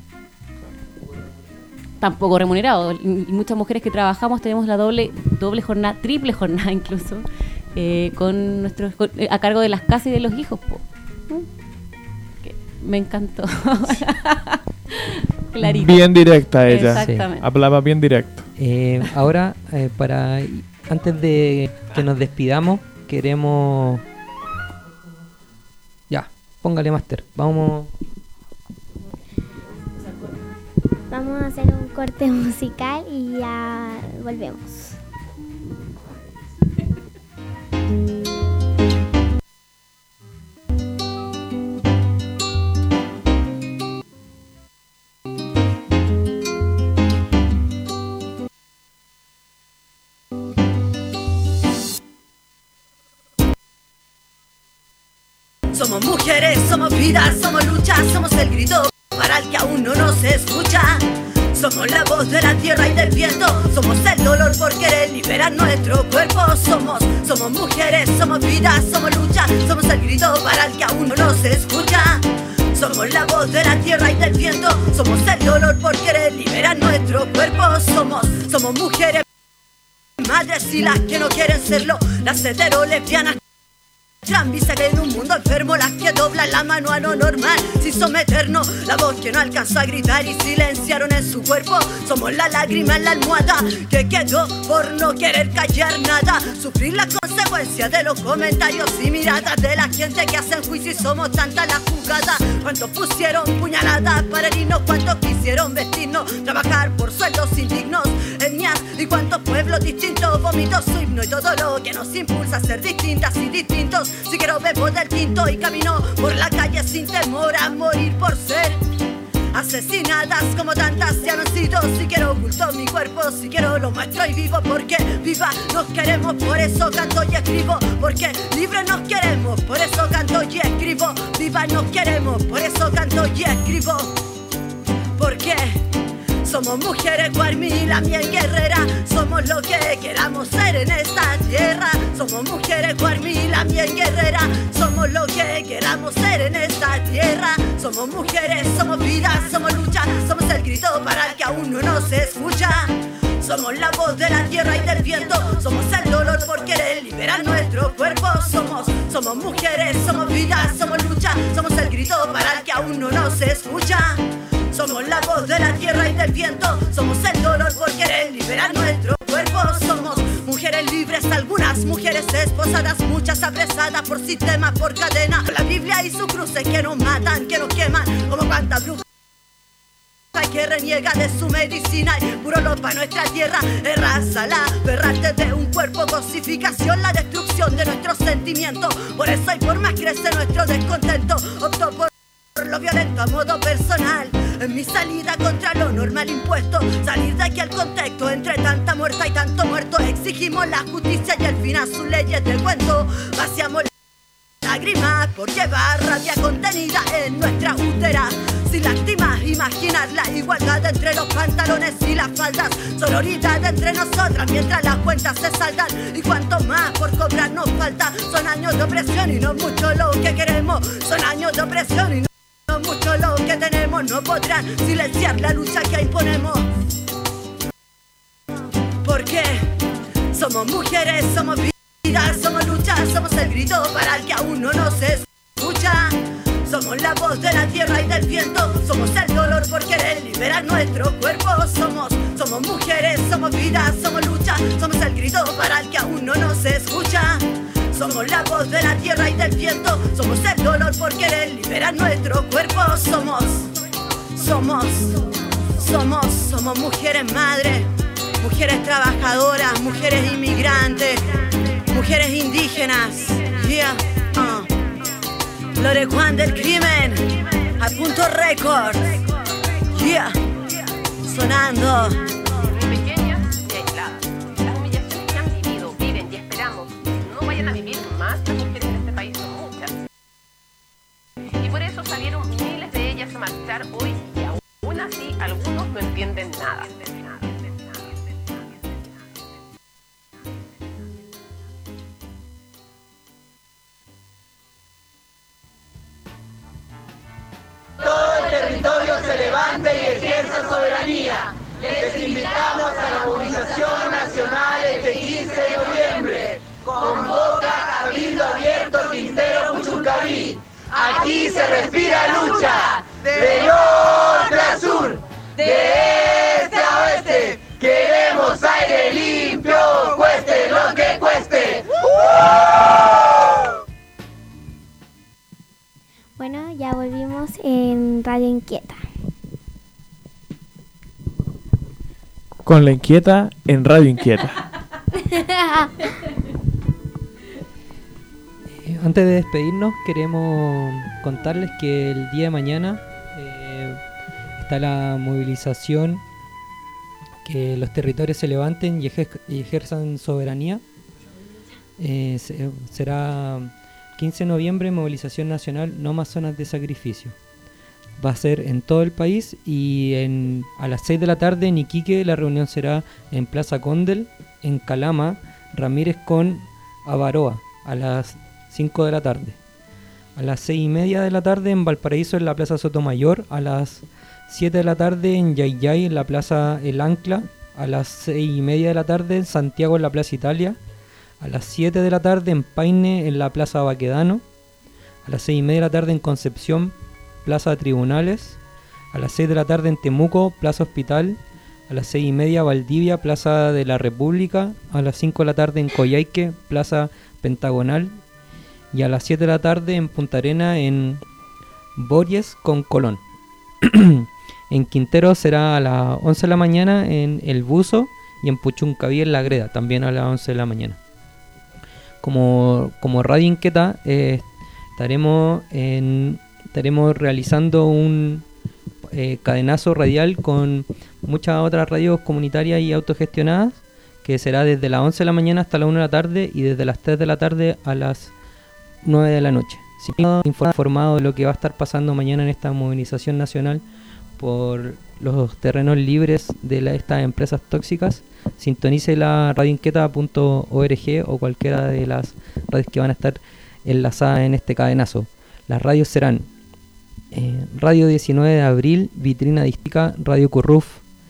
[SPEAKER 3] Tampoco remunerado. Y y muchas mujeres que trabajamos tenemos la doble doble jornada, triple jornada incluso, eh, con nuestros con- eh, a cargo de las casas y de los hijos. Po. ¿Mm? Que me encantó. Clarito.
[SPEAKER 2] Bien directa ella.
[SPEAKER 3] Exactamente.
[SPEAKER 2] Hablaba bien directo.
[SPEAKER 5] Eh, ahora, eh, para antes de que nos despidamos, queremos... Ya, póngale máster. Vamos...
[SPEAKER 4] Vamos a hacer un corte musical y ya volvemos.
[SPEAKER 21] Somos mujeres, somos vidas, somos luchas, somos el grito para el que aún no nos escucha. Somos la voz de la tierra y del viento, somos el dolor por querer liberar nuestro cuerpo. Somos, somos mujeres, somos vidas, somos luchas, somos el grito para el que aún no nos escucha. Somos la voz de la tierra y del viento, somos el dolor por querer liberar nuestro cuerpo. Somos, somos mujeres, madres y las que no quieren serlo, las hetero lesbianas, Trambisa en un mundo enfermo, las que doblan la mano a lo normal sin someternos, la voz que no alcanzó a gritar y silenciaron en su cuerpo. Somos la lágrima en la almohada que quedó por no querer callar nada, sufrir las consecuencias de los comentarios y miradas de la gente que hacen juicio, y somos tantas las jugadas. Cuántos pusieron puñaladas para herirnos, cuántos quisieron vestirnos, trabajar por sueldos indignos, etnias y cuántos pueblos distintos, vomito su himno y todo lo que nos impulsa a ser distintas y distintos. Si quiero bebo del tinto y camino por la calle sin temor a morir por ser asesinadas como tantas ya no han sido. Si quiero oculto mi cuerpo, si quiero lo muestro y vivo, porque viva nos queremos, por eso canto y escribo, porque libres nos queremos, por eso canto y escribo, viva nos queremos, por eso canto y escribo, porque somos mujeres guarmila, bien guerrera, somos lo que queramos ser en esta tierra. Somos mujeres guarmila, bien guerrera, somos lo que queramos ser en esta tierra. Somos mujeres, somos vidas, somos lucha, somos el grito para el que aún no nos escucha. Somos la voz de la tierra y del viento, somos el dolor por querer liberar nuestro cuerpo. Somos, somos mujeres, somos vidas, somos lucha, somos el grito para el que aún no nos escucha. Somos la voz de la tierra y del viento, somos el dolor por querer liberar nuestro cuerpo. Somos mujeres libres, algunas mujeres esposadas, muchas apresadas por sistemas, por cadena. La Biblia y su cruces que nos matan, que nos queman, como cuanta bruja que reniega de su medicina y puro lo pa' nuestra tierra. Es raza la berrarte de un cuerpo, cosificación, la destrucción de nuestros sentimientos. Por eso y por más crece nuestro descontento, opto por lo violento a modo personal. En mi salida contra lo normal impuesto, salir de aquí al contexto. Entre tanta muerta y tanto muerto, exigimos la justicia y al final sus leyes de cuento. Vaciamos lágrimas por llevar rabia contenida en nuestra útera. Sin lástimas, imaginar la igualdad entre los pantalones y las faldas. Sororidad entre nosotras mientras las cuentas se saldan. Y cuanto más por cobrar nos falta. Son años de opresión y no mucho lo que queremos. Son años de opresión y no No mucho lo que tenemos, no podrán silenciar la lucha que imponemos. Porque somos mujeres, somos vidas, somos lucha, somos el grito para el que aún no nos escucha. Somos la voz de la tierra y del viento, somos el dolor por querer liberar nuestro cuerpo. Somos, somos mujeres, somos vidas, somos lucha, somos el grito para el que aún no nos escucha. Somos la voz de la tierra y del viento, somos el dolor por querer liberar nuestro cuerpo. Somos, somos, somos, somos mujeres madres, mujeres trabajadoras, mujeres inmigrantes, mujeres indígenas. Yeah, uh. Lore Juan del crimen, a punto récord. Yeah, sonando.
[SPEAKER 11] A vivir más, las mujeres en este país son muchas. Y por eso salieron miles de ellas a marchar hoy y aún así algunos no entienden nada.
[SPEAKER 8] Todo el territorio se levante y ejerza soberanía. Les invitamos a la movilización nacional este quince de noviembre. Convoca Cabildo Abierto Quintero Puchuncaví. Aquí se respira lucha, de norte a sur, de este a oeste. Queremos aire limpio, cueste lo que cueste.
[SPEAKER 4] Bueno, ya volvimos en Radio Inquieta.
[SPEAKER 2] Con la Inquieta en Radio Inquieta.
[SPEAKER 5] Antes de despedirnos, queremos contarles que el día de mañana eh, está la movilización, que los territorios se levanten y, ejer- y ejerzan soberanía. Eh, se- será quince de noviembre, movilización nacional, no más zonas de sacrificio. Va a ser en todo el país y en, a las seis de la tarde en Iquique la reunión será en Plaza Condel, en Calama, Ramírez con Avaroa, a las cinco de la tarde. A las seis y media de la tarde en Valparaíso en la Plaza Sotomayor. A las siete de la tarde en Yayay en la Plaza El Ancla. A las seis y media de la tarde en Santiago en la Plaza Italia. A las siete de la tarde en Paine en la Plaza Baquedano. A las seis y media de la tarde en Concepción, Plaza Tribunales. A las seis de la tarde en Temuco, Plaza Hospital. A las seis y media Valdivia, Plaza de la República. A las cinco de la tarde en Coyhaique, Plaza Pentagonal. Y a las siete de la tarde en Punta Arena en Borges con Colón. En Quintero será a las once de la mañana en El Buzo y en Puchuncaví en La Greda, también a las once de la mañana. Como, como Radio Inquieta eh, estaremos, en, estaremos realizando un eh, cadenazo radial con muchas otras radios comunitarias y autogestionadas, que será desde las once de la mañana hasta la una de la tarde y desde las tres de la tarde a las nueve de la noche. Si no informado de lo que va a estar pasando mañana en esta movilización nacional por los terrenos libres de la, estas empresas tóxicas, sintonice la radioinquieta punto org o cualquiera de las radios que van a estar enlazadas en este cadenazo. Las radios serán eh, Radio diecinueve de abril, Vitrina Dística, Radio Curruf,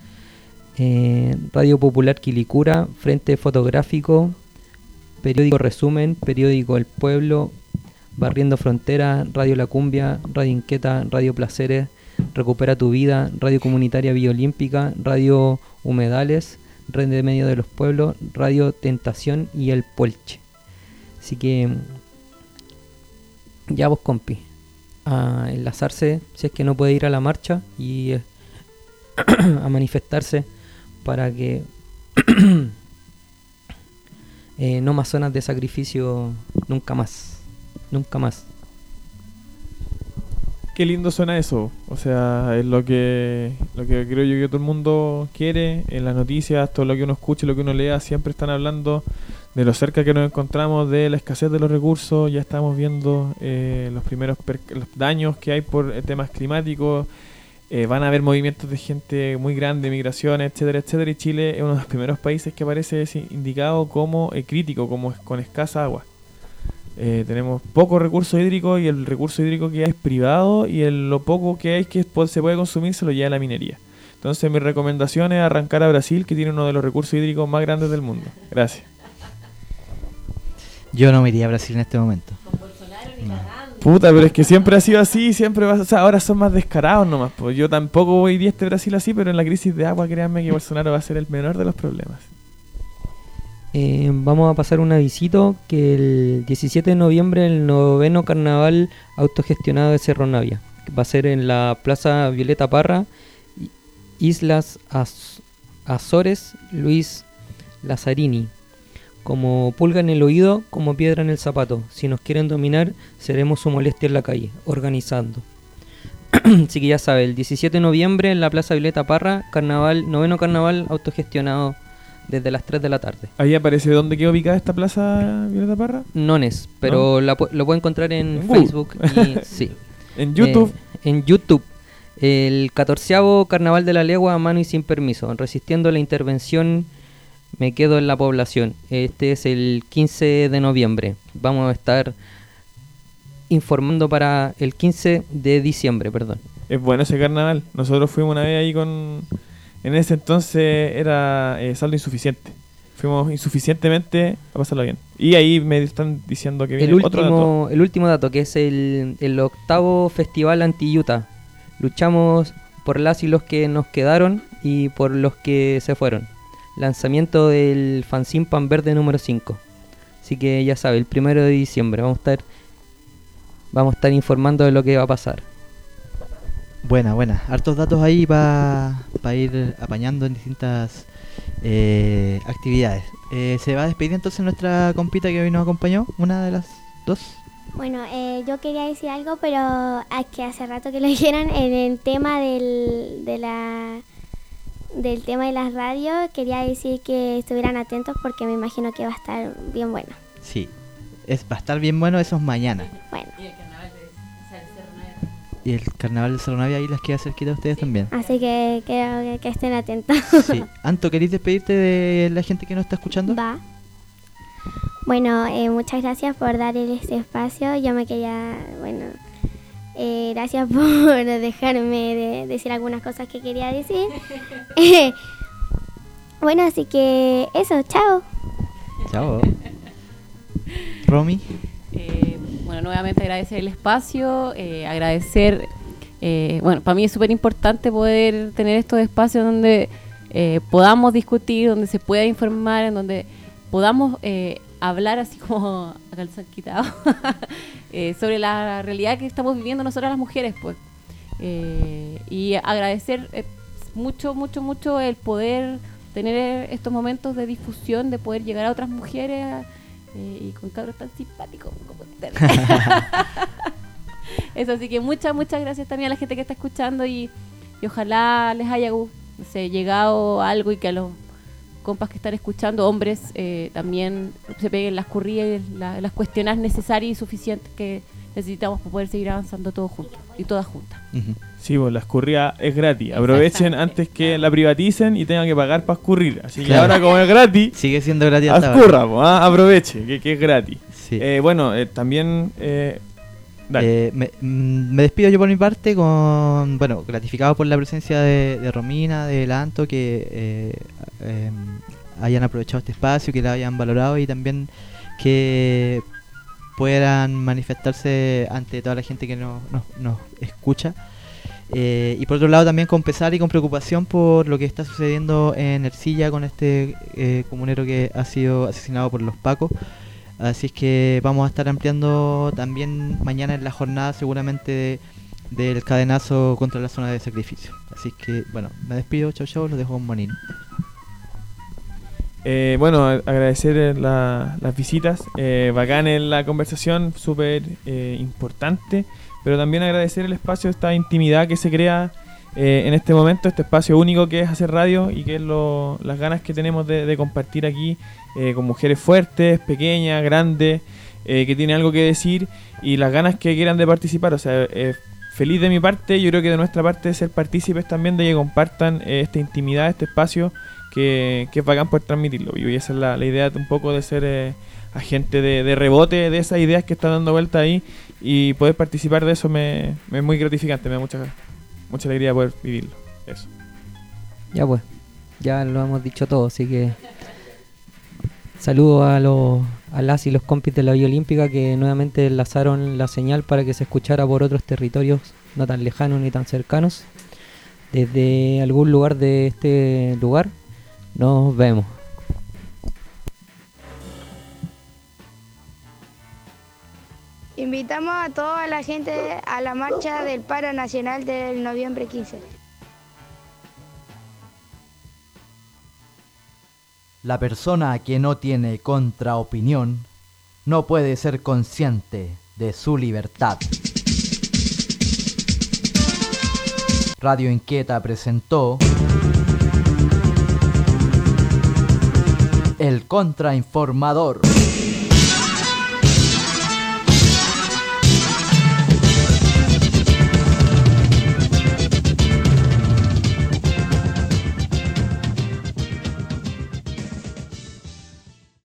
[SPEAKER 5] eh, Radio Popular Quilicura, Frente Fotográfico, Periódico Resumen, Periódico El Pueblo, Barriendo Frontera, Radio La Cumbia, Radio Inquieta, Radio Placeres, Recupera tu Vida, Radio Comunitaria Villa Olímpica, Radio Humedales, Red de Medios de los Pueblos, Radio Tentación y El Puelche. Así que ya vos, compi, a enlazarse si es que no puede ir a la marcha y eh, a manifestarse para que eh, no más zonas de sacrificio nunca más, nunca más.
[SPEAKER 2] Qué lindo suena eso. O sea, es lo que lo que creo yo que todo el mundo quiere. En las noticias, todo lo que uno escuche, lo que uno lea, siempre están hablando de lo cerca que nos encontramos de la escasez de los recursos. Ya estamos viendo eh, los primeros per- los daños que hay por eh, temas climáticos. Eh, van a haber movimientos de gente muy grande, migraciones, etcétera, etcétera. Y Chile es uno de los primeros países que aparece indicado como eh, crítico, como es- con escasa agua. Eh, tenemos poco recurso hídrico y el recurso hídrico que hay es privado y el, lo poco que hay que po- se puede consumir se lo lleva la minería. Entonces mi recomendación es arrancar a Brasil, que tiene uno de los recursos hídricos más grandes del mundo. Gracias.
[SPEAKER 1] Yo no me iría a Brasil en este momento.
[SPEAKER 2] Puta, pero es que siempre ha sido así, siempre va, o sea, ahora son más descarados nomás. Pues yo tampoco iría a este Brasil así, pero en la crisis de agua créanme que Bolsonaro va a ser el menor de los problemas.
[SPEAKER 5] Eh, vamos a pasar un avisito que el diecisiete de noviembre el noveno carnaval autogestionado de Cerro Navia va a ser en la Plaza Violeta Parra, Islas Az- Azores, Luis Lazzarini. Como pulga en el oído, como piedra en el zapato. Si nos quieren dominar, seremos su molestia en la calle, organizando. Así que ya sabe, el diecisiete de noviembre en la Plaza Violeta Parra, carnaval, noveno carnaval autogestionado desde las tres de la tarde.
[SPEAKER 2] ¿Ahí aparece dónde quedó ubicada esta plaza Violeta Parra?
[SPEAKER 5] Nones, pero
[SPEAKER 2] ¿No?
[SPEAKER 5] la pu- lo puede encontrar en,
[SPEAKER 2] En Google.
[SPEAKER 5] Facebook y sí.
[SPEAKER 2] En YouTube.
[SPEAKER 5] Eh, en YouTube. El catorceavo Carnaval de la Legua a mano y sin permiso. Resistiendo la intervención, me quedo en la población. Este es el quince de noviembre. Vamos a estar informando para el quince de diciembre, perdón.
[SPEAKER 2] Es bueno ese carnaval. Nosotros fuimos una vez ahí con... En ese entonces era eh, saldo insuficiente. Fuimos insuficientemente a pasarlo bien. Y ahí me están diciendo que viene
[SPEAKER 5] El
[SPEAKER 2] otro dato.
[SPEAKER 5] último, el último dato, que es el, el octavo Festival Anti-Utah. Luchamos por las y los que nos quedaron y por los que se fueron. Lanzamiento del fanzine Pan Verde número cinco. Así que ya sabe, el primero de diciembre vamos a estar vamos a estar informando de lo que va a pasar.
[SPEAKER 1] Buena, buena. Hartos datos ahí para ir apañando en distintas eh, actividades. Eh, ¿Se va a despedir entonces nuestra compita que hoy nos acompañó? ¿Una de las dos?
[SPEAKER 4] Bueno, eh, yo quería decir algo, pero es que hace rato que lo dijeron en el tema del, de la, del tema de las radios. Quería decir que estuvieran atentos porque me imagino que va a estar bien bueno.
[SPEAKER 1] Sí, es, va a estar bien bueno, eso es mañana.
[SPEAKER 4] Bueno.
[SPEAKER 1] Y el carnaval de Cerro Navia ahí les queda cerquita a ustedes también.
[SPEAKER 4] Así que quiero que, que estén atentos.
[SPEAKER 1] Sí. Anto, ¿querés despedirte de la gente que nos está escuchando?
[SPEAKER 4] Va. Bueno, eh, muchas gracias por dar el- este espacio. Yo me quería, bueno, eh, gracias por dejarme de decir algunas cosas que quería decir. Bueno, así que eso, chao.
[SPEAKER 1] Chao. Romy.
[SPEAKER 3] Eh, bueno, nuevamente agradecer el espacio, eh, agradecer, eh, bueno, para mí es súper importante poder tener estos espacios donde eh, podamos discutir, donde se pueda informar, en donde podamos eh, hablar así como a calzón quitado eh, sobre la realidad que estamos viviendo nosotras las mujeres, pues. Eh, y agradecer eh, mucho, mucho, mucho el poder tener estos momentos de difusión, de poder llegar a otras mujeres eh, y con cabros tan simpáticos como ustedes. Eso, así que muchas, muchas gracias también a la gente que está escuchando y, y ojalá les haya no sé, llegado algo y que a los compas que están escuchando, hombres, eh, también se peguen las currías, la, las cuestiones necesarias y suficientes que necesitamos para poder seguir avanzando todos juntos y todas juntas.
[SPEAKER 1] Uh-huh.
[SPEAKER 2] Sí, pues la escurrida es gratis. Aprovechen antes que la privaticen y tengan que pagar para escurrir. Así que
[SPEAKER 1] Claro.
[SPEAKER 2] ahora, como es gratis,
[SPEAKER 1] sigue siendo gratis hasta ahora.
[SPEAKER 2] escurra, pues, ¿ah? Aproveche, que, que es gratis.
[SPEAKER 1] Sí.
[SPEAKER 2] Eh, bueno, eh, también... Eh, dale.
[SPEAKER 1] Eh, me, mm, me despido yo por mi parte con, bueno, gratificado por la presencia de, de Romina, de Lanto, que eh, eh, hayan aprovechado este espacio, que la hayan valorado y también que puedan manifestarse ante toda la gente que nos, nos, nos escucha. Eh, y por otro lado también con pesar y con preocupación por lo que está sucediendo en Ercilla con este eh, comunero que ha sido asesinado por los pacos. Así es que vamos a estar ampliando también mañana en la jornada seguramente de del cadenazo contra la zona de sacrificio. Así que, bueno, me despido, chau chau, los dejo con Monín.
[SPEAKER 2] Eh, bueno, a- agradecer la- las visitas, eh, bacán en la conversación, súper eh, importante, pero también agradecer el espacio, esta intimidad que se crea eh, en este momento, este espacio único que es hacer radio y que es lo, las ganas que tenemos de, de compartir aquí eh, con mujeres fuertes, pequeñas, grandes, eh, que tienen algo que decir y las ganas que quieran de participar. O sea, eh, feliz de mi parte, yo creo que de nuestra parte de ser partícipes también de que compartan eh, esta intimidad, este espacio que, que es bacán poder transmitirlo. Y esa es la, la idea un poco de ser eh, agente de, de rebote de esas ideas que están dando vuelta ahí y poder participar de eso me, me es muy gratificante, me da mucha, mucha alegría poder vivirlo. Eso.
[SPEAKER 5] Ya pues, ya lo hemos dicho todo, así que saludos a los a las y los compis de la Vía Olímpica que nuevamente enlazaron la señal para que se escuchara por otros territorios no tan lejanos ni tan cercanos. Desde algún lugar de este lugar nos vemos.
[SPEAKER 7] Invitamos a toda la gente a la marcha del paro nacional del noviembre quince.
[SPEAKER 1] La persona que no tiene contraopinión no puede ser consciente de su libertad. Radio Inquieta presentó El Contrainformador.